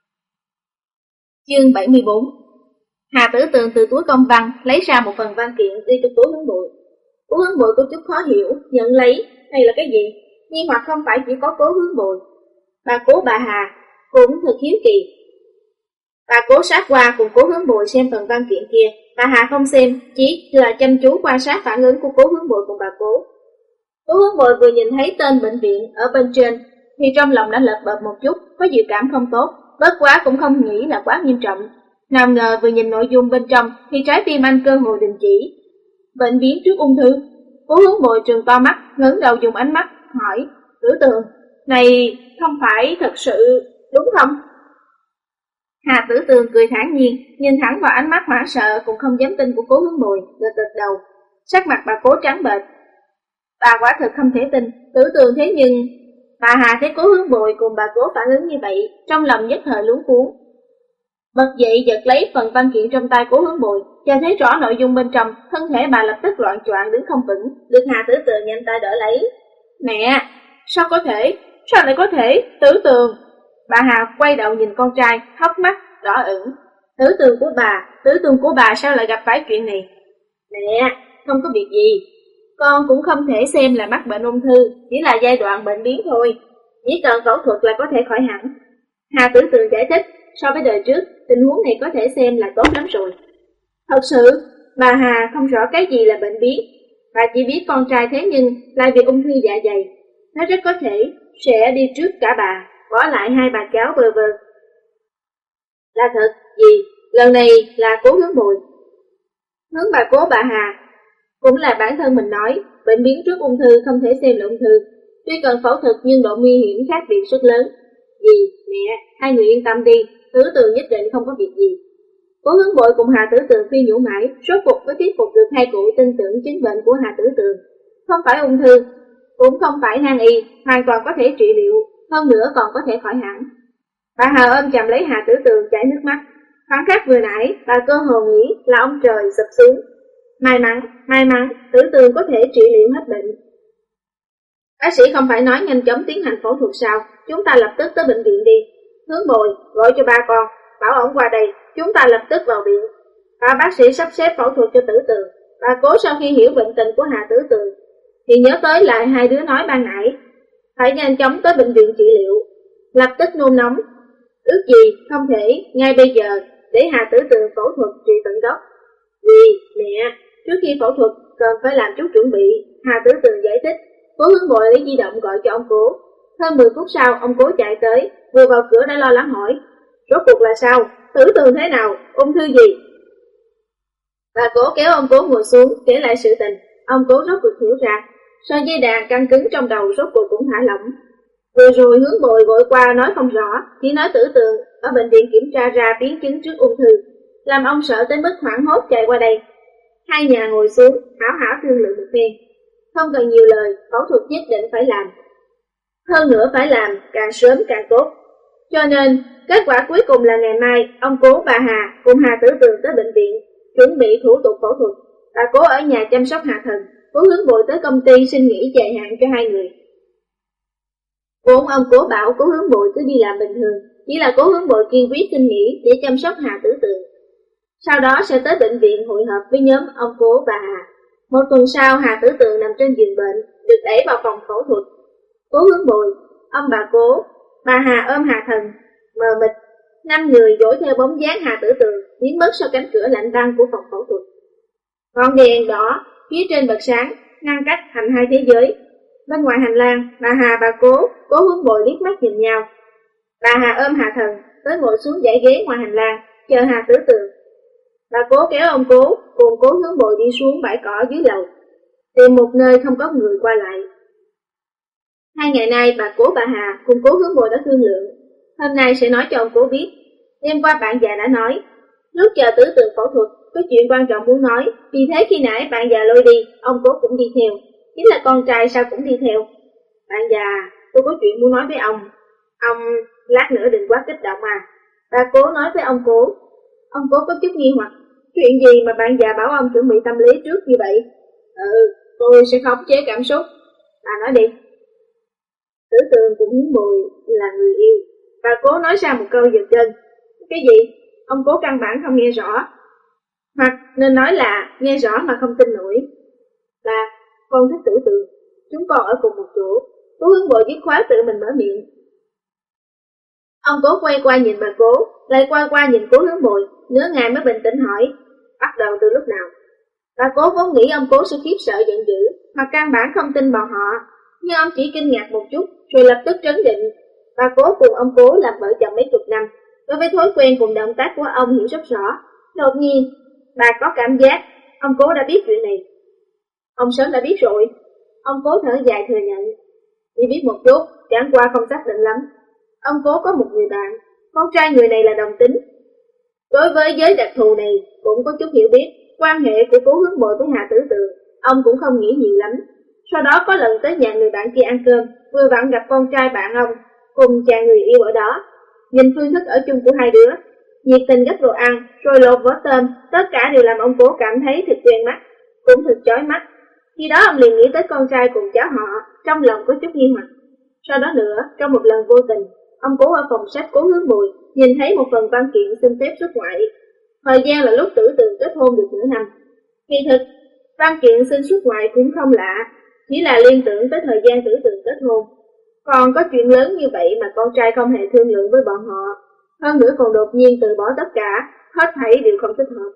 Chương 74. Hà Tử Tường từ túi công văn lấy ra một phần văn kiện đi cho Cố Hướng Bùi. Cố Hướng Bùi có chút khó hiểu, nhận lấy hay là cái gì, nhưng hoặc không phải chỉ có Cố Hướng Bùi. Bà Cố bà Hà cũng thật hiếu kỳ. Bà Cố sát qua cùng Cố Hướng Bùi xem phần văn kiện kia, bà Hà không xem, chỉ là chăm chú quan sát phản ứng của Cố Hướng Bùi cùng bà Cố. Cố Hướng Bùi vừa nhìn thấy tên bệnh viện ở bên trên thì trong lòng đã lợp bợp một chút, có dự cảm không tốt, bất quá cũng không nghĩ là quá nghiêm trọng. Nào ngờ vừa nhìn nội dung bên trong thì trái tim anh cơ hồ đình chỉ. Bệnh biến trước ung thư. Cố Hướng Bùi trừng to mắt, ngẩng đầu dùng ánh mắt hỏi, Tử Tường, này không phải thật sự đúng không? Hà Tử Tường cười thản nhiên, nhìn thẳng vào ánh mắt hoảng sợ cũng không dám tin của Cố Hướng Bùi, gật gật đầu. Sắc mặt bà Cố trắng bệch. Bà quả thực không thể tin, Tử Tường thế nhưng bà Hà thấy Cố Hướng Bùi cùng bà Cố phản ứng như vậy, trong lòng nhất thời luống cuống. Bật dậy giật lấy phần văn kiện trong tay Cố Hướng Bùi, cho thấy rõ nội dung bên trong, thân thể bà lập tức loạn choạng đứng không vững, được Hà Tử Tường nhanh tay đỡ lấy. Mẹ, sao có thể, sao lại có thể, Tử Tường? Bà Hà quay đầu nhìn con trai, hốc mắt đỏ ửng. Tử Tường của bà sao lại gặp phải chuyện này? Mẹ, không có việc gì, con cũng không thể xem là mắc bệnh ung thư, chỉ là giai đoạn bệnh biến thôi, chỉ cần phẫu thuật là có thể khỏi hẳn. Hà Tử Tường giải thích, so với đời trước, tình huống này có thể xem là tốt lắm rồi. Thật sự, bà Hà không rõ cái gì là bệnh biến, bà chỉ biết con trai thế nhưng lại bị ung thư dạ dày. Nó rất có thể sẽ đi trước cả bà, bỏ lại hai bà cháu bơ vơ. Là thật, gì? Lần này là Cố Hướng Bùi. Hướng bà Cố bà Hà, cũng là bản thân mình nói, bệnh biến trước ung thư không thể xem là ung thư, tuy cần phẫu thuật nhưng độ nguy hiểm khác biệt rất lớn. Dì, mẹ, hai người yên tâm đi, Tử Tường nhất định không có việc gì. Cố Hướng Bội cùng Hà Tử Tường khuyên nhủ mãi, rốt cuộc mới thuyết phục được hai cụ tin tưởng chứng bệnh của Hà Tử Tường. Không phải ung thư, cũng không phải nan y, hoàn toàn có thể trị liệu, hơn nữa còn có thể khỏi hẳn. Bà Hà ôm chầm lấy Hà Tử Tường chảy nước mắt. Khoảng khắc vừa nãy, bà cơ hồ nghĩ là ông trời sụp xuống. May mắn, Tử Tường có thể trị liệu hết bệnh. Bác sĩ không phải nói nhanh chóng tiến hành phẫu thuật sao, chúng ta lập tức tới bệnh viện đi. Hướng Bồi, gọi cho ba con, bảo ổng qua đây, chúng ta lập tức vào viện. Ba bác sĩ sắp xếp phẫu thuật cho Tử Tường. Bà Cố sau khi hiểu bệnh tình của Hà Tử Tường, thì nhớ tới lại hai đứa nói ban nãy, phải nhanh chóng tới bệnh viện trị liệu. Lập tức nôn nóng, ước gì không thể ngay bây giờ để Hà Tử Tường phẫu thuật trị tận gốc. Vì, mẹ, trước khi phẫu thuật cần phải làm chút chuẩn bị, Hà Tử Tường giải thích. Cố Hướng Bội lấy di động gọi cho ông Cố. Hơn 10 phút sau, ông Cố chạy tới, vừa vào cửa đã lo lắng hỏi, rốt cuộc là sao? Tử Tường thế nào? Ung thư gì? Bà Cố kéo ông Cố ngồi xuống, kể lại sự tình. Ông Cố rốt cuộc hiểu ra, sợi dây đàn căng cứng trong đầu rốt cuộc cũng thả lỏng. Vừa rồi Hướng Bội vội qua nói không rõ, chỉ nói Tử Tường ở bệnh viện kiểm tra ra biến chứng trước ung thư, làm ông sợ tới mức hoảng hốt chạy qua đây. Hai nhà ngồi xuống, hảo hảo thương lượng một phen. Không cần nhiều lời, phẫu thuật nhất định phải làm. Hơn nữa phải làm càng sớm càng tốt. Cho nên, kết quả cuối cùng là ngày mai, ông Cố bà Hà cùng Hà Tử Tường tới bệnh viện, chuẩn bị thủ tục phẫu thuật. Bà Cố ở nhà chăm sóc Hà Thần, Cố Hướng Bội tới công ty xin nghỉ dài hạn cho hai người. Vốn ông Cố bảo Cố Hướng Bội cứ đi làm bình thường, chỉ là Cố Hướng Bội kiên quyết xin nghỉ để chăm sóc Hà Tử Tường. Sau đó sẽ tới bệnh viện hội họp với nhóm ông Cố bà Hà. Một tuần sau, Hà Tử Tường nằm trên giường bệnh, được đẩy vào phòng phẫu thuật. Cố Hướng Bội, ông bà Cố, bà Hà ôm Hà Thần, mờ mịt, 5 người dõi theo bóng dáng Hà Tử Tường biến mất sau cánh cửa lạnh băng của phòng phẫu thuật. Ngọn đèn đỏ phía trên bật sáng, ngăn cách thành hai thế giới. Bên ngoài hành lang, bà Hà bà Cố Hướng Bồi liếc mắt nhìn nhau. Bà Hà ôm Hà Thần tới ngồi xuống dãy ghế ngoài hành lang, chờ Hà Tử Tường. Bà Cố kéo ông Cố cùng Cố Hướng Bồi đi xuống bãi cỏ dưới lầu, tìm một nơi không có người qua lại. 2 ngày nay bà Cố bà Hà cùng Cố Hướng Bồi đã thương lượng, hôm nay sẽ nói cho ông Cố biết. Đêm qua bạn già đã nói, lúc chờ Tử Tường phẫu thuật có chuyện quan trọng muốn nói, vì thế khi nãy bạn già lôi đi, ông Cố cũng đi theo, chính là con trai sao cũng đi theo. Bạn già, tôi có chuyện muốn nói với ông, lát nữa đừng quá kích động à. Bà Cố nói với ông Cố. Ông Cố có chút nghi hoặc, chuyện gì mà bạn già bảo ông chuẩn bị tâm lý trước như vậy? Tôi sẽ khống chế cảm xúc. Bà nói đi. Tử Tường cũng Hướng Bồi là người yêu. Bà Cố nói ra một câu giật chân. Cái gì? Ông Cố căn bản không nghe rõ. Hoặc nên nói là nghe rõ mà không tin nổi. Là con thích Tử Tường, chúng con ở cùng một chỗ. Cố Hướng Bồi dứt khoát tự mình mở miệng. Ông Cố quay qua nhìn bà Cố, lại quay qua nhìn Cố Hướng Bồi, nửa ngày mới bình tĩnh hỏi, bắt đầu từ lúc nào? Bà Cố vốn nghĩ ông Cố sẽ khiếp sợ giận dữ, hoặc căn bản không tin vào họ, nhưng ông chỉ kinh ngạc một chút, rồi lập tức trấn định. Bà Cố cùng ông Cố làm vợ chồng mấy chục năm, đối với thói quen cùng động tác của ông hiểu rất rõ. Đột nhiên, bà có cảm giác ông Cố đã biết chuyện này. Ông sớm đã biết rồi. Ông Cố thở dài thừa nhận, chỉ biết một chút, chẳng qua không xác định lắm. Ông Cố có một người bạn, con trai người này là đồng tính. Đối với giới đặc thù này cũng có chút hiểu biết, quan hệ của Cố Hướng Bồi với Hà Tử Tường, ông cũng không nghĩ nhiều lắm. Sau đó có lần tới nhà người bạn kia ăn cơm, vừa vặn gặp con trai bạn ông, cùng chàng người yêu ở đó. Nhìn phương thức ở chung của hai đứa, nhiệt tình gấp đồ ăn, rồi lột vỏ tôm, tất cả đều làm ông Cố cảm thấy thật quen mắt, cũng thật chói mắt. Khi đó ông liền nghĩ tới con trai cùng cháu họ, trong lòng có chút nghi hoặc. Sau đó nữa, trong một lần vô tình, ông Cố ở phòng sách Cố Hướng Bồi nhìn thấy một phần văn kiện xin phép xuất ngoại. Thời gian là lúc Tử Tường kết hôn được nửa năm. Kỳ thực, văn kiện xin xuất ngoại cũng không lạ, chỉ là liên tưởng tới thời gian Tử Tường kết hôn. Còn có chuyện lớn như vậy mà con trai không hề thương lượng với bọn họ, hơn nữa còn đột nhiên từ bỏ tất cả, hết thảy đều không thích hợp.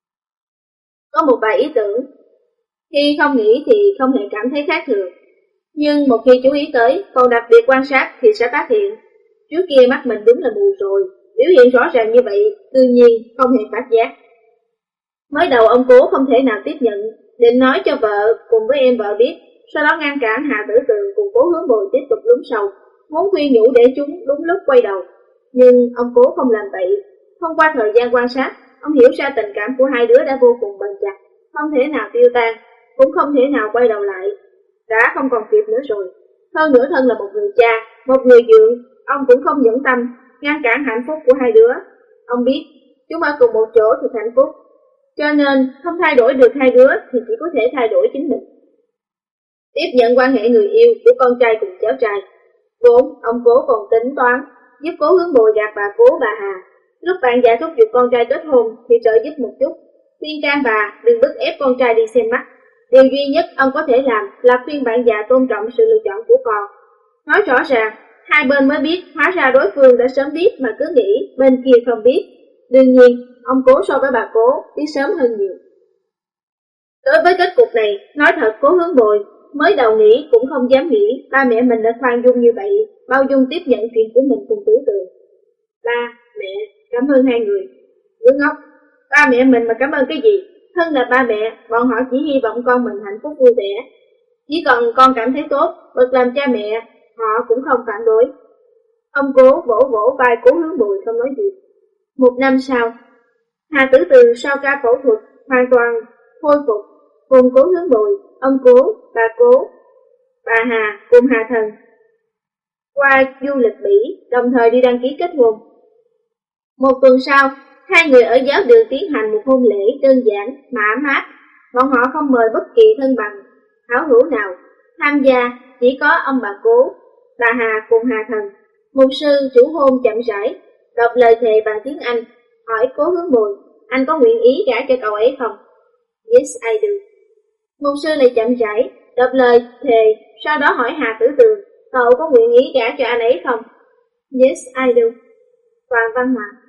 Có một vài ý tưởng, khi không nghĩ thì không hề cảm thấy khác thường, nhưng một khi chú ý tới, còn đặc biệt quan sát thì sẽ phát hiện, trước kia mắt mình đúng là mù rồi, biểu hiện rõ ràng như vậy, đương nhiên không hề phát giác. Mới đầu ông Cố không thể nào tiếp nhận, định nói cho vợ cùng với em vợ biết, sau đó ngăn cản Hà Tử Tường cùng Cố Hướng Bồi tiếp tục lún sâu, muốn khuyên nhủ để chúng đúng lúc quay đầu. Nhưng ông Cố không làm vậy. Thông qua thời gian quan sát, ông hiểu ra tình cảm của hai đứa đã vô cùng bền chặt, không thể nào tiêu tan, cũng không thể nào quay đầu lại. Đã không còn kịp nữa rồi. Hơn nữa thân là một người cha, một người dượng, ông cũng không nhẫn tâm ngăn cản hạnh phúc của hai đứa. Ông biết chúng ở cùng một chỗ thì hạnh phúc, cho nên không thay đổi được hai đứa thì chỉ có thể thay đổi chính mình. Tiếp nhận quan hệ người yêu của con trai cùng cháu trai, vốn ông Cố còn tính toán giúp Cố Hướng Bồi gạt bà Cố bà Hà. Lúc bạn già thúc giục con trai kết hôn thì trợ giúp một chút, khuyên can bà đừng bức ép con trai đi xem mắt. Điều duy nhất ông có thể làm là khuyên bạn già tôn trọng sự lựa chọn của con. Nói rõ ràng, hai bên mới biết, hóa ra đối phương đã sớm biết mà cứ nghĩ bên kia không biết. Đương nhiên, ông Cố so với bà Cố biết sớm hơn nhiều. Đối với kết cục này, nói thật Cố Hướng Bồi mới đầu nghĩ cũng không dám nghĩ ba mẹ mình đã khoan dung như vậy, bao dung tiếp nhận chuyện của mình cùng Tử Tường. Ba, mẹ, cảm ơn hai người. Đứa ngốc, ba mẹ mình mà cảm ơn cái gì? Thân là ba mẹ, bọn họ chỉ hy vọng con mình hạnh phúc vui vẻ. Chỉ cần con cảm thấy tốt, bậc làm cha mẹ, họ cũng không phản đối. Ông Cố vỗ vỗ vai Cố Hướng Bồi không nói gì. 1 năm sau, Hà Tử Tường sau ca phẫu thuật hoàn toàn khôi phục, cùng Cố Hướng Bồi, ông Cố, bà Hà cùng Hà Thần qua du lịch Bỉ, đồng thời đi đăng ký kết hôn. 1 tuần sau, hai người ở giáo đường tiến hành một hôn lễ đơn giản mà ấm áp. Bọn họ không mời bất kỳ thân bằng hảo hữu nào tham gia, chỉ có ông bà Cố, bà Hà cùng Hà Thần. Mục sư chủ hôn chậm rãi đọc lời thề bằng tiếng Anh, hỏi Cố Hướng Bồi, anh có nguyện ý gả cho cậu ấy không? Yes, I do. Mục sư lại chậm rãi đọc lời thề, sau đó hỏi Hà Tử Tường, cậu có nguyện ý gả cho anh ấy không? Yes, I do. Toàn văn Hòa.